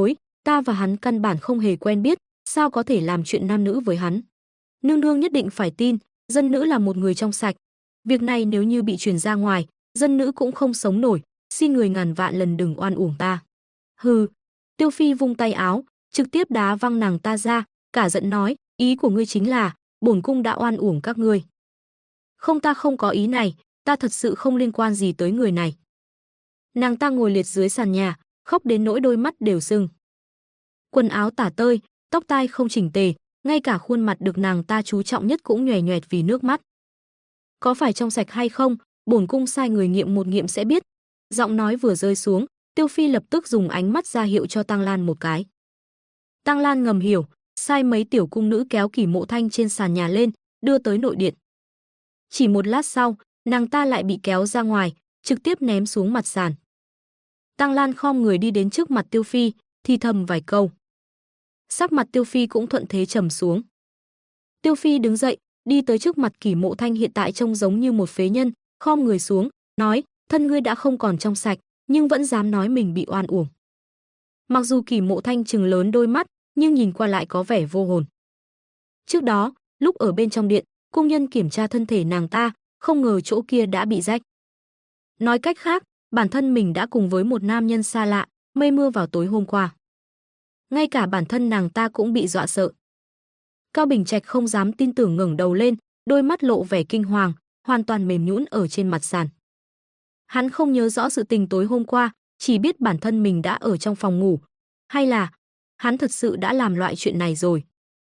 Ta và hắn căn bản không hề quen biết, sao có thể làm chuyện nam nữ với hắn? Nương nương nhất định phải tin, dân nữ là một người trong sạch. Việc này nếu như bị truyền ra ngoài, dân nữ cũng không sống nổi, xin người ngàn vạn lần đừng oan uổng ta. Hừ, Tiêu Phi vung tay áo, trực tiếp đá văng nàng ta ra, cả giận nói, ý của ngươi chính là, bổn cung đã oan uổng các ngươi. Không, ta không có ý này, ta thật sự không liên quan gì tới người này. Nàng ta ngồi liệt dưới sàn nhà, khóc đến nỗi đôi mắt đều sưng. Quần áo tả tơi, tóc tai không chỉnh tề, ngay cả khuôn mặt được nàng ta chú trọng nhất cũng nhòe nhòe vì nước mắt. Có phải trong sạch hay không, bổn cung sai người nghiệm một nghiệm sẽ biết. Giọng nói vừa rơi xuống, Tiêu Phi lập tức dùng ánh mắt ra hiệu cho Tăng Lan một cái. Tăng Lan ngầm hiểu, sai mấy tiểu cung nữ kéo Kỷ Mộ Thanh trên sàn nhà lên, đưa tới nội điện. Chỉ một lát sau, nàng ta lại bị kéo ra ngoài, trực tiếp ném xuống mặt sàn. Tăng Lan khom người đi đến trước mặt Tiêu Phi, thì thầm vài câu. Sắc mặt Tiêu Phi cũng thuận thế trầm xuống. Tiêu Phi đứng dậy, đi tới trước mặt Kỷ Mộ Thanh hiện tại trông giống như một phế nhân, khom người xuống, nói, thân ngươi đã không còn trong sạch, nhưng vẫn dám nói mình bị oan uổng. Mặc dù Kỷ Mộ Thanh trừng lớn đôi mắt, nhưng nhìn qua lại có vẻ vô hồn. Trước đó, lúc ở bên trong điện, cung nhân kiểm tra thân thể nàng ta, không ngờ chỗ kia đã bị rách. Nói cách khác, bản thân mình đã cùng với một nam nhân xa lạ, mây mưa vào tối hôm qua. Ngay cả bản thân nàng ta cũng bị dọa sợ. Cao Bình Trạch không dám tin tưởng ngẩng đầu lên, đôi mắt lộ vẻ kinh hoàng, hoàn toàn mềm nhũn ở trên mặt sàn. Hắn không nhớ rõ sự tình tối hôm qua, chỉ biết bản thân mình đã ở trong phòng ngủ. Hay là, hắn thật sự đã làm loại chuyện này rồi.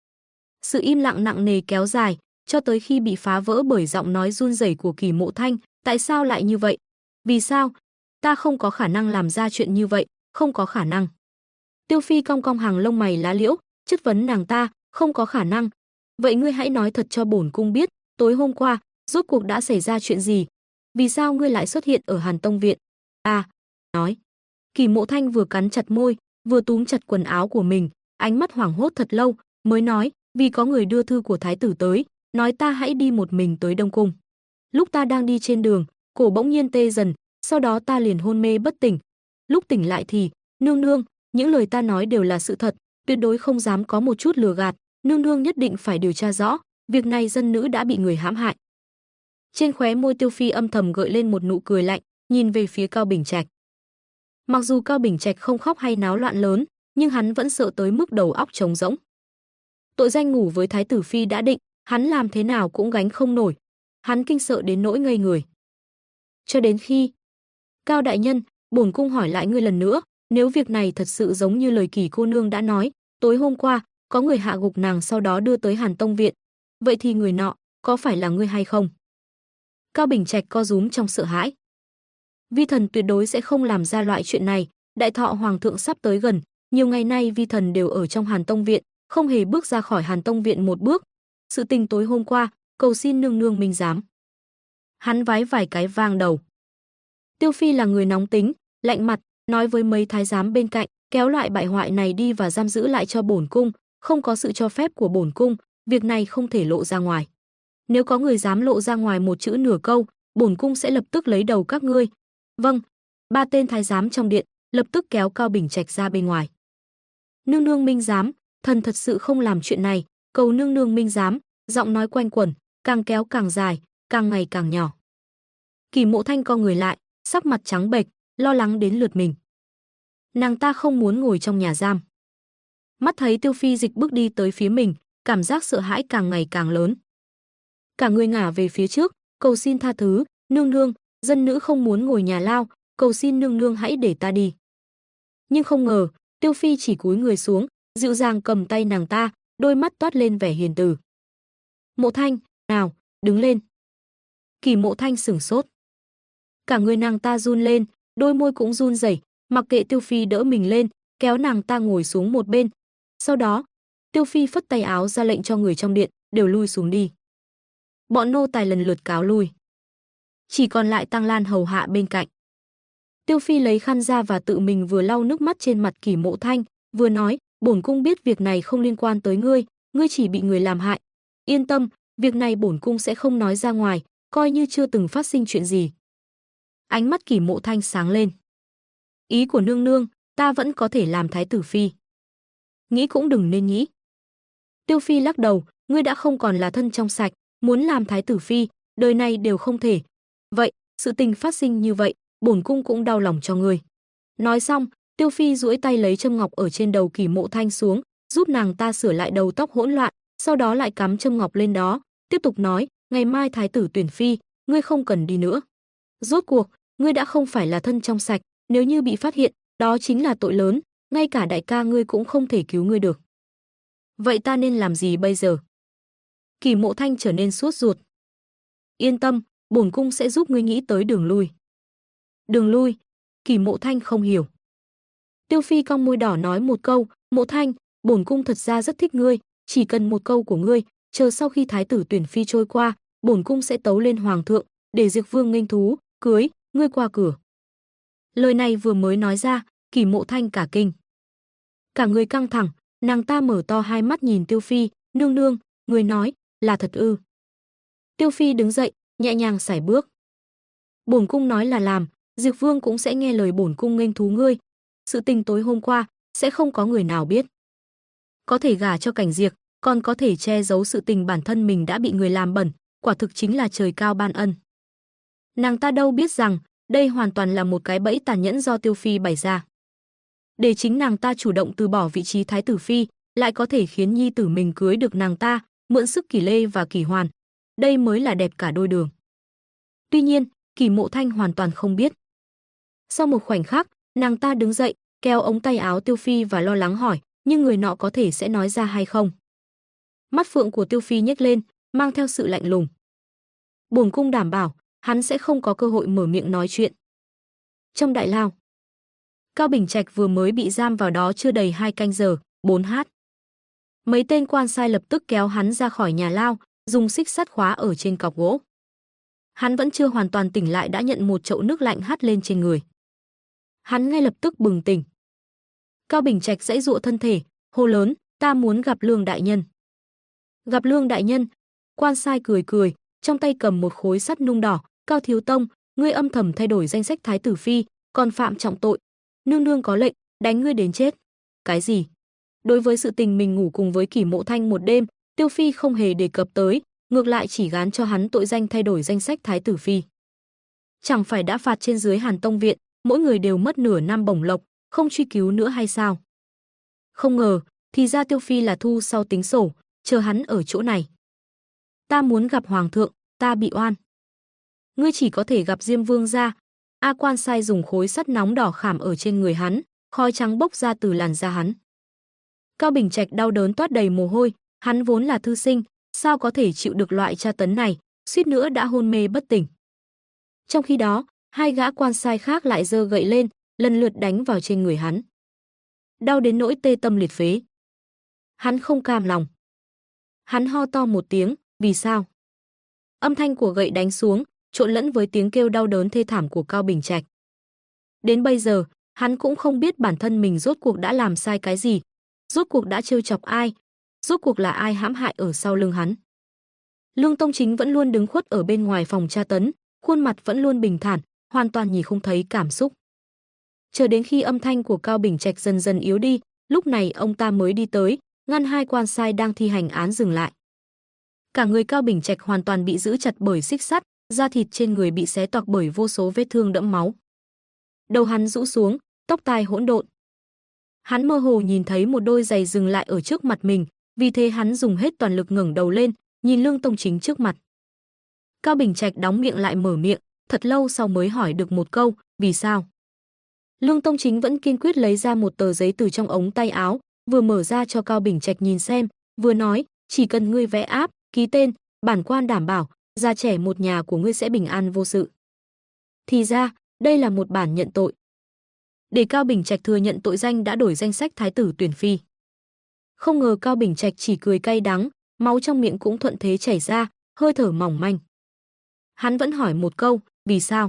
Sự im lặng nặng nề kéo dài, cho tới khi bị phá vỡ bởi giọng nói run rẩy của Kỷ Mộ Thanh, tại sao lại như vậy? Vì sao? Ta không có khả năng làm ra chuyện như vậy, không có khả năng. Tiêu Phi cong cong hàng lông mày lá liễu, chất vấn nàng ta, không có khả năng. Vậy ngươi hãy nói thật cho bổn cung biết, tối hôm qua, rốt cuộc đã xảy ra chuyện gì? Vì sao ngươi lại xuất hiện ở Hàn Tông Viện? Nói. Kỷ Mộ Thanh vừa cắn chặt môi, vừa túm chặt quần áo của mình, ánh mắt hoảng hốt thật lâu, mới nói, vì có người đưa thư của thái tử tới, nói ta hãy đi một mình tới Đông Cung. Lúc ta đang đi trên đường, cổ bỗng nhiên tê dần, sau đó ta liền hôn mê bất tỉnh. Lúc tỉnh lại thì, nương nương, những lời ta nói đều là sự thật, tuyệt đối không dám có một chút lừa gạt, nương nương nhất định phải điều tra rõ, việc này dân nữ đã bị người hãm hại. Trên khóe môi Tiêu Phi âm thầm gợi lên một nụ cười lạnh, nhìn về phía Cao Bình Trạch. Mặc dù Cao Bình Trạch không khóc hay náo loạn lớn, nhưng hắn vẫn sợ tới mức đầu óc trống rỗng. Tội danh ngủ với thái tử phi đã định, hắn làm thế nào cũng gánh không nổi. Hắn kinh sợ đến nỗi ngây người. Cho đến khi, Cao đại nhân, bổn cung hỏi lại ngươi lần nữa, nếu việc này thật sự giống như lời Kỷ cô nương đã nói, tối hôm qua có người hạ gục nàng sau đó đưa tới Hàn Tông Viện, vậy thì người nọ có phải là ngươi hay không? Cao Bình Trạch co rúm trong sợ hãi. Vi thần tuyệt đối sẽ không làm ra loại chuyện này, đại thọ hoàng thượng sắp tới gần, nhiều ngày nay vi thần đều ở trong Hàn Tông Viện, không hề bước ra khỏi Hàn Tông Viện một bước. Sự tình tối hôm qua, cầu xin nương nương minh giám. Hắn vái vài cái vang đầu. Tiêu Phi là người nóng tính, lạnh mặt, nói với mấy thái giám bên cạnh, kéo loại bại hoại này đi và giam giữ lại cho bổn cung, không có sự cho phép của bổn cung, việc này không thể lộ ra ngoài. Nếu có người dám lộ ra ngoài một chữ nửa câu, bổn cung sẽ lập tức lấy đầu các ngươi. Vâng. 3 tên thái giám trong điện lập tức kéo Cao Bình Trạch ra bên ngoài. Nương nương minh giám, thần thật sự không làm chuyện này, cầu nương nương minh giám. Giọng nói quanh quẩn, càng kéo càng dài, càng ngày càng nhỏ. Kỷ Mộ Thanh co người lại, sắc mặt trắng bệch, lo lắng đến lượt mình. Nàng ta không muốn ngồi trong nhà giam. Mắt thấy Tiêu Phi dịch bước đi tới phía mình, cảm giác sợ hãi càng ngày càng lớn. Cả người ngả về phía trước, cầu xin tha thứ, nương nương, dân nữ không muốn ngồi nhà lao, cầu xin nương nương hãy để ta đi. Nhưng không ngờ, Tiêu Phi chỉ cúi người xuống, dịu dàng cầm tay nàng ta, đôi mắt toát lên vẻ hiền từ. Mộ Thanh, nào, đứng lên. Kỷ Mộ Thanh sửng sốt. Cả người nàng ta run lên, đôi môi cũng run rẩy, mặc kệ Tiêu Phi đỡ mình lên, kéo nàng ta ngồi xuống một bên. Sau đó, Tiêu Phi phất tay áo ra lệnh cho người trong điện, đều lui xuống đi. Bọn nô tài lần lượt cáo lui. Chỉ còn lại Tăng Lan hầu hạ bên cạnh. Tiêu Phi lấy khăn ra và tự mình vừa lau nước mắt trên mặt Kỷ Mộ Thanh, vừa nói, bổn cung biết việc này không liên quan tới ngươi, ngươi chỉ bị người làm hại. Yên tâm, việc này bổn cung sẽ không nói ra ngoài, coi như chưa từng phát sinh chuyện gì. Ánh mắt Kỷ Mộ Thanh sáng lên. Ý của nương nương, ta vẫn có thể làm thái tử phi. nghĩ cũng đừng nên nghĩ. Tiêu Phi lắc đầu, ngươi đã không còn là thân trong sạch, muốn làm thái tử phi, đời này đều không thể. Vậy, sự tình phát sinh như vậy, bổn cung cũng đau lòng cho ngươi. Nói xong, Tiêu Phi duỗi tay lấy châm ngọc ở trên đầu Kỷ Mộ Thanh xuống, giúp nàng ta sửa lại đầu tóc hỗn loạn, sau đó lại cắm châm ngọc lên đó, tiếp tục nói, ngày mai thái tử tuyển phi, ngươi không cần đi nữa. Rốt cuộc, ngươi đã không phải là thân trong sạch, nếu như bị phát hiện, đó chính là tội lớn, ngay cả đại ca ngươi cũng không thể cứu ngươi được. Vậy ta nên làm gì bây giờ? Kỷ Mộ Thanh trở nên sốt ruột. Yên tâm, bổn cung sẽ giúp ngươi nghĩ tới đường lui. Đường lui? Kỷ Mộ Thanh không hiểu. Tiêu Phi cong môi đỏ nói một câu, Mộ Thanh, bổn cung thật ra rất thích ngươi, chỉ cần một câu của ngươi, chờ sau khi thái tử tuyển phi trôi qua, bổn cung sẽ tấu lên hoàng thượng, để Diệp Vương nghênh thú, cưới, ngươi qua cửa. Lời này vừa mới nói ra, Kỷ Mộ Thanh cả kinh. Cả người căng thẳng, nàng ta mở to hai mắt nhìn Tiêu Phi, nương nương, người nói, là thật ư? Tiêu Phi đứng dậy, nhẹ nhàng sải bước. Bổn cung nói là làm, Diệp Vương cũng sẽ nghe lời bổn cung nghênh thú ngươi. Sự tình tối hôm qua, sẽ không có người nào biết. Có thể gả cho Cảnh Diệp, còn có thể che giấu sự tình bản thân mình đã bị người làm bẩn, quả thực chính là trời cao ban ân. Nàng ta đâu biết rằng, đây hoàn toàn là một cái bẫy tàn nhẫn do Tiêu Phi bày ra. Để chính nàng ta chủ động từ bỏ vị trí thái tử phi, lại có thể khiến nhi tử mình cưới được nàng ta, mượn sức Kỷ Lê và Kỷ Hoàn. Đây mới là đẹp cả đôi đường. Tuy nhiên, Kỷ Mộ Thanh hoàn toàn không biết. Sau một khoảnh khắc, nàng ta đứng dậy, kéo ống tay áo Tiêu Phi và lo lắng hỏi, nhưng người nọ có thể sẽ nói ra hay không? Mắt phượng của Tiêu Phi nhếch lên, mang theo sự lạnh lùng. Bổn cung đảm bảo, hắn sẽ không có cơ hội mở miệng nói chuyện. Trong đại lao, Cao Bình Trạch vừa mới bị giam vào đó chưa đầy 2 canh giờ, 4h. Mấy tên quan sai lập tức kéo hắn ra khỏi nhà lao, dùng xích sắt khóa ở trên cọc gỗ. Hắn vẫn chưa hoàn toàn tỉnh lại đã nhận một chậu nước lạnh hắt lên trên người. Hắn ngay lập tức bừng tỉnh. Cao Bình Trạch giãy giụa thân thể, hô lớn, ta muốn gặp Lương đại nhân. Gặp Lương đại nhân? Quan sai cười cười, trong tay cầm một khối sắt nung đỏ, Cao thiếu tông, ngươi âm thầm thay đổi danh sách thái tử phi, còn phạm trọng tội. Nương nương có lệnh, đánh ngươi đến chết. Cái gì? Đối với sự tình mình ngủ cùng với Kỷ Mộ Thanh một đêm, Tiêu Phi không hề đề cập tới, ngược lại chỉ gán cho hắn tội danh thay đổi danh sách thái tử phi. Chẳng phải đã phạt trên dưới Hàn Tông viện, mỗi người đều mất nửa năm bổng lộc, không truy cứu nữa hay sao? Không ngờ, thì ra Tiêu Phi là thu sau tính sổ, chờ hắn ở chỗ này. Ta muốn gặp hoàng thượng, ta bị oan. Ngươi chỉ có thể gặp Diêm Vương gia. A quan sai dùng khối sắt nóng đỏ khảm ở trên người hắn, khói trắng bốc ra từ làn da hắn. Cao Bình Trạch đau đớn toát đầy mồ hôi, hắn vốn là thư sinh, sao có thể chịu được loại tra tấn này, suýt nữa đã hôn mê bất tỉnh. Trong khi đó, hai gã quan sai khác lại giơ gậy lên, lần lượt đánh vào trên người hắn. Đau đến nỗi tê tâm liệt phế. Hắn không cam lòng. Hắn ho to một tiếng, vì sao? Âm thanh của gậy đánh xuống, trộn lẫn với tiếng kêu đau đớn thê thảm của Cao Bình Trạch. Đến bây giờ, hắn cũng không biết bản thân mình rốt cuộc đã làm sai cái gì, rốt cuộc đã trêu chọc ai, rốt cuộc là ai hãm hại ở sau lưng hắn. Lương Tông Chính vẫn luôn đứng khuất ở bên ngoài phòng tra tấn, khuôn mặt vẫn luôn bình thản, hoàn toàn nhìn không thấy cảm xúc. Chờ đến khi âm thanh của Cao Bình Trạch dần dần yếu đi, lúc này ông ta mới đi tới, ngăn hai quan sai đang thi hành án dừng lại. Cả người Cao Bình Trạch hoàn toàn bị giữ chặt bởi xích sắt, da thịt trên người bị xé toạc bởi vô số vết thương đẫm máu. Đầu hắn rũ xuống, tóc tai hỗn độn. Hắn mơ hồ nhìn thấy một đôi giày dừng lại ở trước mặt mình, vì thế hắn dùng hết toàn lực ngẩng đầu lên, nhìn Lương Tông Chính trước mặt. Cao Bình Trạch đóng miệng lại mở miệng, thật lâu sau mới hỏi được một câu, vì sao? Lương Tông Chính vẫn kiên quyết lấy ra một tờ giấy từ trong ống tay áo, vừa mở ra cho Cao Bình Trạch nhìn xem, vừa nói, chỉ cần ngươi vẽ áp, ký tên, bản quan đảm bảo, già trẻ một nhà của ngươi sẽ bình an vô sự. Thì ra, đây là một bản nhận tội. Để Cao Bình Trạch thừa nhận tội danh đã đổi danh sách thái tử tuyển phi. Không ngờ Cao Bình Trạch chỉ cười cay đắng, máu trong miệng cũng thuận thế chảy ra, hơi thở mỏng manh. Hắn vẫn hỏi một câu, vì sao?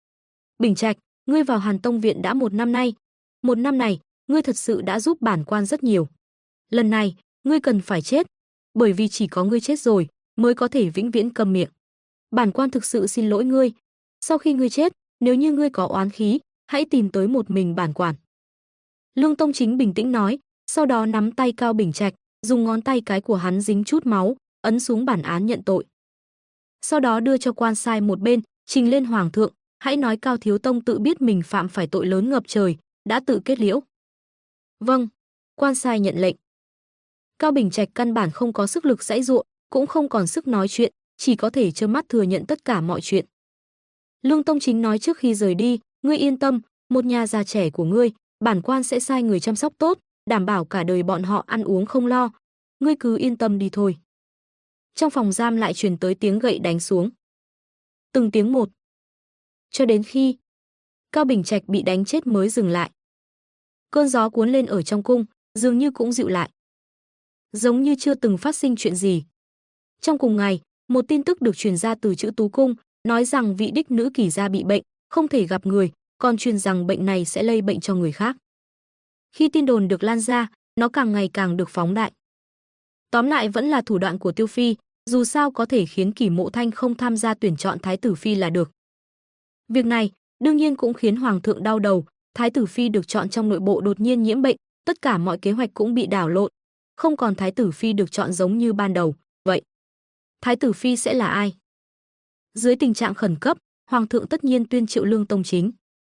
Bình Trạch, ngươi vào Hàn Tông viện đã 1 năm nay. 1 năm này, ngươi thật sự đã giúp bản quan rất nhiều. Lần này, ngươi cần phải chết, bởi vì chỉ có ngươi chết rồi, mới có thể vĩnh viễn câm miệng. Bản quan thực sự xin lỗi ngươi. Sau khi ngươi chết, nếu như ngươi có oán khí, hãy tìm tới một mình bản quan. Lương Tông Chính bình tĩnh nói, sau đó nắm tay Cao Bình Trạch, dùng ngón tay cái của hắn dính chút máu, ấn xuống bản án nhận tội. Sau đó đưa cho quan sai một bên, trình lên hoàng thượng, hãy nói Cao thiếu tông tự biết mình phạm phải tội lớn ngập trời, đã tự kết liễu. Vâng, quan sai nhận lệnh. Cao Bình Trạch căn bản không có sức lực giãy giụa, cũng không còn sức nói chuyện, chỉ có thể trơ mắt thừa nhận tất cả mọi chuyện. Lương Tông Chính nói trước khi rời đi, ngươi yên tâm, một nhà già trẻ của ngươi, bản quan sẽ sai người chăm sóc tốt, đảm bảo cả đời bọn họ ăn uống không lo, ngươi cứ yên tâm đi thôi. Trong phòng giam lại truyền tới tiếng gậy đánh xuống. Từng tiếng một. Cho đến khi Cao Bình Trạch bị đánh chết mới dừng lại. Cơn gió cuốn lên ở trong cung, dường như cũng dịu lại. Giống như chưa từng phát sinh chuyện gì. Trong cùng ngày, một tin tức được truyền ra từ Chữ Tú Cung, nói rằng vị đích nữ Kỳ gia bị bệnh, không thể gặp người, còn truyền rằng bệnh này sẽ lây bệnh cho người khác. Khi tin đồn được lan ra, nó càng ngày càng được phóng đại. Tóm lại vẫn là thủ đoạn của Tiêu Phi, dù sao có thể khiến Kỷ Mộ Thanh không tham gia tuyển chọn Thái tử Phi là được. Việc này, đương nhiên cũng khiến Hoàng thượng đau đầu, Thái tử Phi được chọn trong nội bộ đột nhiên nhiễm bệnh, tất cả mọi kế hoạch cũng bị đảo lộn, không còn Thái tử Phi được chọn giống như ban đầu, vậy Thái tử Phi sẽ là ai? Dưới tình trạng khẩn cấp, Hoàng thượng tất nhiên tuyên triệu Lương Tông Chính.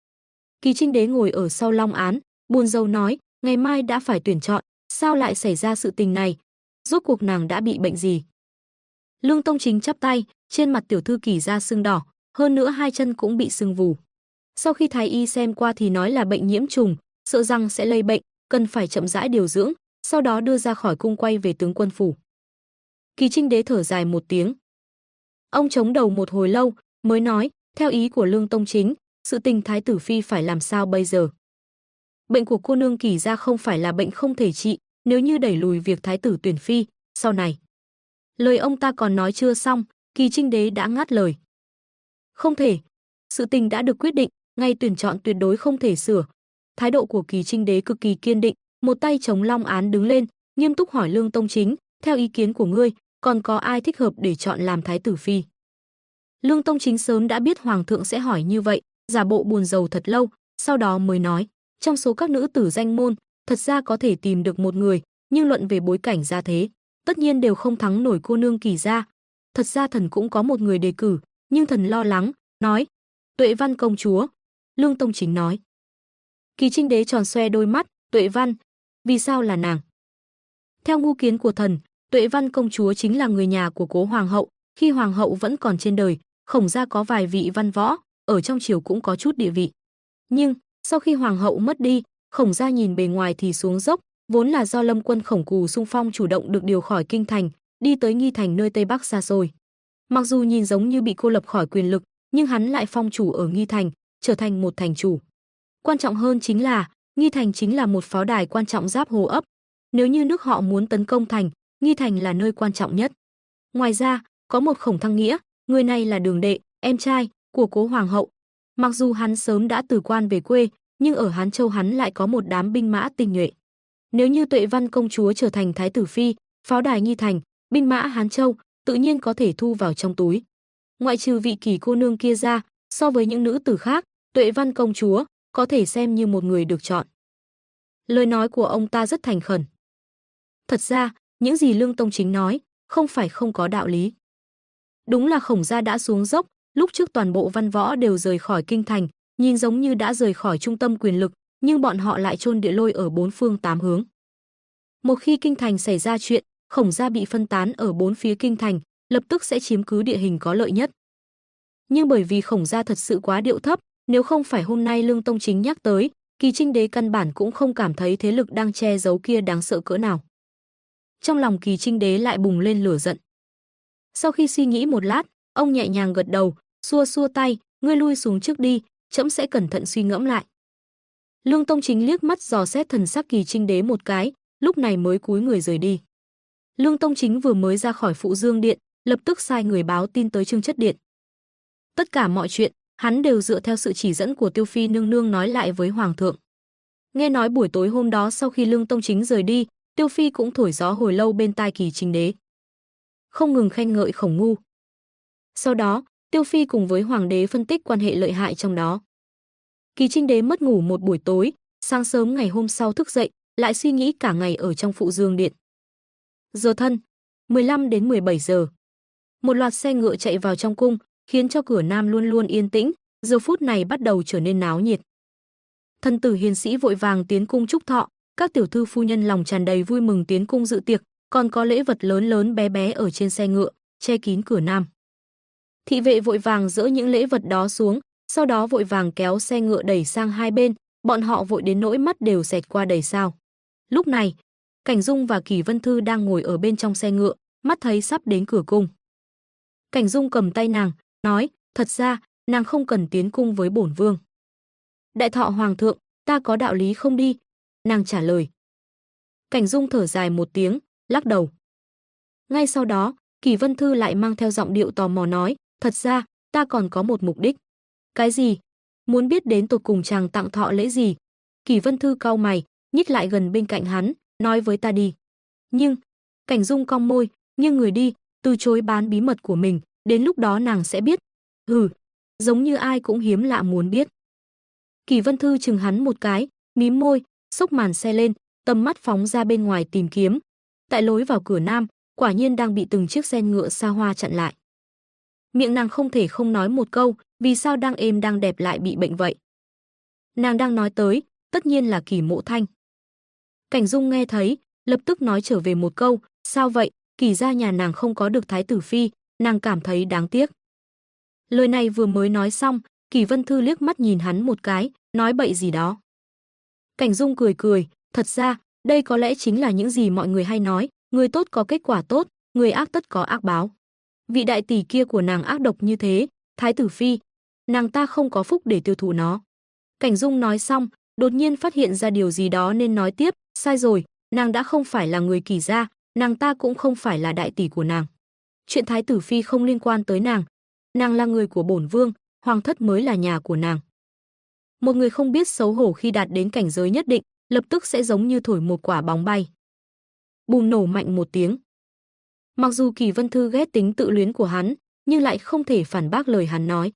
Kỳ Trinh Đế ngồi ở sau long án, buồn rầu nói, ngày mai đã phải tuyển chọn, sao lại xảy ra sự tình này? Rốt cuộc nàng đã bị bệnh gì? Lương Tông Chính chắp tay, trên mặt tiểu thư Kỳ gia sưng đỏ, hơn nữa hai chân cũng bị sưng vù. Sau khi thái y xem qua thì nói là bệnh nhiễm trùng, sợ rằng sẽ lây bệnh, cần phải chậm rãi điều dưỡng, sau đó đưa ra khỏi cung quay về tướng quân phủ. Kỳ Trinh Đế thở dài một tiếng. Ông chống đầu một hồi lâu, mới nói, theo ý của Lương Tông Chính, sự tình Thái tử Phi phải làm sao bây giờ? Bệnh của cô nương Kỳ gia không phải là bệnh không thể trị, nếu như đẩy lùi việc Thái tử tuyển Phi, sau này. Lời ông ta còn nói chưa xong, Kỳ Trinh Đế đã ngắt lời. Không thể, sự tình đã được quyết định, ngày tuyển chọn tuyệt đối không thể sửa. Thái độ của Kỳ Trinh Đế cực kỳ kiên định, một tay chống long án đứng lên, nghiêm túc hỏi Lương Tông Chính, theo ý kiến của ngươi, còn có ai thích hợp để chọn làm Thái tử Phi? Lương Tông Chính sớm đã biết Hoàng thượng sẽ hỏi như vậy, giả bộ buồn rầu thật lâu, sau đó mới nói, trong số các nữ tử danh môn, thật ra có thể tìm được một người, nhưng luận về bối cảnh gia thế, tất nhiên đều không thắng nổi cô nương Kỳ gia. Thật ra thần cũng có một người đề cử, nhưng thần lo lắng, nói, Tuệ Văn công chúa. Lương Tông Chính nói. Kỳ Trinh Đế tròn xoe đôi mắt, Tuệ Văn, vì sao là nàng? Theo ngu kiến của thần, Tuệ Văn công chúa chính là người nhà của cố hoàng hậu, khi hoàng hậu vẫn còn trên đời, Khổng gia có vài vị văn võ, ở trong triều cũng có chút địa vị. Nhưng, sau khi hoàng hậu mất đi, Khổng gia nhìn bề ngoài thì xuống dốc, vốn là do Lâm quân Khổng Cù xung phong chủ động được điều khỏi kinh thành, đi tới Nghi Thành nơi Tây Bắc xa xôi. Mặc dù nhìn giống như bị cô lập khỏi quyền lực, nhưng hắn lại phong chủ ở Nghi Thành, trở thành một thành chủ. Quan trọng hơn chính là, Nghi Thành chính là một pháo đài quan trọng giáp Hồ Ấp. Nếu như nước họ muốn tấn công thành, Nghi Thành là nơi quan trọng nhất. Ngoài ra, có một Khổng Thăng Nghĩa, người này là đường đệ, em trai của cố hoàng hậu. Mặc dù hắn sớm đã từ quan về quê, nhưng ở Hán Châu hắn lại có một đám binh mã tinh nhuệ. Nếu như Tuệ Văn công chúa trở thành Thái tử Phi, pháo đài Nghi Thành, binh mã Hán Châu tự nhiên có thể thu vào trong túi. Ngoại trừ vị Kỳ cô nương kia ra, so với những nữ tử khác, Tuệ Văn công chúa có thể xem như một người được chọn. Lời nói của ông ta rất thành khẩn. Thật ra, những gì Lương Tông Chính nói, không phải không có đạo lý. Đúng là Khổng gia đã xuống dốc, lúc trước toàn bộ văn võ đều rời khỏi kinh thành, nhìn giống như đã rời khỏi trung tâm quyền lực, nhưng bọn họ lại chôn địa lôi ở bốn phương tám hướng. Một khi kinh thành xảy ra chuyện, Khổng gia bị phân tán ở bốn phía kinh thành, lập tức sẽ chiếm cứ địa hình có lợi nhất. Nhưng bởi vì Khổng gia thật sự quá điệu thấp, nếu không phải hôm nay Lương Tông Chính nhắc tới, Kỳ Trinh Đế căn bản cũng không cảm thấy thế lực đang che giấu kia đáng sợ cỡ nào. Trong lòng Kỳ Trinh Đế lại bùng lên lửa giận. Sau khi suy nghĩ một lát, ông nhẹ nhàng gật đầu, xua xua tay, ngươi lui xuống trước đi, trẫm sẽ cẩn thận suy ngẫm lại. Lương Tông Chính liếc mắt dò xét thần sắc Kỳ Trinh Đế một cái, lúc này mới cúi người rời đi. Lương Tông Chính vừa mới ra khỏi Phụ Dương Điện, lập tức sai người báo tin tới Trương Chất Điện. Tất cả mọi chuyện, hắn đều dựa theo sự chỉ dẫn của Tiêu Phi nương nương nói lại với Hoàng thượng. Nghe nói buổi tối hôm đó sau khi Lương Tông Chính rời đi, Tiêu Phi cũng thổi gió hồi lâu bên tai Kỳ Trinh Đế, không ngừng khen ngợi Khổng ngu. Sau đó, Tiêu Phi cùng với Hoàng đế phân tích quan hệ lợi hại trong đó. Kỳ Trinh Đế mất ngủ một buổi tối, sáng sớm ngày hôm sau thức dậy, lại suy nghĩ cả ngày ở trong Phụ Dương Điện. Giờ thân 15 đến 17 giờ. Một loạt xe ngựa chạy vào trong cung, khiến cho cửa Nam luôn luôn yên tĩnh, giờ phút này bắt đầu trở nên náo nhiệt. Thân tử hiền sĩ vội vàng tiến cung chúc thọ, các tiểu thư phu nhân lòng tràn đầy vui mừng tiến cung dự tiệc, còn có lễ vật lớn lớn bé bé ở trên xe ngựa, che kín cửa Nam. Thị vệ vội vàng dỡ những lễ vật đó xuống, sau đó vội vàng kéo xe ngựa đẩy sang hai bên, bọn họ vội đến nỗi mắt đều xẹt qua đầy sao. Lúc này, Cảnh Dung và Kỷ Vân Thư đang ngồi ở bên trong xe ngựa, mắt thấy sắp đến cửa cung. Cảnh Dung cầm tay nàng, nói, thật ra, nàng không cần tiến cung với bổn vương. Đại thọ hoàng thượng, ta có đạo lý không đi, nàng trả lời. Cảnh Dung thở dài một tiếng, lắc đầu. Ngay sau đó, Kỷ Vân Thư lại mang theo giọng điệu tò mò nói, thật ra, ta còn có một mục đích. Cái gì? Muốn biết đến tột cùng chàng tặng thọ lễ gì? Kỷ Vân Thư cau mày, nhích lại gần bên cạnh hắn, nói với ta đi. Nhưng, Cảnh Dung cong môi, nghiêng người đi, từ chối bán bí mật của mình, đến lúc đó nàng sẽ biết. Hừ, giống như ai cũng hiếm lạ muốn biết. Kỷ Vân Thư chừng hắn một cái, mím môi, xốc màn xe lên, tầm mắt phóng ra bên ngoài tìm kiếm. Tại lối vào cửa Nam, quả nhiên đang bị từng chiếc xe ngựa xa hoa chặn lại. Miệng nàng không thể không nói một câu, vì sao đang êm đang đẹp lại bị bệnh vậy? Nàng đang nói tới, tất nhiên là Kỷ Mộ Thanh. Cảnh Dung nghe thấy, lập tức nói trở về một câu, sao vậy, Kỷ gia nhà nàng không có được thái tử phi, nàng cảm thấy đáng tiếc. Lời này vừa mới nói xong, Kỷ Vân Thư liếc mắt nhìn hắn một cái, nói bậy gì đó. Cảnh Dung cười cười, thật ra, đây có lẽ chính là những gì mọi người hay nói, người tốt có kết quả tốt, người ác tất có ác báo. Vị đại tỷ kia của nàng ác độc như thế, thái tử phi, nàng ta không có phúc để tiêu thụ nó. Cảnh Dung nói xong, đột nhiên phát hiện ra điều gì đó nên nói tiếp, sai rồi, nàng đã không phải là người Kỷ gia, nàng ta cũng không phải là đại tỷ của nàng. Chuyện thái tử phi không liên quan tới nàng là người của bổn vương, hoàng thất mới là nhà của nàng. Một người không biết xấu hổ khi đạt đến cảnh giới nhất định, lập tức sẽ giống như thổi một quả bóng bay. Bùng nổ mạnh một tiếng. Mặc dù Kỷ Vân Thư ghét tính tự luyến của hắn, nhưng lại không thể phản bác lời hắn nói.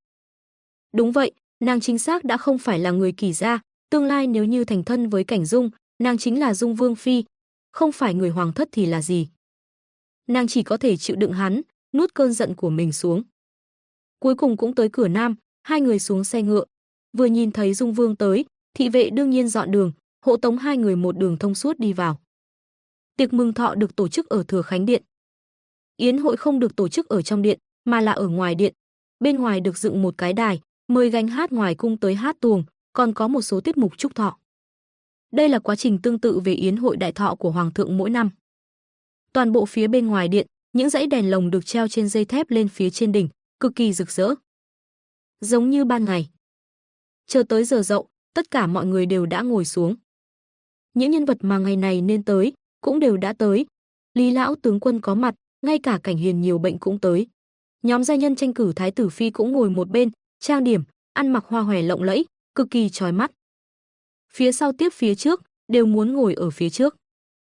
Đúng vậy, nàng chính xác đã không phải là người Kỷ gia, tương lai nếu như thành thân với Cảnh Dung, nàng chính là Dung Vương phi, không phải người hoàng thất thì là gì. Nàng chỉ có thể chịu đựng hắn, nuốt cơn giận của mình xuống. Cuối cùng cũng tới cửa Nam, hai người xuống xe ngựa, vừa nhìn thấy Dung Vương tới, thị vệ đương nhiên dọn đường, hộ tống hai người một đường thông suốt đi vào. Tiệc mừng thọ được tổ chức ở Thừa Khánh Điện. Yến hội không được tổ chức ở trong điện, mà là ở ngoài điện. Bên ngoài được dựng một cái đài, mời gánh hát ngoài cung tới hát tuồng, còn có một số tiết mục chúc thọ. Đây là quá trình tương tự về yến hội đại thọ của hoàng thượng mỗi năm. Toàn bộ phía bên ngoài điện, những dãy đèn lồng được treo trên dây thép lên phía trên đỉnh, cực kỳ rực rỡ. Giống như ban ngày. Chờ tới giờ dậu, tất cả mọi người đều đã ngồi xuống. Những nhân vật mà ngày này nên tới, cũng đều đã tới. Lý lão tướng quân có mặt, ngay cả Cảnh Hiền nhiều bệnh cũng tới. Nhóm gia nhân tranh cử thái tử phi cũng ngồi một bên, trang điểm, ăn mặc hoa hòe lộng lẫy, cực kỳ chói mắt. Phía sau tiếp phía trước, đều muốn ngồi ở phía trước.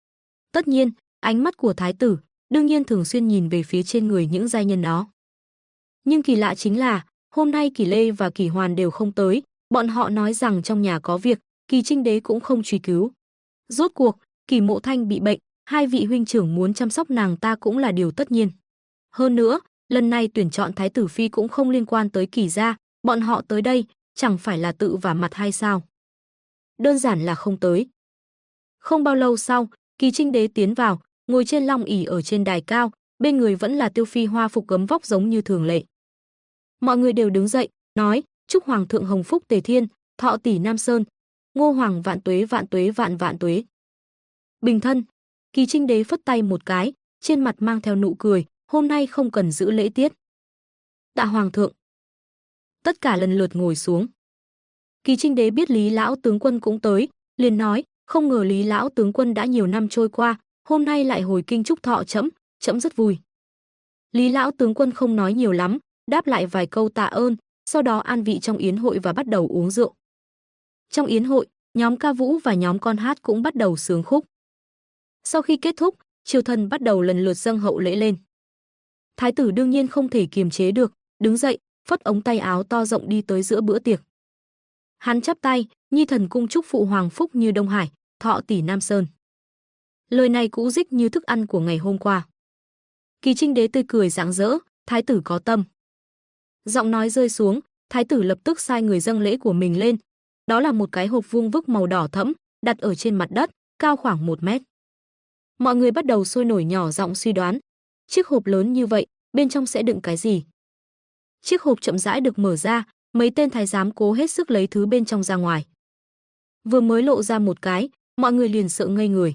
Tất nhiên, ánh mắt của thái tử, đương nhiên thường xuyên nhìn về phía trên người những giai nhân đó. Nhưng kỳ lạ chính là, hôm nay Kỷ Lê và Kỷ Hoàn đều không tới, bọn họ nói rằng trong nhà có việc, Kỷ Trinh Đế cũng không truy cứu. Rốt cuộc, Kỷ Mộ Thanh bị bệnh, hai vị huynh trưởng muốn chăm sóc nàng ta cũng là điều tất nhiên. Hơn nữa, lần này tuyển chọn thái tử phi cũng không liên quan tới Kỷ gia, bọn họ tới đây, chẳng phải là tự vả mặt hay sao? Đơn giản là không tới. Không bao lâu sau, Kỷ Trinh Đế tiến vào, ngồi trên long ỷ ở trên đài cao, bên người vẫn là Tiêu Phi hoa phục gấm vóc giống như thường lệ. Mọi người đều đứng dậy, nói, chúc hoàng thượng hồng phúc tề thiên, thọ tỷ Nam Sơn, Ngô hoàng vạn tuế vạn vạn tuế. Bình thân, Kỷ Trinh Đế phất tay một cái, trên mặt mang theo nụ cười, hôm nay không cần giữ lễ tiết. Tạ hoàng thượng. Tất cả lần lượt ngồi xuống. Kỷ Trinh Đế biết Lý lão tướng quân cũng tới, liền nói, không ngờ Lý lão tướng quân đã nhiều năm trôi qua, hôm nay lại hồi kinh chúc thọ trẫm, trẫm rất vui. Lý lão tướng quân không nói nhiều lắm, đáp lại vài câu tạ ơn, sau đó an vị trong yến hội và bắt đầu uống rượu. Trong yến hội, nhóm ca vũ và nhóm con hát cũng bắt đầu sướng khúc. Sau khi kết thúc, triều thần bắt đầu lần lượt dâng hậu lễ lên. Thái tử đương nhiên không thể kiềm chế được, đứng dậy, phất ống tay áo to rộng đi tới giữa bữa tiệc. Hắn chắp tay, nhi thần cung chúc phụ hoàng phúc như Đông Hải, thọ tỷ Nam Sơn. Lời này cũ dích như thức ăn của ngày hôm qua. Kỳ Trinh Đế tươi cười rạng rỡ, thái tử có tâm. Giọng nói rơi xuống, thái tử lập tức sai người dâng lễ của mình lên. Đó là một cái hộp vuông vức màu đỏ thẫm, đặt ở trên mặt đất, cao khoảng 1 mét. Mọi người bắt đầu sôi nổi nhỏ giọng suy đoán, chiếc hộp lớn như vậy, bên trong sẽ đựng cái gì? Chiếc hộp chậm rãi được mở ra, mấy tên thái giám cố hết sức lấy thứ bên trong ra ngoài. Vừa mới lộ ra một cái, mọi người liền sợ ngây người.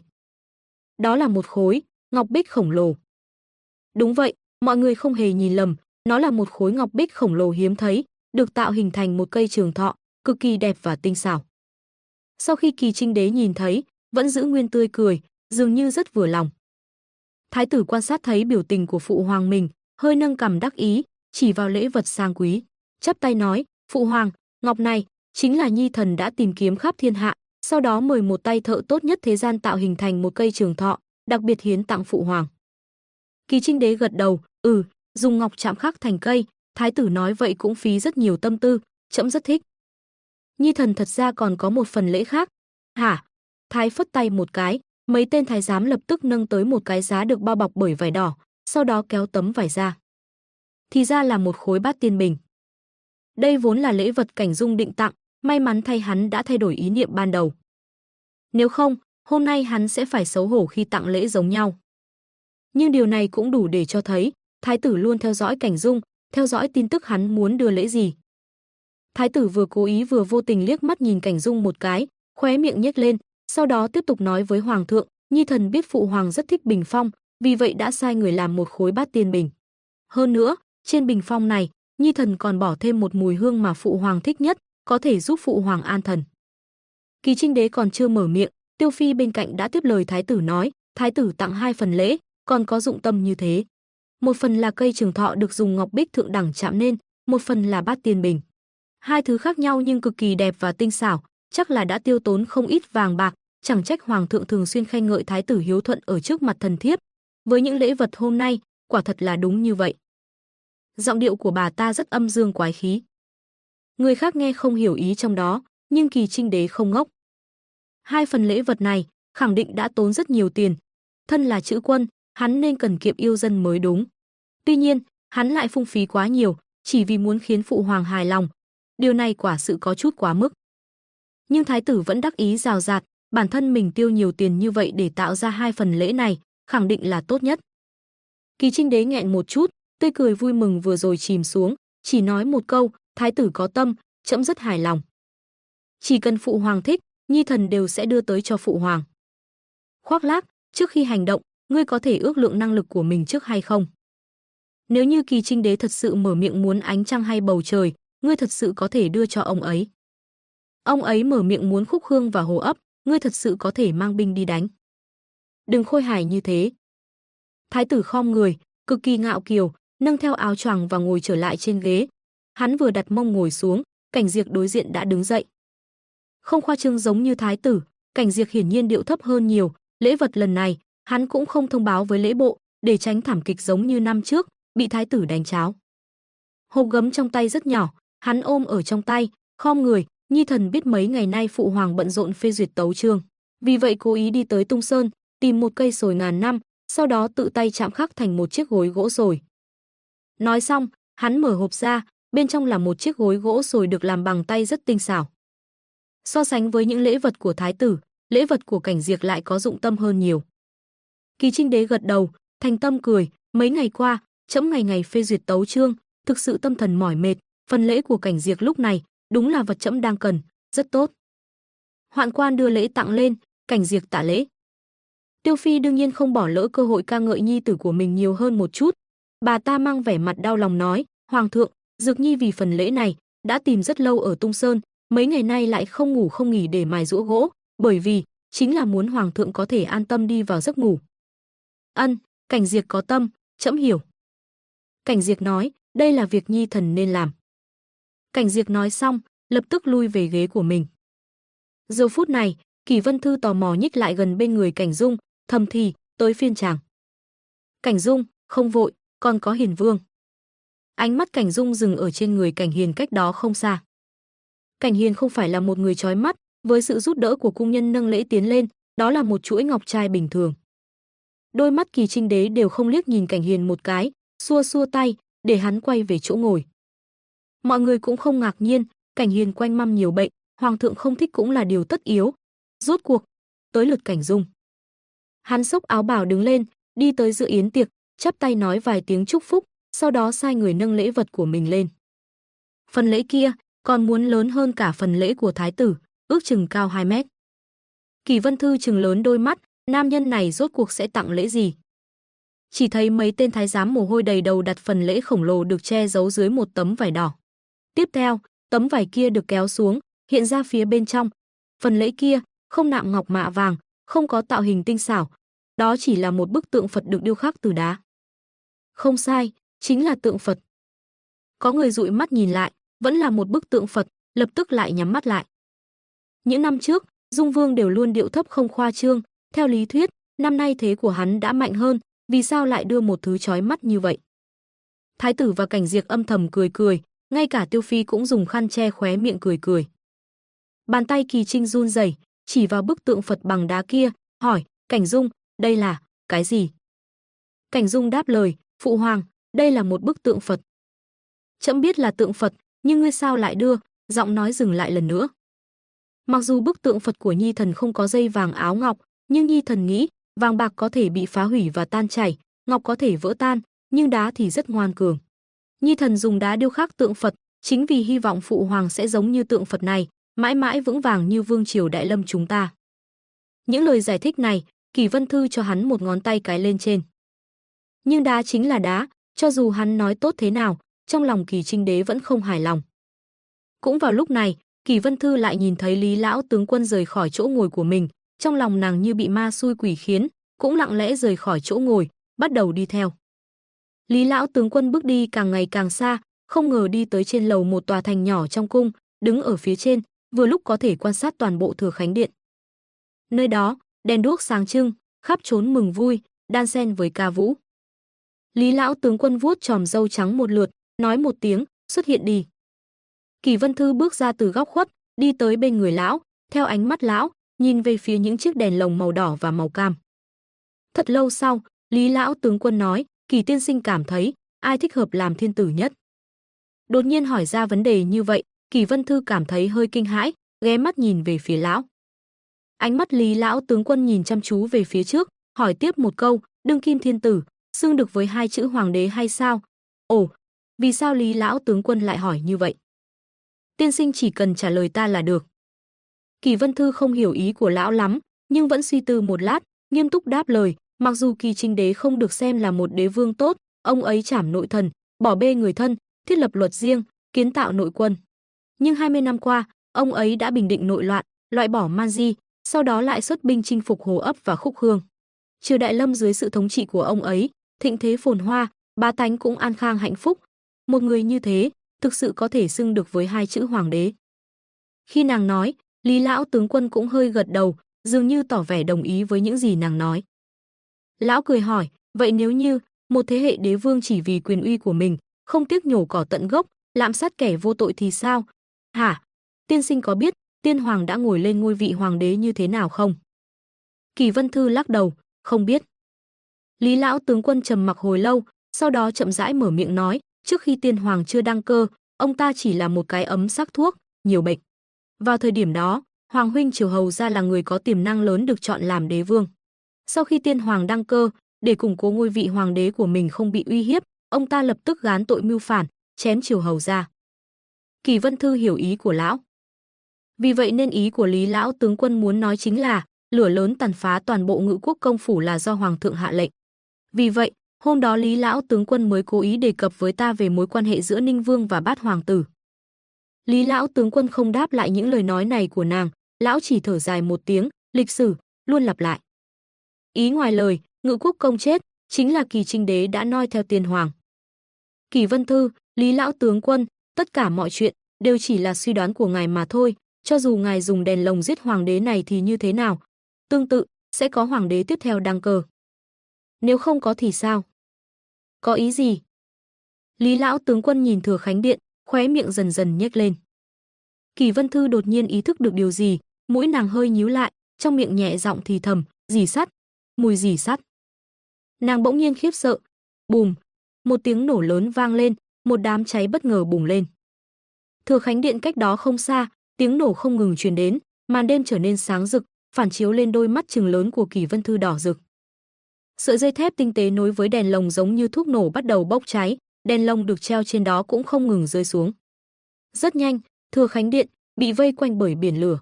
Đó là một khối ngọc bích khổng lồ. Đúng vậy, mọi người không hề nhìn lầm, nó là một khối ngọc bích khổng lồ hiếm thấy, được tạo hình thành một cây trường thọ, cực kỳ đẹp và tinh xảo. Sau khi Kỳ Trinh Đế nhìn thấy, vẫn giữ nguyên tươi cười, dường như rất vừa lòng. Thái tử quan sát thấy biểu tình của phụ hoàng mình, hơi nâng cằm đắc ý, chỉ vào lễ vật sang quý, chắp tay nói, phụ hoàng, ngọc này chính là nhi thần đã tìm kiếm khắp thiên hạ, sau đó mời một tay thợ tốt nhất thế gian tạo hình thành một cây trường thọ, đặc biệt hiến tặng phụ hoàng. Kỳ Trinh Đế gật đầu, dùng ngọc chạm khắc thành cây, thái tử nói vậy cũng phí rất nhiều tâm tư, trẫm rất thích. Nhi thần thật ra còn có một phần lễ khác. Hả? Thái phất tay một cái, mấy tên thái giám lập tức nâng tới một cái giá được bao bọc bởi vải đỏ, sau đó kéo tấm vải ra. Thì ra là một khối bát tiên bình. Đây vốn là lễ vật Cảnh Dung định tặng, may mắn thay hắn đã thay đổi ý niệm ban đầu. Nếu không, hôm nay hắn sẽ phải xấu hổ khi tặng lễ giống nhau. Nhưng điều này cũng đủ để cho thấy, thái tử luôn theo dõi Cảnh Dung, theo dõi tin tức hắn muốn đưa lễ gì. Thái tử vừa cố ý vừa vô tình liếc mắt nhìn Cảnh Dung một cái, khóe miệng nhếch lên, sau đó tiếp tục nói với hoàng thượng, nhi thần biết phụ hoàng rất thích bình phong, vì vậy đã sai người làm một khối bát tiên bình. Hơn nữa, trên bình phong này, nhi thần còn bỏ thêm một mùi hương mà phụ hoàng thích nhất, có thể giúp phụ hoàng an thần. Kỳ Trinh Đế còn chưa mở miệng, Tiêu Phi bên cạnh đã tiếp lời thái tử nói, thái tử tặng 2 phần lễ, còn có dụng tâm như thế. Một phần là cây trường thọ được dùng ngọc bích thượng đẳng chạm nên, một phần là bát tiên bình. 2 thứ khác nhau nhưng cực kỳ đẹp và tinh xảo, chắc là đã tiêu tốn không ít vàng bạc, chẳng trách hoàng thượng thường xuyên khen ngợi thái tử hiếu thuận ở trước mặt thần thiếp. Với những lễ vật hôm nay, quả thật là đúng như vậy. Giọng điệu của bà ta rất âm dương quái khí. Người khác nghe không hiểu ý trong đó, nhưng Kỳ Trinh Đế không ngốc. 2 phần lễ vật này khẳng định đã tốn rất nhiều tiền. Thân là chữ quân, hắn nên cần kiệm yêu dân mới đúng. Tuy nhiên, hắn lại phung phí quá nhiều, chỉ vì muốn khiến phụ hoàng hài lòng. Điều này quả sự có chút quá mức. Nhưng thái tử vẫn đắc ý rào rạt, bản thân mình tiêu nhiều tiền như vậy để tạo ra 2 phần lễ này, khẳng định là tốt nhất. Kỳ Trinh Đế nghẹn một chút, tươi cười vui mừng vừa rồi chìm xuống, chỉ nói một câu, thái tử có tâm, trẫm rất hài lòng. Chỉ cần phụ hoàng thích, nhi thần đều sẽ đưa tới cho phụ hoàng. Khoác lác, trước khi hành động, ngươi có thể ước lượng năng lực của mình trước hay không? Nếu như Kỳ Trinh Đế thật sự mở miệng muốn ánh trăng hay bầu trời, ngươi thật sự có thể đưa cho ông ấy. Ông ấy mở miệng muốn khúc hương và hồ ấp, ngươi thật sự có thể mang binh đi đánh. Đừng khôi hài như thế. Thái tử khom người, cực kỳ ngạo kiều, nâng theo áo choàng và ngồi trở lại trên ghế. Hắn vừa đặt mông ngồi xuống, Cảnh Diệp đối diện đã đứng dậy. Không khoa trương giống như thái tử, Cảnh Diệp hiển nhiên điệu thấp hơn nhiều, lễ vật lần này, hắn cũng không thông báo với lễ bộ, để tránh thảm kịch giống như năm trước, bị thái tử đánh cháo. Hộp gấm trong tay rất nhỏ, hắn ôm ở trong tay, khom người, nhi thần biết mấy ngày nay phụ hoàng bận rộn phê duyệt tấu chương, vì vậy cố ý đi tới Tung Sơn, tìm một cây sồi ngàn năm, sau đó tự tay chạm khắc thành một chiếc gối gỗ sồi. Nói xong, hắn mở hộp ra, bên trong là một chiếc gối gỗ sồi được làm bằng tay rất tinh xảo. So sánh với những lễ vật của thái tử, lễ vật của Cảnh Diệp lại có dụng tâm hơn nhiều. Kỳ Trinh Đế gật đầu, thành tâm cười, mấy ngày qua, trẫm ngày ngày phê duyệt tấu chương, thực sự tâm thần mỏi mệt, phần lễ của Cảnh Diệp lúc này, đúng là vật trẫm đang cần, rất tốt. Hoạn quan đưa lễ tặng lên, Cảnh Diệp tạ lễ. Tiêu Phi đương nhiên không bỏ lỡ cơ hội ca ngợi nhi tử của mình nhiều hơn một chút. Bà ta mang vẻ mặt đau lòng nói, hoàng thượng, Dược Nhi vì phần lễ này, đã tìm rất lâu ở Tung Sơn, mấy ngày nay lại không ngủ không nghỉ để mài giũa gỗ, bởi vì, chính là muốn hoàng thượng có thể an tâm đi vào giấc ngủ. Ân, Cảnh Diệp có tâm, trẫm hiểu. Cảnh Diệp nói, đây là việc nhi thần nên làm. Cảnh Diệp nói xong, lập tức lui về ghế của mình. Giờ phút này, Kỳ Vân Thư tò mò nhích lại gần bên người Cảnh Dung, thầm thì, tới phiên chàng. Cảnh Dung, không vội, còn có Hiền Vương. Ánh mắt Cảnh Dung dừng ở trên người Cảnh Hiền cách đó không xa. Cảnh Hiền không phải là một người chói mắt, với sự giúp đỡ của cung nhân nâng lễ tiến lên, đó là một chuỗi ngọc trai bình thường. Đôi mắt Kỳ Trinh Đế đều không liếc nhìn Cảnh Hiền một cái, xua xua tay, để hắn quay về chỗ ngồi. Mọi người cũng không ngạc nhiên, Cảnh Hiền quanh năm nhiều bệnh, hoàng thượng không thích cũng là điều tất yếu. Rốt cuộc, tới lượt Cảnh Dung. Hắn xốc áo bào đứng lên, đi tới dự yến tiệc, chắp tay nói vài tiếng chúc phúc, sau đó sai người nâng lễ vật của mình lên. Phần lễ kia còn muốn lớn hơn cả phần lễ của thái tử, ước chừng cao 2 mét. Kỳ Vân Thư trừng lớn đôi mắt, nam nhân này rốt cuộc sẽ tặng lễ gì? Chỉ thấy mấy tên thái giám mồ hôi đầy đầu đặt phần lễ khổng lồ được che giấu dưới một tấm vải đỏ. Tiếp theo, tấm vải kia được kéo xuống, hiện ra phía bên trong. Phần lễ kia không nạm ngọc mạ vàng, không có tạo hình tinh xảo, đó chỉ là một bức tượng Phật được điêu khắc từ đá. Không sai, chính là tượng Phật. Có người dụi mắt nhìn lại, vẫn là một bức tượng Phật, lập tức lại nhắm mắt lại. Những năm trước, Dung Vương đều luôn điệu thấp không khoa trương, theo lý thuyết, năm nay thế của hắn đã mạnh hơn, vì sao lại đưa một thứ chói mắt như vậy? Thái tử và Cảnh Diệp âm thầm cười cười, ngay cả Tiêu Phi cũng dùng khăn che khóe miệng cười cười. Bàn tay Kỳ Trinh run rẩy, chỉ vào bức tượng Phật bằng đá kia, hỏi, Cảnh Dung, đây là cái gì? Cảnh Dung đáp lời, phụ hoàng, đây là một bức tượng Phật. Trẫm biết là tượng Phật, nhưng ngươi sao lại đưa? Giọng nói dừng lại lần nữa. Mặc dù bức tượng Phật của Nhi thần không có dây vàng áo ngọc, nhưng Nhi thần nghĩ, vàng bạc có thể bị phá hủy và tan chảy, ngọc có thể vỡ tan, nhưng đá thì rất ngoan cường. Nhi thần dùng đá điêu khắc tượng Phật, chính vì hy vọng phụ hoàng sẽ giống như tượng Phật này, mãi mãi vững vàng như vương triều Đại Lâm chúng ta. Những lời giải thích này, Kỳ Vân Thư cho hắn một ngón tay cái lên trên. Nhưng đá chính là đá, cho dù hắn nói tốt thế nào, trong lòng Kỳ Trinh Đế vẫn không hài lòng. Cũng vào lúc này, Kỳ Vân Thư lại nhìn thấy Lý lão tướng quân rời khỏi chỗ ngồi của mình, trong lòng nàng như bị ma xui quỷ khiến, cũng lặng lẽ rời khỏi chỗ ngồi, bắt đầu đi theo. Lý lão tướng quân bước đi càng ngày càng xa, không ngờ đi tới trên lầu một tòa thành nhỏ trong cung, đứng ở phía trên, vừa lúc có thể quan sát toàn bộ Thừa Khánh Điện. Nơi đó, đèn đuốc sáng trưng, khắp trốn mừng vui, đan xen với ca vũ. Lý lão tướng quân vuốt chòm râu trắng một lượt, nói một tiếng, xuất hiện đi. Kỳ Vân Thư bước ra từ góc khuất, đi tới bên người lão, theo ánh mắt lão, nhìn về phía những chiếc đèn lồng màu đỏ và màu cam. Thật lâu sau, Lý lão tướng quân nói, Kỳ tiên sinh cảm thấy, ai thích hợp làm thiên tử nhất? Đột nhiên hỏi ra vấn đề như vậy, Kỳ Vân Thư cảm thấy hơi kinh hãi, ghé mắt nhìn về phía lão. Ánh mắt Lý lão tướng quân nhìn chăm chú về phía trước, hỏi tiếp một câu, đương kim thiên tử, xưng được với 2 chữ hoàng đế hay sao? Ồ, vì sao Lý lão tướng quân lại hỏi như vậy? Tiên sinh chỉ cần trả lời ta là được. Kỳ Vân Thư không hiểu ý của lão lắm, nhưng vẫn suy tư một lát, nghiêm túc đáp lời, mặc dù Kỳ Trinh Đế không được xem là một đế vương tốt, ông ấy trảm nội thần, bỏ bê người thân, thiết lập luật riêng, kiến tạo nội quân. Nhưng 20 năm qua, ông ấy đã bình định nội loạn, loại bỏ man di, sau đó lại xuất binh chinh phục Hồ Ấp và Khúc Hương. Triều Đại Lâm dưới sự thống trị của ông ấy, thịnh thế phồn hoa, bá tánh cũng an khang hạnh phúc. Một người như thế, thực sự có thể xưng được với 2 chữ hoàng đế. Khi nàng nói, Lý lão tướng quân cũng hơi gật đầu, dường như tỏ vẻ đồng ý với những gì nàng nói. Lão cười hỏi, vậy nếu như một thế hệ đế vương chỉ vì quyền uy của mình, không tiếc nhổ cỏ tận gốc, lạm sát kẻ vô tội thì sao? Hả? Tiên sinh có biết tiên hoàng đã ngồi lên ngôi vị hoàng đế như thế nào không? Kỳ Vân Thư lắc đầu, không biết. Lý lão tướng quân trầm mặc hồi lâu, sau đó chậm rãi mở miệng nói, trước khi tiên hoàng chưa đăng cơ, ông ta chỉ là một cái ấm sắc thuốc, nhiều bệnh. Vào thời điểm đó, Hoàng huynh Triều Hầu gia là người có tiềm năng lớn được chọn làm đế vương. Sau khi tiên hoàng đăng cơ, để củng cố ngôi vị hoàng đế của mình không bị uy hiếp, ông ta lập tức gán tội mưu phản, chém Triều Hầu gia. Kỳ Vân Thư hiểu ý của lão. Vì vậy nên ý của Lý lão tướng quân muốn nói chính là lửa lớn tàn phá toàn bộ Ngự Quốc công phủ là do hoàng thượng hạ lệnh. Vì vậy, hôm đó Lý lão tướng quân mới cố ý đề cập với ta về mối quan hệ giữa Ninh Vương và Bát hoàng tử. Lý lão tướng quân không đáp lại những lời nói này của nàng, lão chỉ thở dài một tiếng, lịch sử luôn lặp lại. Ý ngoài lời, Ngự Quốc công chết, chính là Kỳ Trinh Đế đã noi theo tiên hoàng. Kỳ Vân Thư, Lý lão tướng quân, tất cả mọi chuyện đều chỉ là suy đoán của ngài mà thôi, cho dù ngài dùng đèn lồng giết hoàng đế này thì như thế nào? Tương tự, sẽ có hoàng đế tiếp theo đăng cơ. Nếu không có thì sao? Có ý gì? Lý lão tướng quân nhìn Thừa Khánh Điện, khóe miệng dần dần nhếch lên. Kỳ Vân Thư đột nhiên ý thức được điều gì, mũi nàng hơi nhíu lại, trong miệng nhẹ giọng thì thầm, "Rỉ sắt, mùi rỉ sắt." Nàng bỗng nhiên khiếp sợ, bùm, một tiếng nổ lớn vang lên, một đám cháy bất ngờ bùng lên. Thừa Khánh Điện cách đó không xa, tiếng nổ không ngừng truyền đến, màn đêm trở nên sáng rực, phản chiếu lên đôi mắt trừng lớn của Kỷ Vân Thư đỏ rực. Sợi dây thép tinh tế nối với đèn lồng giống như thuốc nổ bắt đầu bốc cháy, đèn lồng được treo trên đó cũng không ngừng rơi xuống. Rất nhanh, Thừa Khánh Điện bị vây quanh bởi biển lửa.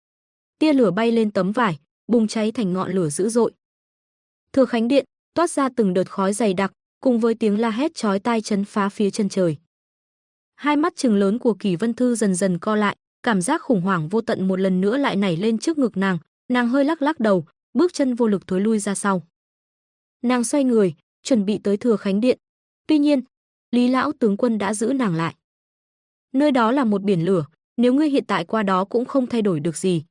Tia lửa bay lên tấm vải, bùng cháy thành ngọn lửa dữ dội. Thừa Khánh Điện toát ra từng đợt khói dày đặc, cùng với tiếng la hét chói tai chấn phá phía chân trời. Hai mắt trừng lớn của Kỷ Vân Thư dần dần co lại, cảm giác khủng hoảng vô tận một lần nữa lại nảy lên trước ngực nàng hơi lắc lắc đầu, bước chân vô lực thối lui ra sau. Nàng xoay người, chuẩn bị tới Thừa Khánh Điện. Tuy nhiên, Lý lão tướng quân đã giữ nàng lại. Nơi đó là một biển lửa, nếu ngươi hiện tại qua đó cũng không thay đổi được gì.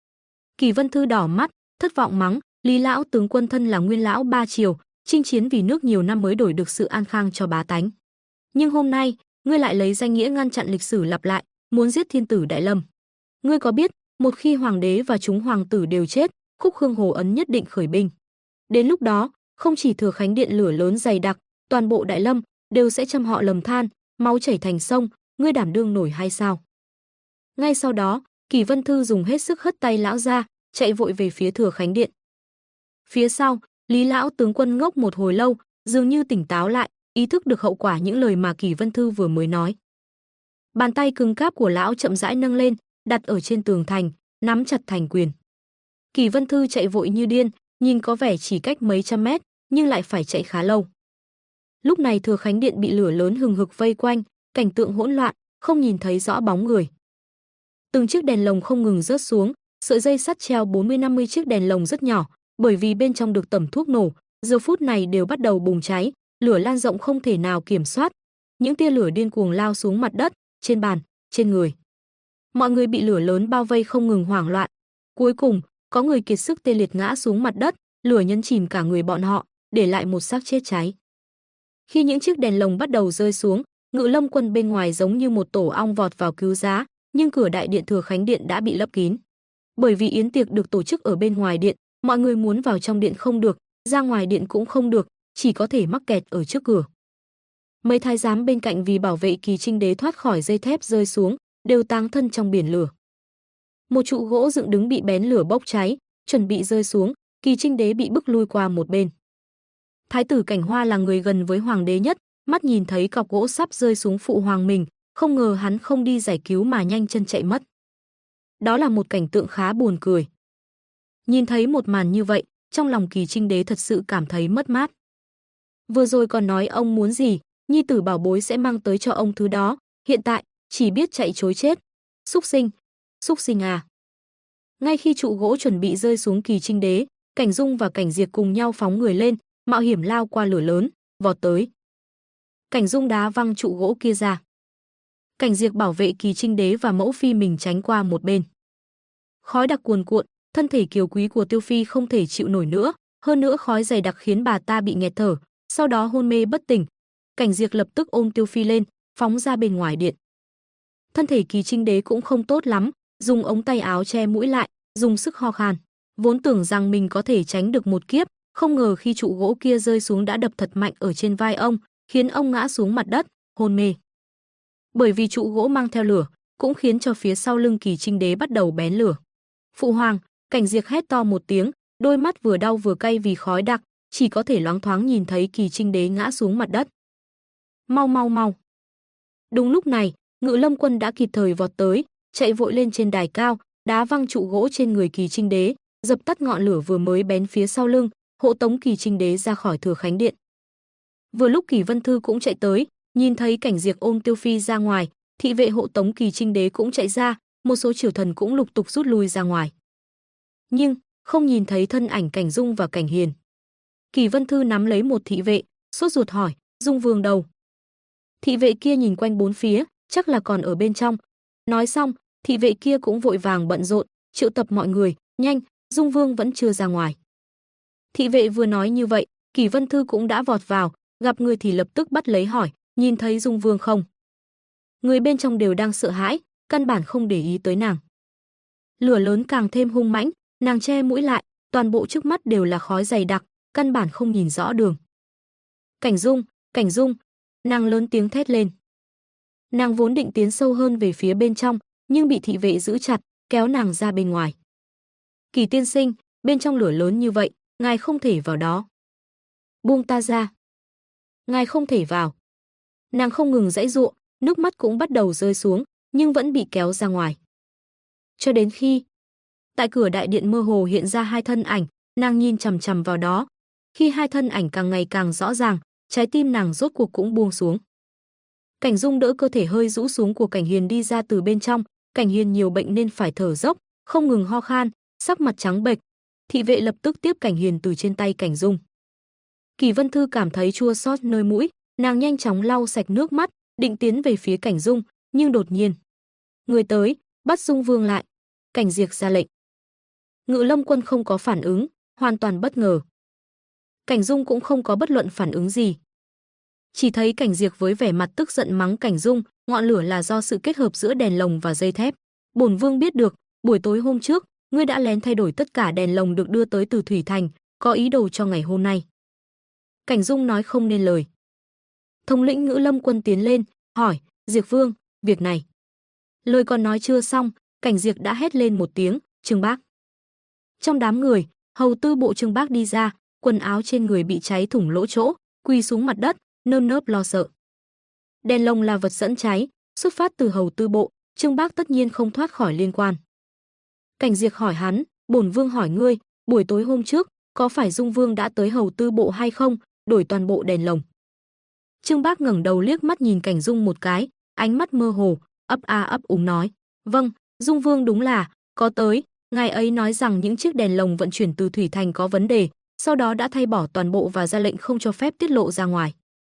Kỷ Vân Thư đỏ mắt, thất vọng mắng, Lý lão tướng quân thân là nguyên lão ba triều, chinh chiến vì nước nhiều năm mới đổi được sự an khang cho bá tánh. Nhưng hôm nay, ngươi lại lấy danh nghĩa ngăn chặn lịch sử lặp lại, muốn giết thiên tử Đại Lâm. Ngươi có biết, một khi hoàng đế và chúng hoàng tử đều chết, Khúc Khương Hồ Ấn nhất định khởi binh. Đến lúc đó, không chỉ Thừa Khánh Điện lửa lớn dày đặc, toàn bộ Đại Lâm đều sẽ trăm họ lầm than, máu chảy thành sông, ngươi đảm đương nổi hay sao? Ngay sau đó, Kỷ Vân Thư dùng hết sức hất tay lão ra, chạy vội về phía Thừa Khánh Điện. Phía sau, Lý lão tướng quân ngốc một hồi lâu, dường như tỉnh táo lại, ý thức được hậu quả những lời mà Kỷ Vân Thư vừa mới nói. Bàn tay cứng cáp của lão chậm rãi nâng lên, đặt ở trên tường thành, nắm chặt thành quyền. Kỷ Vân Thư chạy vội như điên, nhìn có vẻ chỉ cách mấy trăm mét, nhưng lại phải chạy khá lâu. Lúc này Thừa Khánh Điện bị lửa lớn hừng hực vây quanh, cảnh tượng hỗn loạn, không nhìn thấy rõ bóng người. Từng chiếc đèn lồng không ngừng rớt xuống, sợi dây sắt treo 40-50 chiếc đèn lồng rất nhỏ, bởi vì bên trong được tẩm thuốc nổ, giờ phút này đều bắt đầu bùng cháy, lửa lan rộng không thể nào kiểm soát. Những tia lửa điên cuồng lao xuống mặt đất, trên bàn, trên người. Mọi người bị lửa lớn bao vây không ngừng hoảng loạn. Cuối cùng, có người kiệt sức tê liệt ngã xuống mặt đất, lửa nhấn chìm cả người bọn họ, để lại một xác chết cháy. Khi những chiếc đèn lồng bắt đầu rơi xuống, Ngự Lâm quân bên ngoài giống như một tổ ong vọt vào cứu giá, nhưng cửa đại điện Thừa Khánh Điện đã bị lấp kín. Bởi vì yến tiệc được tổ chức ở bên ngoài điện, mọi người muốn vào trong điện không được, ra ngoài điện cũng không được, chỉ có thể mắc kẹt ở trước cửa. Mấy thái giám bên cạnh vì bảo vệ Kỳ Trinh Đế thoát khỏi dây thép rơi xuống, đều táng thân trong biển lửa. Một trụ gỗ dựng đứng bị bén lửa bốc cháy, chuẩn bị rơi xuống, Kỳ Trinh Đế bị bức lui qua một bên. Thái tử Cảnh Hoa là người gần với hoàng đế nhất, mắt nhìn thấy cọc gỗ sắp rơi xuống phụ hoàng mình, không ngờ hắn không đi giải cứu mà nhanh chân chạy mất. Đó là một cảnh tượng khá buồn cười. Nhìn thấy một màn như vậy, trong lòng Kỳ Trinh Đế thật sự cảm thấy mất mát. Vừa rồi còn nói ông muốn gì, nhi tử bảo bối sẽ mang tới cho ông thứ đó, hiện tại chỉ biết chạy trối chết. Xúc sinh à. Ngay khi trụ gỗ chuẩn bị rơi xuống Kỳ Trinh Đế, Cảnh Dung và Cảnh Diệp cùng nhau phóng người lên, mạo hiểm lao qua lửa lớn, vọt tới. Cảnh Dung đá văng trụ gỗ kia ra. Cảnh Diệp bảo vệ Kỳ Trinh Đế và mẫu phi mình tránh qua một bên. Khói đặc cuồn cuộn, thân thể kiều quý của Tiêu Phi không thể chịu nổi nữa, hơn nữa khói dày đặc khiến bà ta bị nghẹt thở, sau đó hôn mê bất tỉnh. Cảnh Diệp lập tức ôm Tiêu Phi lên, phóng ra bên ngoài điện. Thân thể Kỳ Trinh Đế cũng không tốt lắm, dùng ống tay áo che mũi lại, dùng sức ho khan. Vốn tưởng rằng mình có thể tránh được một kiếp, không ngờ khi trụ gỗ kia rơi xuống đã đập thật mạnh ở trên vai ông, khiến ông ngã xuống mặt đất, hôn mê. Bởi vì trụ gỗ mang theo lửa, cũng khiến cho phía sau lưng Kỳ Trinh Đế bắt đầu bén lửa. Phụ hoàng, Cảnh Diệp hét to một tiếng, đôi mắt vừa đau vừa cay vì khói đặc, chỉ có thể loáng thoáng nhìn thấy Kỳ Trinh Đế ngã xuống mặt đất. Mau mau mau. Đúng lúc này, Ngự Lâm quân đã kịp thời vọt tới, chạy vội lên trên đài cao, đá văng trụ gỗ trên người Kỳ Trinh Đế, dập tắt ngọn lửa vừa mới bén phía sau lưng, hộ tống Kỳ Trinh Đế ra khỏi Thừa Khánh Điện. Vừa lúc Kỷ Vân Thư cũng chạy tới, nhìn thấy Cảnh Diệp ôm Tiêu Phi ra ngoài, thị vệ hộ tống Kỳ Trinh Đế cũng chạy ra, một số triều thần cũng lục tục rút lui ra ngoài. Nhưng không nhìn thấy thân ảnh Cảnh Dung và Cảnh Hiền. Kỷ Vân Thư nắm lấy một thị vệ, sốt ruột hỏi, Dung Vương đâu? Thị vệ kia nhìn quanh bốn phía, chắc là còn ở bên trong. Nói xong, thị vệ kia cũng vội vàng bận rộn, triệu tập mọi người, nhanh, Dung Vương vẫn chưa ra ngoài. Thị vệ vừa nói như vậy, Kỷ Vân Thư cũng đã vọt vào, gặp người thì lập tức bắt lấy hỏi, nhìn thấy Dung Vương không? Người bên trong đều đang sợ hãi, căn bản không để ý tới nàng. Lửa lớn càng thêm hung mãnh, nàng che mũi lại, toàn bộ trước mắt đều là khói dày đặc, căn bản không nhìn rõ đường. Cảnh Dung, nàng lớn tiếng thét lên. Nàng vốn định tiến sâu hơn về phía bên trong, nhưng bị thị vệ giữ chặt, kéo nàng ra bên ngoài. Kỳ tiên sinh, bên trong lửa lớn như vậy, ngài không thể vào đó. Buông ta ra. Ngài không thể vào. Nàng không ngừng giãy giụa, nước mắt cũng bắt đầu rơi xuống, nhưng vẫn bị kéo ra ngoài. Cho đến khi tại cửa đại điện mơ hồ hiện ra hai thân ảnh, nàng nhìn chằm chằm vào đó. Khi hai thân ảnh càng ngày càng rõ ràng, trái tim nàng rốt cuộc cũng buông xuống. Cảnh Dung đỡ cơ thể hơi rũ xuống của Cảnh Hiền đi ra từ bên trong. Cảnh Hiền nhiều bệnh nên phải thở dốc, không ngừng ho khan, sắc mặt trắng bệch. Thị vệ lập tức tiếp Cảnh Hiền từ trên tay Cảnh Dung. Kỳ Vân Thư cảm thấy chua xót nơi mũi, nàng nhanh chóng lau sạch nước mắt, định tiến về phía Cảnh Dung, nhưng đột nhiên, người tới, bắt Dung Vương lại. Cảnh Diệp ra lệnh. Ngự Lâm Quân không có phản ứng, hoàn toàn bất ngờ. Cảnh Dung cũng không có bất luận phản ứng gì. Chỉ thấy Cảnh Diệp với vẻ mặt tức giận mắng Cảnh Dung, ngọn lửa là do sự kết hợp giữa đèn lồng và dây thép. Bổn vương biết được, buổi tối hôm trước, ngươi đã lén thay đổi tất cả đèn lồng được đưa tới từ Thủy Thành, có ý đồ cho ngày hôm nay. Cảnh Dung nói không nên lời. Thống lĩnh Ngự Lâm Quân tiến lên, hỏi, Diệp Vương, việc này. Lời còn nói chưa xong, Cảnh Diệp đã hét lên một tiếng, Trương Bác. Trong đám người, hầu tư bộ Trương Bác đi ra, quần áo trên người bị cháy thủng lỗ chỗ, quỳ xuống mặt đất, nơm nớp lo sợ. Đèn lồng là vật dẫn cháy, xuất phát từ hầu tư bộ, Trương Bác tất nhiên không thoát khỏi liên quan. Cảnh Diệp hỏi hắn, bổn vương hỏi ngươi, buổi tối hôm trước, có phải Dung Vương đã tới hầu tư bộ hay không, đổi toàn bộ đèn lồng. Trương Bác ngẩng đầu liếc mắt nhìn Cảnh Dung một cái, ánh mắt mơ hồ, ấp a ấp úng nói, vâng, Dung Vương đúng là có tới, ngài ấy nói rằng những chiếc đèn lồng vận chuyển từ Thủy Thành có vấn đề, sau đó đã thay bỏ toàn bộ và ra lệnh không cho phép tiết lộ ra ngoài.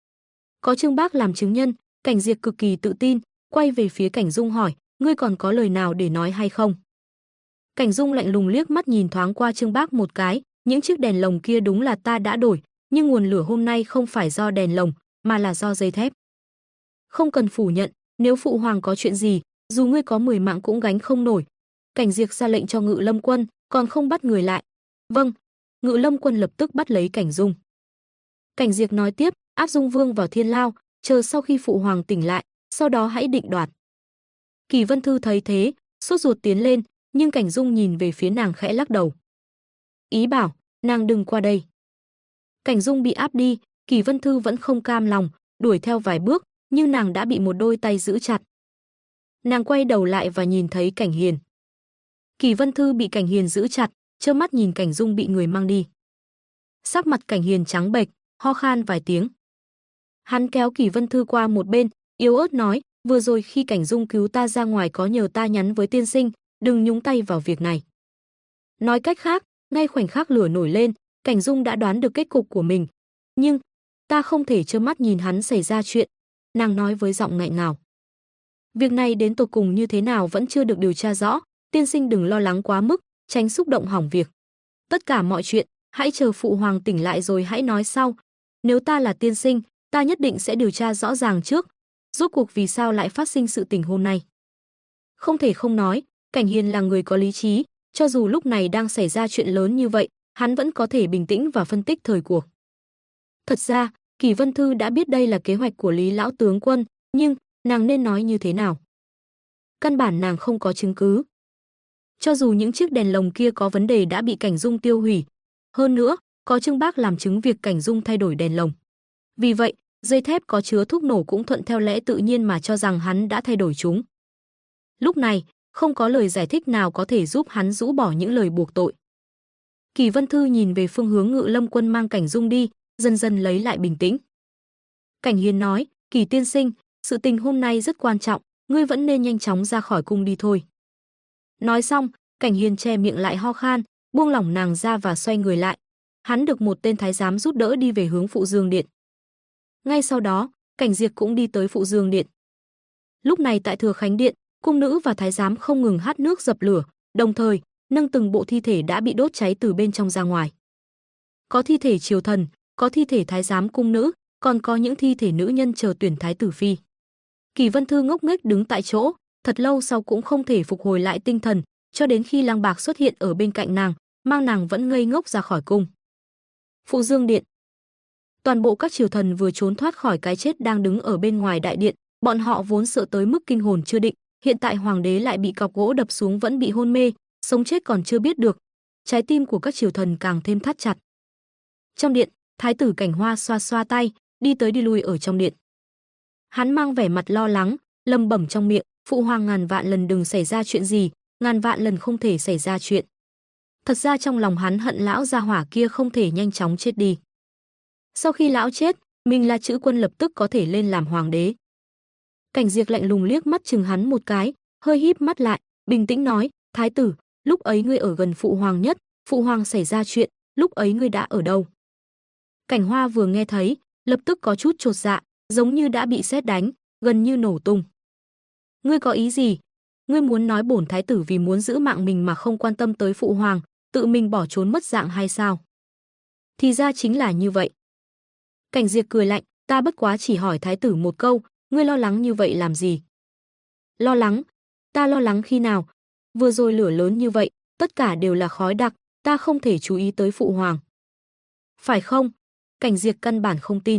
Có Trương Bác làm chứng nhân, Cảnh Diệp cực kỳ tự tin, quay về phía Cảnh Dung hỏi, ngươi còn có lời nào để nói hay không? Cảnh Dung lạnh lùng liếc mắt nhìn thoáng qua Trương Bác một cái, những chiếc đèn lồng kia đúng là ta đã đổi, nhưng nguồn lửa hôm nay không phải do đèn lồng, mà là do dây thép. Không cần phủ nhận, nếu phụ hoàng có chuyện gì, dù ngươi có 10 mạng cũng gánh không nổi. Cảnh Diệp ra lệnh cho Ngự Lâm Quân, còn không bắt người lại. Vâng, Ngự Lâm Quân lập tức bắt lấy Cảnh Dung. Cảnh Diệp nói tiếp, áp Dung Vương vào thiên lao, chờ sau khi phụ hoàng tỉnh lại, sau đó hãy định đoạt. Kỳ Vân Thư thấy thế, sốt ruột tiến lên, nhưng Cảnh Dung nhìn về phía nàng khẽ lắc đầu. Ý bảo, nàng đừng qua đây. Cảnh Dung bị áp đi, Kỳ Vân Thư vẫn không cam lòng, đuổi theo vài bước, nhưng nàng đã bị một đôi tay giữ chặt. Nàng quay đầu lại và nhìn thấy Cảnh Hiền. Kỳ Vân Thư bị Cảnh Hiền giữ chặt, trơ mắt nhìn Cảnh Dung bị người mang đi. Sắc mặt Cảnh Hiền trắng bệch, ho khan vài tiếng. Hắn kéo Kỳ Vân Thư qua một bên, yếu ớt nói, vừa rồi khi Cảnh Dung cứu ta ra ngoài có nhờ ta nhắn với tiên sinh, đừng nhúng tay vào việc này. Nói cách khác, ngay khoảnh khắc lửa nổi lên, Cảnh Dung đã đoán được kết cục của mình. Nhưng, ta không thể trơ mắt nhìn hắn xảy ra chuyện, nàng nói với giọng nghẹn ngào. Việc này đến tột cùng như thế nào vẫn chưa được điều tra rõ, tiên sinh đừng lo lắng quá mức, tránh xúc động hỏng việc. Tất cả mọi chuyện, hãy chờ phụ hoàng tỉnh lại rồi hãy nói sau. Nếu ta là tiên sinh, ta nhất định sẽ điều tra rõ ràng trước, rốt cuộc vì sao lại phát sinh sự tình hôm nay. Không thể không nói, Cảnh Hiền là người có lý trí, cho dù lúc này đang xảy ra chuyện lớn như vậy, hắn vẫn có thể bình tĩnh và phân tích thời cuộc. Thật ra, Kỳ Vân Thư đã biết đây là kế hoạch của Lý lão tướng quân, nhưng nàng nên nói như thế nào? Căn bản nàng không có chứng cứ. Cho dù những chiếc đèn lồng kia có vấn đề đã bị Cảnh Dung tiêu hủy, hơn nữa, có Trương Bác làm chứng việc Cảnh Dung thay đổi đèn lồng. Vì vậy, dây thép có chứa thuốc nổ cũng thuận theo lẽ tự nhiên mà cho rằng hắn đã thay đổi chúng. Lúc này, không có lời giải thích nào có thể giúp hắn rũ bỏ những lời buộc tội. Kỳ Vân Thư nhìn về phương hướng Ngự Lâm Quân mang Cảnh Dung đi, dần dần lấy lại bình tĩnh. Cảnh Hiền nói, Kỳ tiên sinh, sự tình hôm nay rất quan trọng, ngươi vẫn nên nhanh chóng ra khỏi cung đi thôi. Nói xong, Cảnh Hiền che miệng lại ho khan, buông lỏng nàng ra và xoay người lại. Hắn được một tên thái giám giúp đỡ đi về hướng Phụ Dương Điện. Ngay sau đó, Cảnh Diệp cũng đi tới Phụ Dương Điện. Lúc này tại Thừa Khánh Điện, cung nữ và thái giám không ngừng hắt nước dập lửa, đồng thời nâng từng bộ thi thể đã bị đốt cháy từ bên trong ra ngoài. Có thi thể triều thần, có thi thể thái giám cung nữ, còn có những thi thể nữ nhân chờ tuyển thái tử phi. Kỳ Vân Thư ngốc nghếch đứng tại chỗ, thật lâu sau cũng không thể phục hồi lại tinh thần, cho đến khi Lăng Bạc xuất hiện ở bên cạnh nàng, mang nàng vẫn ngây ngốc ra khỏi cung. Phụ Dương Điện. Toàn bộ các triều thần vừa trốn thoát khỏi cái chết đang đứng ở bên ngoài đại điện, bọn họ vốn sợ tới mức kinh hồn chưa định, hiện tại hoàng đế lại bị cọc gỗ đập xuống vẫn bị hôn mê, sống chết còn chưa biết được. Trái tim của các triều thần càng thêm thắt chặt. Trong điện, thái tử Cảnh Hoa xoa xoa tay, đi tới đi lui ở trong điện. Hắn mang vẻ mặt lo lắng, lẩm bẩm trong miệng, phụ hoàng ngàn vạn lần đừng xảy ra chuyện gì, ngàn vạn lần không thể xảy ra chuyện. Thật ra trong lòng hắn hận lão gia hỏa kia không thể nhanh chóng chết đi. Sau khi lão chết, Minh La Chữ Quân lập tức có thể lên làm hoàng đế. Cảnh Diệp lạnh lùng liếc mắt chừng hắn một cái, hơi híp mắt lại, bình tĩnh nói, thái tử, lúc ấy ngươi ở gần phụ hoàng nhất, phụ hoàng xảy ra chuyện, lúc ấy ngươi đã ở đâu? Cảnh Hoa vừa nghe thấy, lập tức có chút chột dạ, giống như đã bị sét đánh, gần như nổ tung. Ngươi có ý gì? Ngươi muốn nói bổn thái tử vì muốn giữ mạng mình mà không quan tâm tới phụ hoàng, tự mình bỏ trốn mất dạng hay sao? Thì ra chính là như vậy. Cảnh Diệp cười lạnh, ta bất quá chỉ hỏi thái tử một câu, ngươi lo lắng như vậy làm gì? Lo lắng? Ta lo lắng khi nào? Vừa rồi lửa lớn như vậy, tất cả đều là khói đặc, ta không thể chú ý tới phụ hoàng. Phải không? Cảnh Diệp căn bản không tin.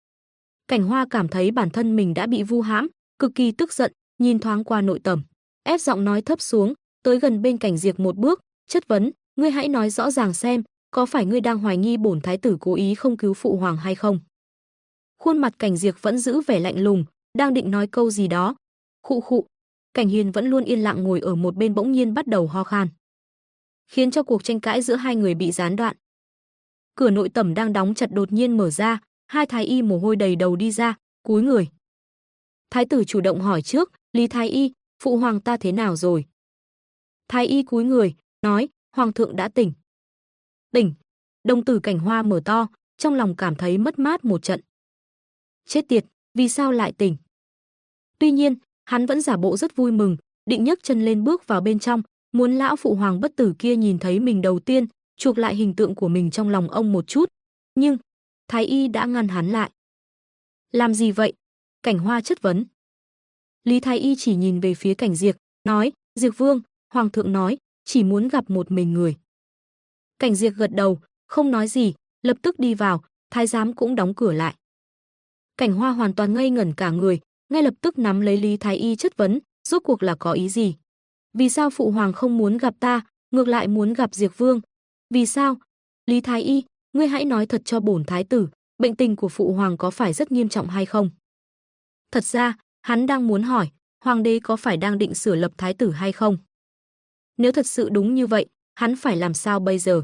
Cảnh Hoa cảm thấy bản thân mình đã bị vu hãm, cực kỳ tức giận, nhìn thoáng qua Nội Tầm, ép giọng nói thấp xuống, tới gần bên Cảnh Diệp một bước, chất vấn, ngươi hãy nói rõ ràng xem, có phải ngươi đang hoài nghi bổn thái tử cố ý không cứu phụ hoàng hay không? Khuôn mặt Cảnh Diệp vẫn giữ vẻ lạnh lùng, đang định nói câu gì đó. Khụ khụ, Cảnh Hiền vẫn luôn yên lặng ngồi ở một bên bỗng nhiên bắt đầu ho khan, khiến cho cuộc tranh cãi giữa hai người bị gián đoạn. Cửa Nội Tầm đang đóng chặt đột nhiên mở ra, hai thái y mồ hôi đầy đầu đi ra, cúi người. Thái tử chủ động hỏi trước, Lý thái y, phụ hoàng ta thế nào rồi? Thái y cúi người, nói, hoàng thượng đã tỉnh. Tỉnh? Đồng tử Cảnh Hoa mở to, trong lòng cảm thấy mất mát một trận. Chết tiệt, vì sao lại tỉnh? Tuy nhiên, hắn vẫn giả bộ rất vui mừng, định nhấc chân lên bước vào bên trong, muốn lão phụ hoàng bất tử kia nhìn thấy mình đầu tiên, chuộc lại hình tượng của mình trong lòng ông một chút. Nhưng, thái y đã ngăn hắn lại. Làm gì vậy? Cảnh Hoa chất vấn. Lý thái y chỉ nhìn về phía Cảnh Diệp, nói, Diệp vương, hoàng thượng nói, chỉ muốn gặp một mình người. Cảnh Diệp gật đầu, không nói gì, lập tức đi vào, thái giám cũng đóng cửa lại. Cảnh Hoa hoàn toàn ngây ngẩn cả người, ngay lập tức nắm lấy Lý thái y chất vấn, rốt cuộc là có ý gì? Vì sao phụ hoàng không muốn gặp ta, ngược lại muốn gặp Diệp vương? Vì sao? Lý thái y, ngươi hãy nói thật cho bổn thái tử, bệnh tình của phụ hoàng có phải rất nghiêm trọng hay không? Thật ra, hắn đang muốn hỏi, hoàng đế có phải đang định sửa lập thái tử hay không? Nếu thật sự đúng như vậy, hắn phải làm sao bây giờ?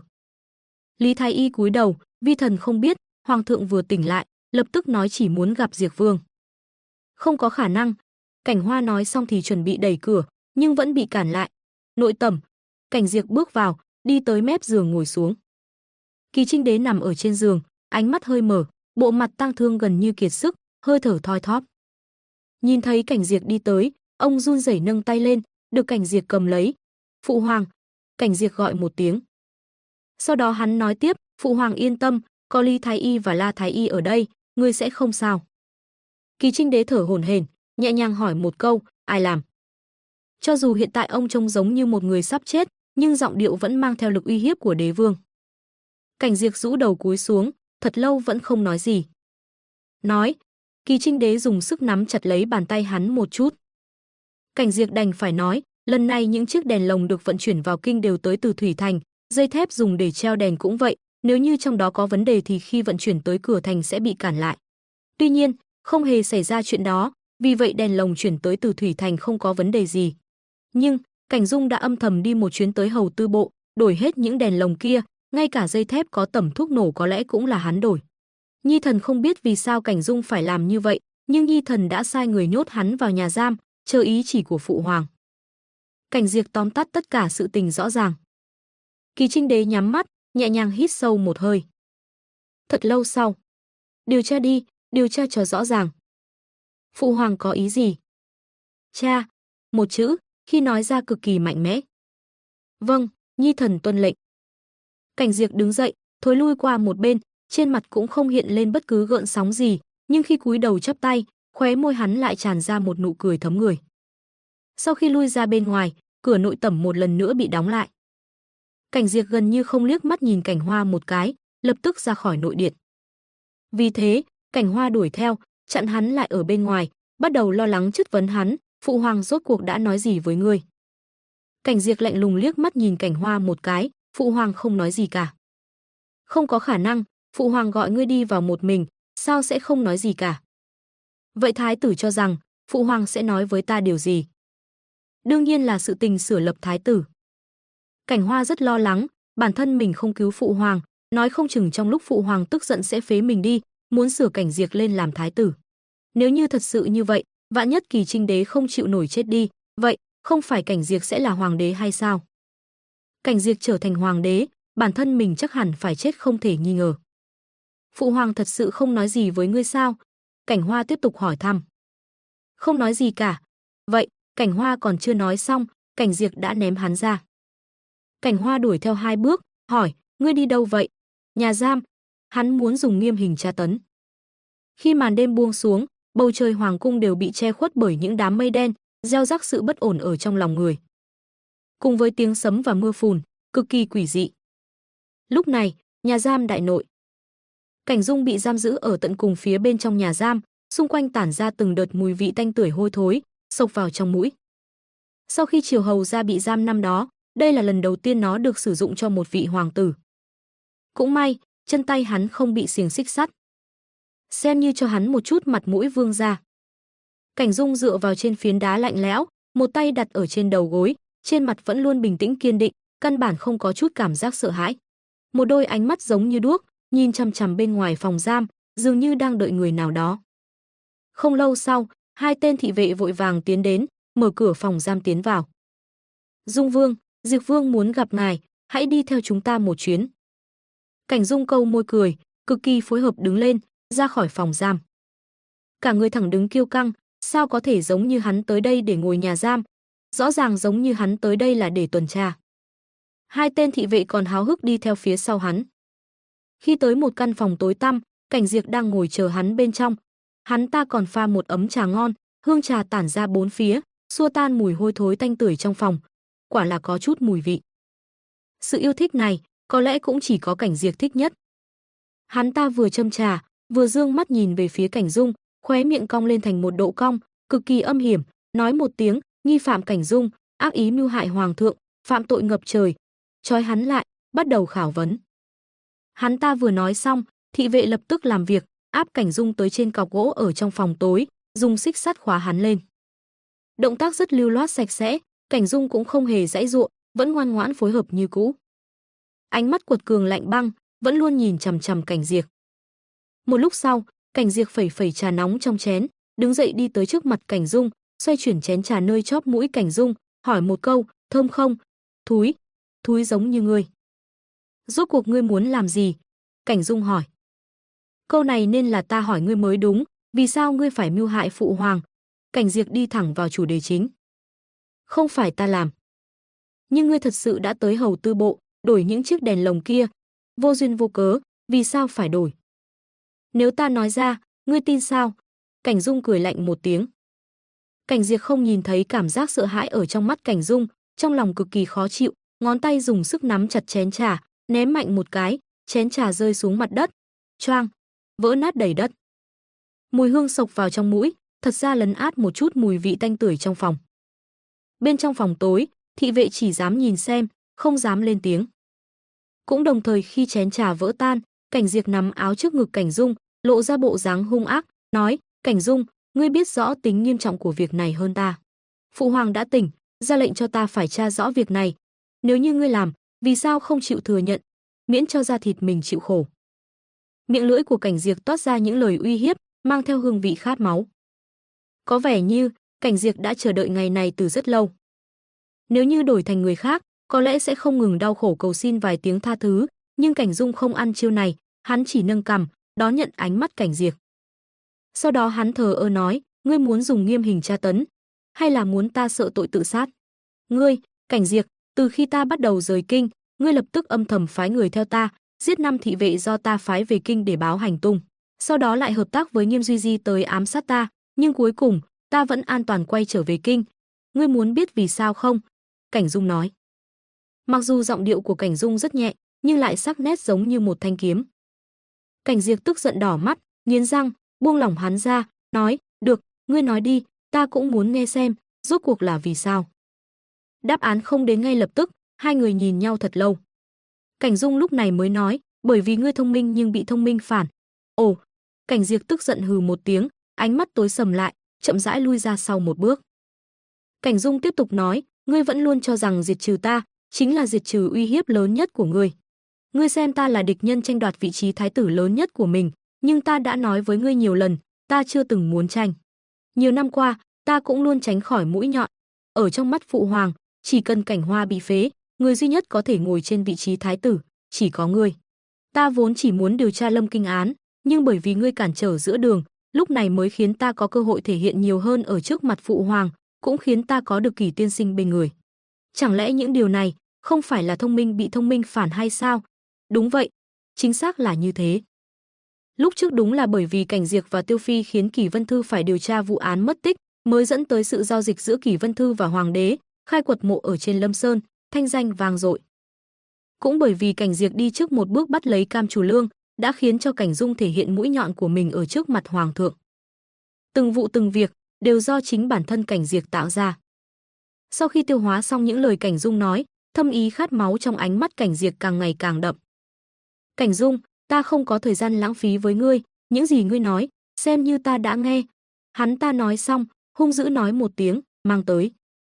Lý thái y cúi đầu, vi thần không biết, hoàng thượng vừa tỉnh lại, lập tức nói chỉ muốn gặp Diệp vương. Không có khả năng. Cảnh Hoa nói xong thì chuẩn bị đẩy cửa, nhưng vẫn bị cản lại. Nội Tầm. Cảnh Diệp bước vào, đi tới mép giường ngồi xuống. Kỳ Trinh Đế nằm ở trên giường, ánh mắt hơi mở, bộ mặt tang thương gần như kiệt sức, hơi thở thoi thóp. Nhìn thấy Cảnh Diệp đi tới, ông run rẩy nâng tay lên, được Cảnh Diệp cầm lấy. Phụ hoàng. Cảnh Diệp gọi một tiếng. Sau đó hắn nói tiếp, phụ hoàng yên tâm, có Lý thái y và La thái y ở đây, ngươi sẽ không sao. Kỳ Trinh Đế thở hổn hển, nhẹ nhàng hỏi một câu, ai làm? Cho dù hiện tại ông trông giống như một người sắp chết, nhưng giọng điệu vẫn mang theo lực uy hiếp của đế vương. Cảnh Diệp rũ đầu cúi xuống, thật lâu vẫn không nói gì. Nói, Kỳ Trinh Đế dùng sức nắm chặt lấy bàn tay hắn một chút. Cảnh Diệp đành phải nói, lần này những chiếc đèn lồng được vận chuyển vào kinh đều tới từ Thủy Thành, dây thép dùng để treo đèn cũng vậy, nếu như trong đó có vấn đề thì khi vận chuyển tới cửa thành sẽ bị cản lại. Tuy nhiên, không hề xảy ra chuyện đó, vì vậy đèn lồng chuyển tới từ Thủy Thành không có vấn đề gì. Nhưng, Cảnh Dung đã âm thầm đi một chuyến tới Hầu Tư Bộ, đổi hết những đèn lồng kia, ngay cả dây thép có tẩm thuốc nổ có lẽ cũng là hắn đổi. Nhi thần không biết vì sao Cảnh Dung phải làm như vậy, nhưng Nhi thần đã sai người nhốt hắn vào nhà giam, chờ ý chỉ của phụ hoàng. Cảnh Diệp tóm tắt tất cả sự tình rõ ràng. Kỳ Trinh Đế nhắm mắt, nhẹ nhàng hít sâu một hơi. Thật lâu sau, điều tra đi, điều tra cho rõ ràng. Phụ hoàng có ý gì? Cha, một chữ, khi nói ra cực kỳ mạnh mẽ. Vâng, Nhi thần tuân lệnh. Cảnh Diệp đứng dậy, thối lui qua một bên, trên mặt cũng không hiện lên bất cứ gợn sóng gì, nhưng khi cúi đầu chắp tay, khóe môi hắn lại tràn ra một nụ cười thấm người. Sau khi lui ra bên ngoài, cửa nội tẩm một lần nữa bị đóng lại. Cảnh Diệp gần như không liếc mắt nhìn Cảnh Hoa một cái, lập tức ra khỏi nội điện. Vì thế, Cảnh Hoa đuổi theo, chặn hắn lại ở bên ngoài, bắt đầu lo lắng chất vấn hắn, phụ hoàng rốt cuộc đã nói gì với ngươi? Cảnh Diệp lạnh lùng liếc mắt nhìn Cảnh Hoa một cái, phụ hoàng không nói gì cả. Không có khả năng, phụ hoàng gọi ngươi đi vào một mình, sao sẽ không nói gì cả? Vậy thái tử cho rằng, phụ hoàng sẽ nói với ta điều gì? Đương nhiên là sự tình sửa lập thái tử. Cảnh Hoa rất lo lắng, bản thân mình không cứu phụ hoàng, nói không chừng trong lúc phụ hoàng tức giận sẽ phế mình đi, muốn sửa Cảnh Diệp lên làm thái tử. Nếu như thật sự như vậy, vạn nhất Kỳ Trinh đế không chịu nổi chết đi, vậy không phải Cảnh Diệp sẽ là hoàng đế hay sao? Cảnh Diệp trở thành hoàng đế, bản thân mình chắc hẳn phải chết không thể nghi ngờ. Phụ hoàng thật sự không nói gì với ngươi sao? Cảnh Hoa tiếp tục hỏi thăm. Không nói gì cả. Vậy, Cảnh Hoa còn chưa nói xong, Cảnh Diệp đã ném hắn ra. Cảnh Hoa đuổi theo 2 bước, hỏi, ngươi đi đâu vậy? Nhà giam. Hắn muốn dùng nghiêm hình tra tấn. Khi màn đêm buông xuống, bầu trời hoàng cung đều bị che khuất bởi những đám mây đen, gieo rắc sự bất ổn ở trong lòng người. Cùng với tiếng sấm và mưa phùn, cực kỳ quỷ dị. Lúc này, nhà giam đại nội. Cảnh Dung bị giam giữ ở tận cùng phía bên trong nhà giam, xung quanh tản ra từng đợt mùi vị tanh tưởi hôi thối, xộc vào trong mũi. Sau khi Triều Hầu gia bị giam năm đó, đây là lần đầu tiên nó được sử dụng cho một vị hoàng tử. Cũng may, chân tay hắn không bị xiềng xích sắt. Xem như cho hắn một chút mặt mũi vương gia. Cảnh Dung dựa vào trên phiến đá lạnh lẽo, một tay đặt ở trên đầu gối, trên mặt vẫn luôn bình tĩnh kiên định, căn bản không có chút cảm giác sợ hãi. Một đôi ánh mắt giống như đuốc, nhìn chằm chằm bên ngoài phòng giam, dường như đang đợi người nào đó. Không lâu sau, 2 tên thị vệ vội vàng tiến đến, mở cửa phòng giam tiến vào. Dung Vương, Diệp Vương muốn gặp ngài, hãy đi theo chúng ta một chuyến. Cảnh Dung câu môi cười, cực kỳ phối hợp đứng lên, ra khỏi phòng giam. Cả người thẳng đứng kiêu căng, sao có thể giống như hắn tới đây để ngồi nhà giam, rõ ràng giống như hắn tới đây là để tuần tra. 2 tên thị vệ còn háo hức đi theo phía sau hắn. Khi tới một căn phòng tối tăm, Cảnh Diệp đang ngồi chờ hắn bên trong. Hắn ta còn pha một ấm trà ngon, hương trà tản ra bốn phía, xua tan mùi hôi thối tanh tưởi trong phòng. Quả là có chút mùi vị. Sự yêu thích này, có lẽ cũng chỉ có Cảnh Diệp thích nhất. Hắn ta vừa châm trà, vừa dương mắt nhìn về phía Cảnh Dung, khóe miệng cong lên thành một độ cong, cực kỳ âm hiểm, nói một tiếng, nghi phạm Cảnh Dung, ác ý mưu hại hoàng thượng, phạm tội ngập trời. Trói hắn lại, bắt đầu khảo vấn. Hắn ta vừa nói xong, thị vệ lập tức làm việc, áp Cảnh Dung tới trên cọc gỗ ở trong phòng tối, dùng xích sắt khóa hắn lên. Động tác rất lưu loát sạch sẽ, Cảnh Dung cũng không hề giãy giụa, vẫn ngoan ngoãn phối hợp như cũ. Ánh mắt quật cường lạnh băng, vẫn luôn nhìn chằm chằm Cảnh Diệp. Một lúc sau, Cảnh Diệp phẩy phẩy trà nóng trong chén, đứng dậy đi tới trước mặt Cảnh Dung, xoay chuyển chén trà nơi chóp mũi Cảnh Dung, hỏi một câu, thơm không? Thúi, thúi giống như ngươi. Rốt cuộc ngươi muốn làm gì? Cảnh Dung hỏi. Câu này nên là ta hỏi ngươi mới đúng, vì sao ngươi phải mưu hại phụ hoàng? Cảnh Diệp đi thẳng vào chủ đề chính. Không phải ta làm. Nhưng ngươi thật sự đã tới hầu tư bộ, đổi những chiếc đèn lồng kia, vô duyên vô cớ, vì sao phải đổi? Nếu ta nói ra, ngươi tin sao? Cảnh Dung cười lạnh một tiếng. Cảnh Diệp không nhìn thấy cảm giác sợ hãi ở trong mắt Cảnh Dung, trong lòng cực kỳ khó chịu, ngón tay dùng sức nắm chặt chén trà, ném mạnh một cái, chén trà rơi xuống mặt đất, choang, vỡ nát đầy đất. Mùi hương xộc vào trong mũi, thật ra lấn át một chút mùi vị tanh tưởi trong phòng. Bên trong phòng tối, thị vệ chỉ dám nhìn xem, không dám lên tiếng. Cũng đồng thời khi chén trà vỡ tan, Cảnh Diệp nắm áo trước ngực Cảnh Dung, lộ ra bộ dáng hung ác, nói, Cảnh Dung, ngươi biết rõ tính nghiêm trọng của việc này hơn ta. Phụ hoàng đã tỉnh, ra lệnh cho ta phải tra rõ việc này. Nếu như ngươi làm, vì sao không chịu thừa nhận, miễn cho da thịt mình chịu khổ. Miệng lưỡi của Cảnh Diệp toát ra những lời uy hiếp, mang theo hương vị khát máu. Có vẻ như, Cảnh Diệp đã chờ đợi ngày này từ rất lâu. Nếu như đổi thành người khác, có lẽ sẽ không ngừng đau khổ cầu xin vài tiếng tha thứ, nhưng Cảnh Dung không ăn chiêu này, hắn chỉ nâng cằm, đón nhận ánh mắt Cảnh Diệp. Sau đó hắn thờ ơ nói, ngươi muốn dùng nghiêm hình tra tấn, hay là muốn ta sợ tội tự sát? Ngươi, Cảnh Diệp, từ khi ta bắt đầu rời kinh, ngươi lập tức âm thầm phái người theo ta, giết 5 thị vệ do ta phái về kinh để báo hành tung. Sau đó lại hợp tác với Nghiêm Duy Di tới ám sát ta, nhưng cuối cùng, ta vẫn an toàn quay trở về kinh. Ngươi muốn biết vì sao không? Cảnh Dung nói. Mặc dù giọng điệu của Cảnh Dung rất nhẹ, nhưng lại sắc nét giống như một thanh kiếm. Cảnh Diệp tức giận đỏ mắt, nghiến răng, buông lỏng hắn ra, nói, được, ngươi nói đi, ta cũng muốn nghe xem, rốt cuộc là vì sao. Đáp án không đến ngay lập tức, hai người nhìn nhau thật lâu. Cảnh Dung lúc này mới nói, bởi vì ngươi thông minh nhưng bị thông minh phản. Ồ, Cảnh Diệp tức giận hừ một tiếng, ánh mắt tối sầm lại, chậm rãi lui ra sau một bước. Cảnh Dung tiếp tục nói, ngươi vẫn luôn cho rằng diệt trừ ta chính là diệt trừ uy hiếp lớn nhất của ngươi. Ngươi xem ta là địch nhân tranh đoạt vị trí thái tử lớn nhất của mình, nhưng ta đã nói với ngươi nhiều lần, ta chưa từng muốn tranh. Nhiều năm qua, ta cũng luôn tránh khỏi mũi nhọn. Ở trong mắt phụ hoàng, chỉ cần Cảnh Hoa bị phế, người duy nhất có thể ngồi trên vị trí thái tử, chỉ có ngươi. Ta vốn chỉ muốn điều tra Lâm Kinh án, nhưng bởi vì ngươi cản trở giữa đường, lúc này mới khiến ta có cơ hội thể hiện nhiều hơn ở trước mặt phụ hoàng, cũng khiến ta có được Kỷ tiên sinh bên người. Chẳng lẽ những điều này không phải là thông minh bị thông minh phản hay sao? Đúng vậy, chính xác là như thế. Lúc trước đúng là bởi vì Cảnh Diệp và Tiêu Phi khiến Kỷ Vân Thư phải điều tra vụ án mất tích, mới dẫn tới sự giao dịch giữa Kỷ Vân Thư và hoàng đế, khai quật mộ ở trên Lâm Sơn, thanh danh vang dội. Cũng bởi vì Cảnh Diệp đi trước một bước bắt lấy Cam Chủ Lương, đã khiến cho Cảnh Dung thể hiện mũi nhọn của mình ở trước mặt hoàng thượng. Từng vụ từng việc đều do chính bản thân Cảnh Diệp tạo ra. Sau khi tiêu hóa xong những lời Cảnh Dung nói, thâm ý khát máu trong ánh mắt Cảnh Diệp càng ngày càng đậm. Cảnh Dung, ta không có thời gian lãng phí với ngươi, những gì ngươi nói, xem như ta đã nghe. Hắn ta nói xong, hung dữ nói một tiếng, mang tới.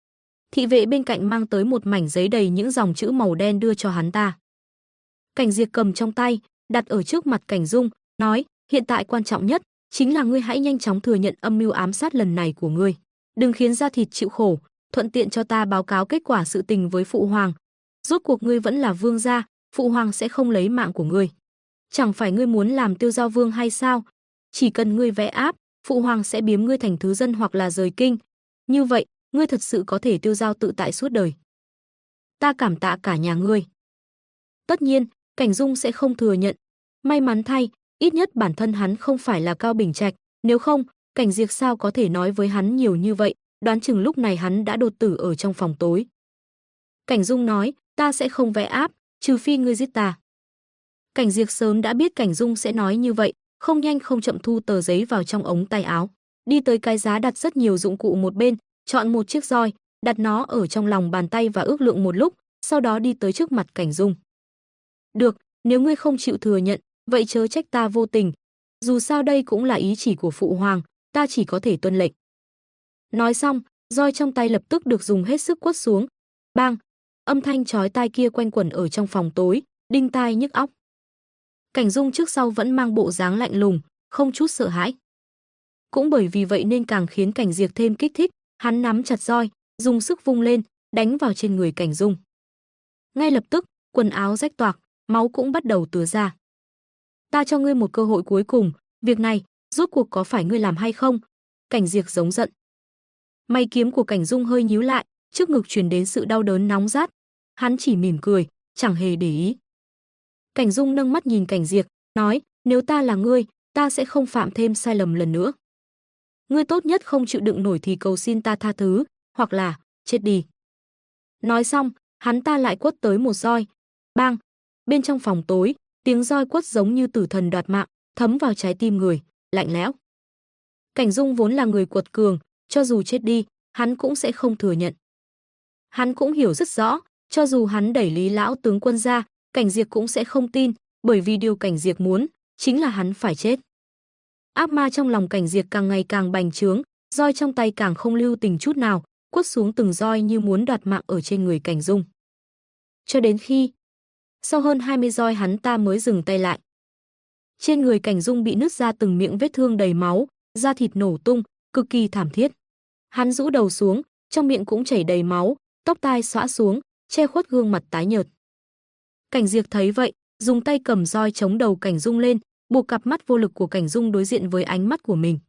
Thị vệ bên cạnh mang tới một mảnh giấy đầy những dòng chữ màu đen đưa cho hắn ta. Cảnh Diệp cầm trong tay, đặt ở trước mặt Cảnh Dung, nói, hiện tại quan trọng nhất chính là ngươi hãy nhanh chóng thừa nhận âm mưu ám sát lần này của ngươi. Đừng khiến da thịt chịu khổ, thuận tiện cho ta báo cáo kết quả sự tình với phụ hoàng. Rốt cuộc ngươi vẫn là vương gia, phụ hoàng sẽ không lấy mạng của ngươi. Chẳng phải ngươi muốn làm Tiêu Giao Vương hay sao? Chỉ cần ngươi vẽ áp, phụ hoàng sẽ biếm ngươi thành thứ dân hoặc là rời kinh. Như vậy, ngươi thật sự có thể tiêu giao tự tại suốt đời. Ta cảm tạ cả nhà ngươi. Tất nhiên, Cảnh Dung sẽ không thừa nhận. May mắn thay, ít nhất bản thân hắn không phải là Cao Bình Trạch, nếu không, Cảnh Diệp sao có thể nói với hắn nhiều như vậy, đoán chừng lúc này hắn đã đột tử ở trong phòng tối. Cảnh Dung nói, ta sẽ không vẽ áp, trừ phi ngươi giết ta. Cảnh Diệp sớm đã biết Cảnh Dung sẽ nói như vậy, không nhanh không chậm thu tờ giấy vào trong ống tay áo, đi tới cái giá đặt rất nhiều dụng cụ một bên, chọn một chiếc roi, đặt nó ở trong lòng bàn tay và ước lượng một lúc, sau đó đi tới trước mặt Cảnh Dung. Được, nếu ngươi không chịu thừa nhận, vậy chớ trách ta vô tình. Dù sao đây cũng là ý chỉ của phụ hoàng, ta chỉ có thể tuân lệnh. Nói xong, roi trong tay lập tức được dùng hết sức quất xuống. Bang! Âm thanh chói tai kia quanh quẩn ở trong phòng tối, đinh tai nhức óc. Cảnh Dung trước sau vẫn mang bộ dáng lạnh lùng, không chút sợ hãi. Cũng bởi vì vậy nên càng khiến Cảnh Diệp thêm kích thích, hắn nắm chặt roi, dùng sức vung lên, đánh vào trên người Cảnh Dung. Ngay lập tức, quần áo rách toạc, máu cũng bắt đầu tứa ra. Ta cho ngươi một cơ hội cuối cùng, việc này, rốt cuộc có phải ngươi làm hay không? Cảnh Diệp giống giận. Mày kiếm của Cảnh Dung hơi nhíu lại, trước ngực truyền đến sự đau đớn nóng rát. Hắn chỉ mỉm cười, chẳng hề để ý. Cảnh Dung nâng mắt nhìn Cảnh Diệp, nói, nếu ta là ngươi, ta sẽ không phạm thêm sai lầm lần nữa. Ngươi tốt nhất không chịu đựng nổi thì cầu xin ta tha thứ, hoặc là, chết đi. Nói xong, hắn ta lại quất tới một roi. Bang! Bên trong phòng tối, tiếng roi quất giống như tử thần đoạt mạng, thấm vào trái tim người, lạnh lẽo. Cảnh Dung vốn là người quật cường, cho dù chết đi, hắn cũng sẽ không thừa nhận. Hắn cũng hiểu rất rõ, cho dù hắn đẩy Lý lão tướng quân ra, Cảnh Diệp cũng sẽ không tin, bởi vì điều Cảnh Diệp muốn chính là hắn phải chết. Ác ma trong lòng Cảnh Diệp càng ngày càng bành trướng, roi trong tay càng không lưu tình chút nào, quất xuống từng roi như muốn đoạt mạng ở trên người Cảnh Dung. Cho đến khi sau hơn 20 roi hắn ta mới dừng tay lại. Trên người Cảnh Dung bị nứt ra từng miệng vết thương đầy máu, da thịt nổ tung, cực kỳ thảm thiết. Hắn rũ đầu xuống, trong miệng cũng chảy đầy máu, tóc tai xõa xuống, che khuất gương mặt tái nhợt. Cảnh Diệp thấy vậy, dùng tay cầm roi chống đầu Cảnh Dung lên, buộc cặp mắt vô lực của Cảnh Dung đối diện với ánh mắt của mình.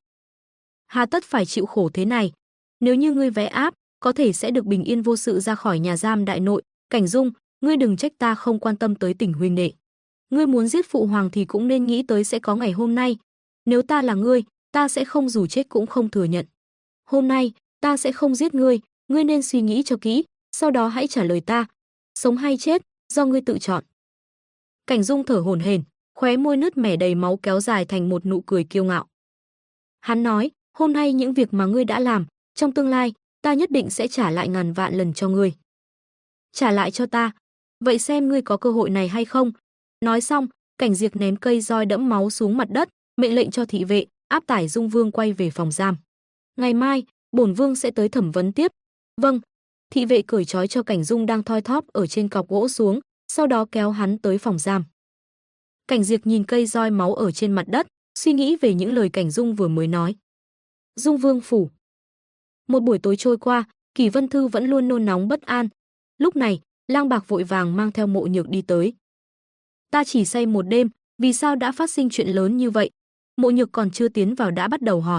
Hà tất phải chịu khổ thế này? Nếu như ngươi vẽ áp, có thể sẽ được bình yên vô sự ra khỏi nhà giam đại nội. Cảnh Dung, ngươi đừng trách ta không quan tâm tới tình huynh đệ. Ngươi muốn giết phụ hoàng thì cũng nên nghĩ tới sẽ có ngày hôm nay. Nếu ta là ngươi, ta sẽ không dù chết cũng không thừa nhận. Hôm nay, ta sẽ không giết ngươi, ngươi nên suy nghĩ cho kỹ, Sau đó hãy trả lời ta, sống hay chết, do ngươi tự chọn. Cảnh Dung thở hổn hển, khóe môi nứt mẻ đầy máu kéo dài thành một nụ cười kiêu ngạo. Hắn nói, hôm nay những việc mà ngươi đã làm, trong tương lai, ta nhất định sẽ trả lại ngàn vạn lần cho ngươi. Trả lại cho ta, vậy xem ngươi có cơ hội này hay không. Nói xong, Cảnh Diệp ném cây roi đẫm máu xuống mặt đất, mệnh lệnh cho thị vệ, áp tải Dung Vương quay về phòng giam. Ngày mai, bổn vương sẽ tới thẩm vấn tiếp. Vâng. Thị vệ cởi trói cho Cảnh Dung đang thoi thóp ở trên cọc gỗ xuống, sau đó kéo hắn tới phòng giam. Cảnh Diệp nhìn cây roi máu ở trên mặt đất, suy nghĩ về những lời Cảnh Dung vừa mới nói. Dung Vương phủ. Một buổi tối trôi qua, Kỷ Vân Thư vẫn luôn nôn nóng bất an. Lúc này, Lang Bạc vội vàng mang theo Mộ Nhược đi tới. Ta chỉ say một đêm, vì sao đã phát sinh chuyện lớn như vậy? Mộ Nhược còn chưa tiến vào đã bắt đầu hỏi.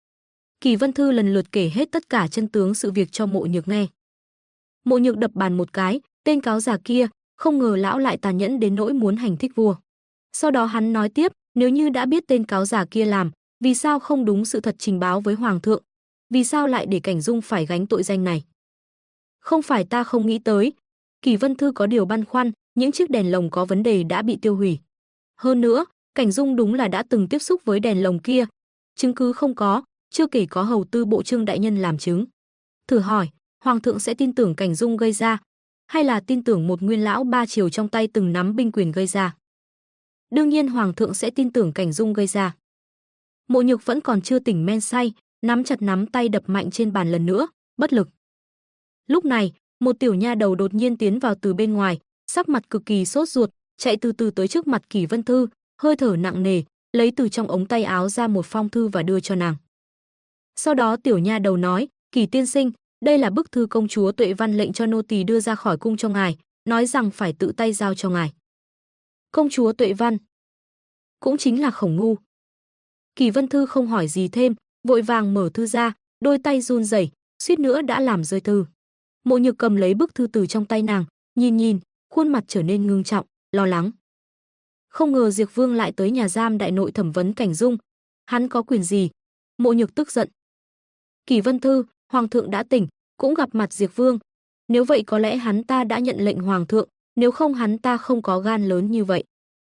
Kỷ Vân Thư lần lượt kể hết tất cả chân tướng sự việc cho Mộ Nhược nghe. Mộ Nhược đập bàn một cái, tên cáo già kia, không ngờ lão lại tàn nhẫn đến nỗi muốn hành thích vua. Sau đó hắn nói tiếp, nếu như đã biết tên cáo già kia làm, vì sao không đúng sự thật trình báo với hoàng thượng? Vì sao lại để Cảnh Dung phải gánh tội danh này? Không phải ta không nghĩ tới, Kỷ Vân Thư có điều băn khoăn, những chiếc đèn lồng có vấn đề đã bị tiêu hủy. Hơn nữa, Cảnh Dung đúng là đã từng tiếp xúc với đèn lồng kia, chứng cứ không có, chưa kể có hầu tư bộ Trương đại nhân làm chứng. Thử hỏi, hoàng thượng sẽ tin tưởng Cảnh Dung gây ra, hay là tin tưởng một nguyên lão ba triều trong tay từng nắm binh quyền gây ra? Đương nhiên hoàng thượng sẽ tin tưởng Cảnh Dung gây ra. Mộ Nhược vẫn còn chưa tỉnh men say, nắm chặt nắm tay đập mạnh trên bàn lần nữa, bất lực. Lúc này, một tiểu nha đầu đột nhiên tiến vào từ bên ngoài, sắc mặt cực kỳ sốt ruột, chạy từ từ tới trước mặt Kỷ Vân Thư, hơi thở nặng nề, lấy từ trong ống tay áo ra một phong thư và đưa cho nàng. Sau đó tiểu nha đầu nói, Kỷ tiên sinh, đây là bức thư công chúa Tuệ Văn lệnh cho nô tỳ đưa ra khỏi cung cho ngài, nói rằng phải tự tay giao cho ngài. Công chúa Tuệ Văn, cũng chính là Khổng Ngu. Kỷ Vân Thư không hỏi gì thêm, vội vàng mở thư ra, đôi tay run rẩy, suýt nữa đã làm rơi thư. Mộ Nhược cầm lấy bức thư từ trong tay nàng, nhìn, khuôn mặt trở nên ngưng trọng, lo lắng. Không ngờ Diệp Vương lại tới nhà giam đại nội thẩm vấn Cảnh Dung, hắn có quyền gì? Mộ Nhược tức giận. Kỷ Vân Thư, hoàng thượng đã tỉnh, cũng gặp mặt Diệp Vương, nếu vậy có lẽ hắn ta đã nhận lệnh hoàng thượng, nếu không hắn ta không có gan lớn như vậy.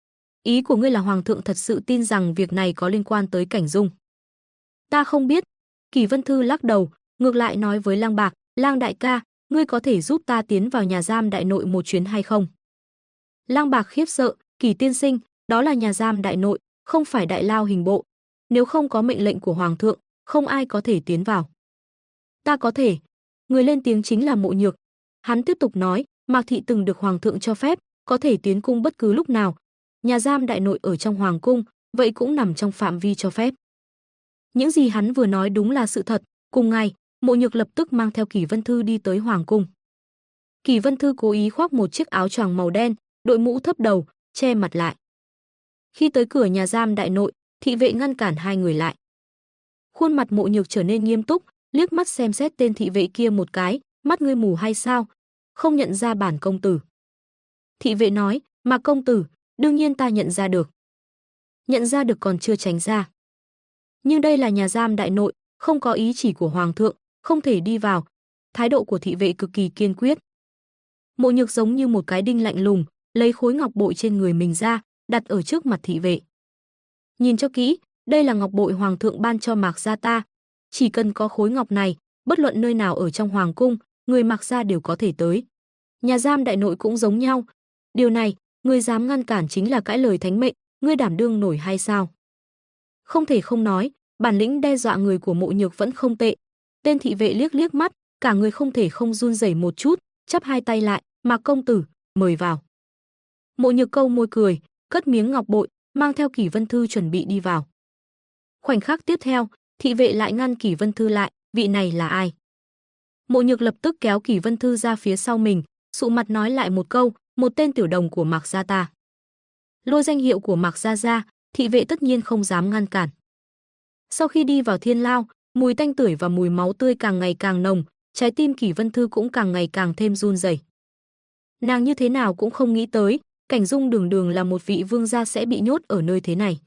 Ý của ngươi là hoàng thượng thật sự tin rằng việc này có liên quan tới Cảnh Dung? Ta không biết. Kỷ Vân Thư lắc đầu, ngược lại nói với Lang Bạc, Lang đại ca, ngươi có thể giúp ta tiến vào nhà giam đại nội một chuyến hay không? Lang Bạc khiếp sợ, Kỷ tiên sinh, đó là nhà giam đại nội, không phải đại lao hình bộ. Nếu không có mệnh lệnh của hoàng thượng, không ai có thể tiến vào. Ta có thể. Người lên tiếng chính là Mộ Nhược. Hắn tiếp tục nói, Mạc thị từng được hoàng thượng cho phép, có thể tiến cung bất cứ lúc nào. Nhà giam đại nội ở trong hoàng cung, vậy cũng nằm trong phạm vi cho phép. Những gì hắn vừa nói đúng là sự thật. Cùng ngày, Mộ Nhược lập tức mang theo Kỷ Vân Thư đi tới hoàng cung. Kỷ Vân Thư cố ý khoác một chiếc áo choàng màu đen, đội mũ thấp đầu, che mặt lại. Khi tới cửa nhà giam đại nội, thị vệ ngăn cản hai người lại. Khuôn mặt Mộ Nhược trở nên nghiêm túc, liếc mắt xem xét tên thị vệ kia một cái, mắt ngươi mù hay sao? Không nhận ra bản công tử. Thị vệ nói, mà công tử, đương nhiên ta nhận ra được. Nhận ra được còn chưa tránh ra. Nhưng đây là nhà giam đại nội, không có ý chỉ của hoàng thượng, không thể đi vào. Thái độ của thị vệ cực kỳ kiên quyết. Mộ Nhược giống như một cái đinh lạnh lùng, lấy khối ngọc bội trên người mình ra, đặt ở trước mặt thị vệ. Nhìn cho kỹ, đây là ngọc bội hoàng thượng ban cho Mạc gia ta. Chỉ cần có khối ngọc này, bất luận nơi nào ở trong hoàng cung, người Mạc gia đều có thể tới. Nhà giam đại nội cũng giống nhau. Điều này, người dám ngăn cản chính là cãi lời thánh mệnh, ngươi đảm đương nổi hay sao? Không thể không nói, bản lĩnh đe dọa người của Mộ Nhược vẫn không tệ. Tên thị vệ liếc liếc mắt, cả người không thể không run rẩy một chút, chắp hai tay lại, Mạc công tử, mời vào. Mộ Nhược câu môi cười, cất miếng ngọc bội, mang theo Kỷ Vân Thư chuẩn bị đi vào. Khoảnh khắc tiếp theo, thị vệ lại ngăn Kỷ Vân Thư lại, vị này là ai? Mộ Nhược lập tức kéo Kỷ Vân Thư ra phía sau mình, sụ mặt nói lại một câu, một tên tiểu đồng của Mạc gia ta. Lôi danh hiệu của Mạc gia ra, thị vệ tất nhiên không dám ngăn cản. Sau khi đi vào thiên lao, mùi tanh tưởi và mùi máu tươi càng ngày càng nồng, trái tim Kỷ Vân Thư cũng càng ngày càng thêm run rẩy. Nàng như thế nào cũng không nghĩ tới, Cảnh Dung đường đường là một vị vương gia sẽ bị nhốt ở nơi thế này.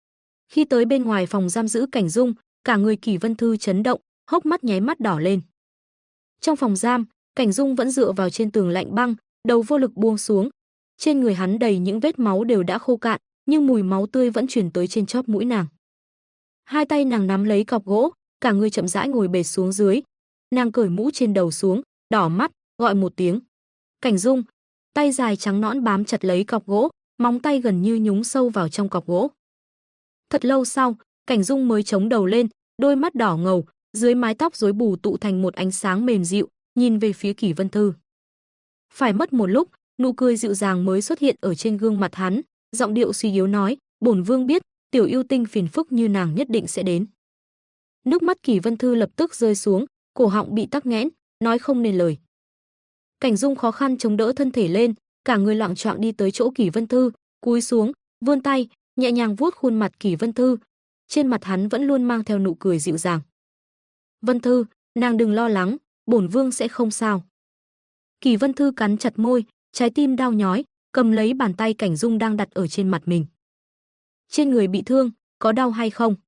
Khi tới bên ngoài phòng giam giữ Cảnh Dung, cả người Kỷ Vân Thư chấn động, hốc mắt nháy mắt đỏ lên. Trong phòng giam, Cảnh Dung vẫn dựa vào trên tường lạnh băng, đầu vô lực buông xuống. Trên người hắn đầy những vết máu đều đã khô cạn, nhưng mùi máu tươi vẫn truyền tới trên chóp mũi nàng. Hai tay nàng nắm lấy cọc gỗ, cả người chậm rãi ngồi bệt xuống dưới. Nàng cởi mũ trên đầu xuống, đỏ mắt, gọi một tiếng. Cảnh Dung, tay dài trắng nõn bám chặt lấy cọc gỗ, móng tay gần như nhúng sâu vào trong cọc gỗ. Thật lâu sau, Cảnh Dung mới chống đầu lên, đôi mắt đỏ ngầu, dưới mái tóc rối bù tụ thành một ánh sáng mềm dịu, nhìn về phía Kỷ Vân Thư. Phải mất một lúc, nụ cười dịu dàng mới xuất hiện ở trên gương mặt hắn, giọng điệu suy yếu nói, bổn vương biết, tiểu yêu tinh phiền phức như nàng nhất định sẽ đến. Nước mắt Kỷ Vân Thư lập tức rơi xuống, cổ họng bị tắc nghẽn, nói không nên lời. Cảnh Dung khó khăn chống đỡ thân thể lên, cả người loạng choạng đi tới chỗ Kỷ Vân Thư, cúi xuống, vươn tay, nhẹ nhàng vuốt khuôn mặt Kỷ Vân Thư. Trên mặt hắn vẫn luôn mang theo nụ cười dịu dàng. Vân Thư, nàng đừng lo lắng, bổn vương sẽ không sao. Kỷ Vân Thư cắn chặt môi, trái tim đau nhói, cầm lấy bàn tay Cảnh Dung đang đặt ở trên mặt mình. Trên người bị thương, có đau hay không?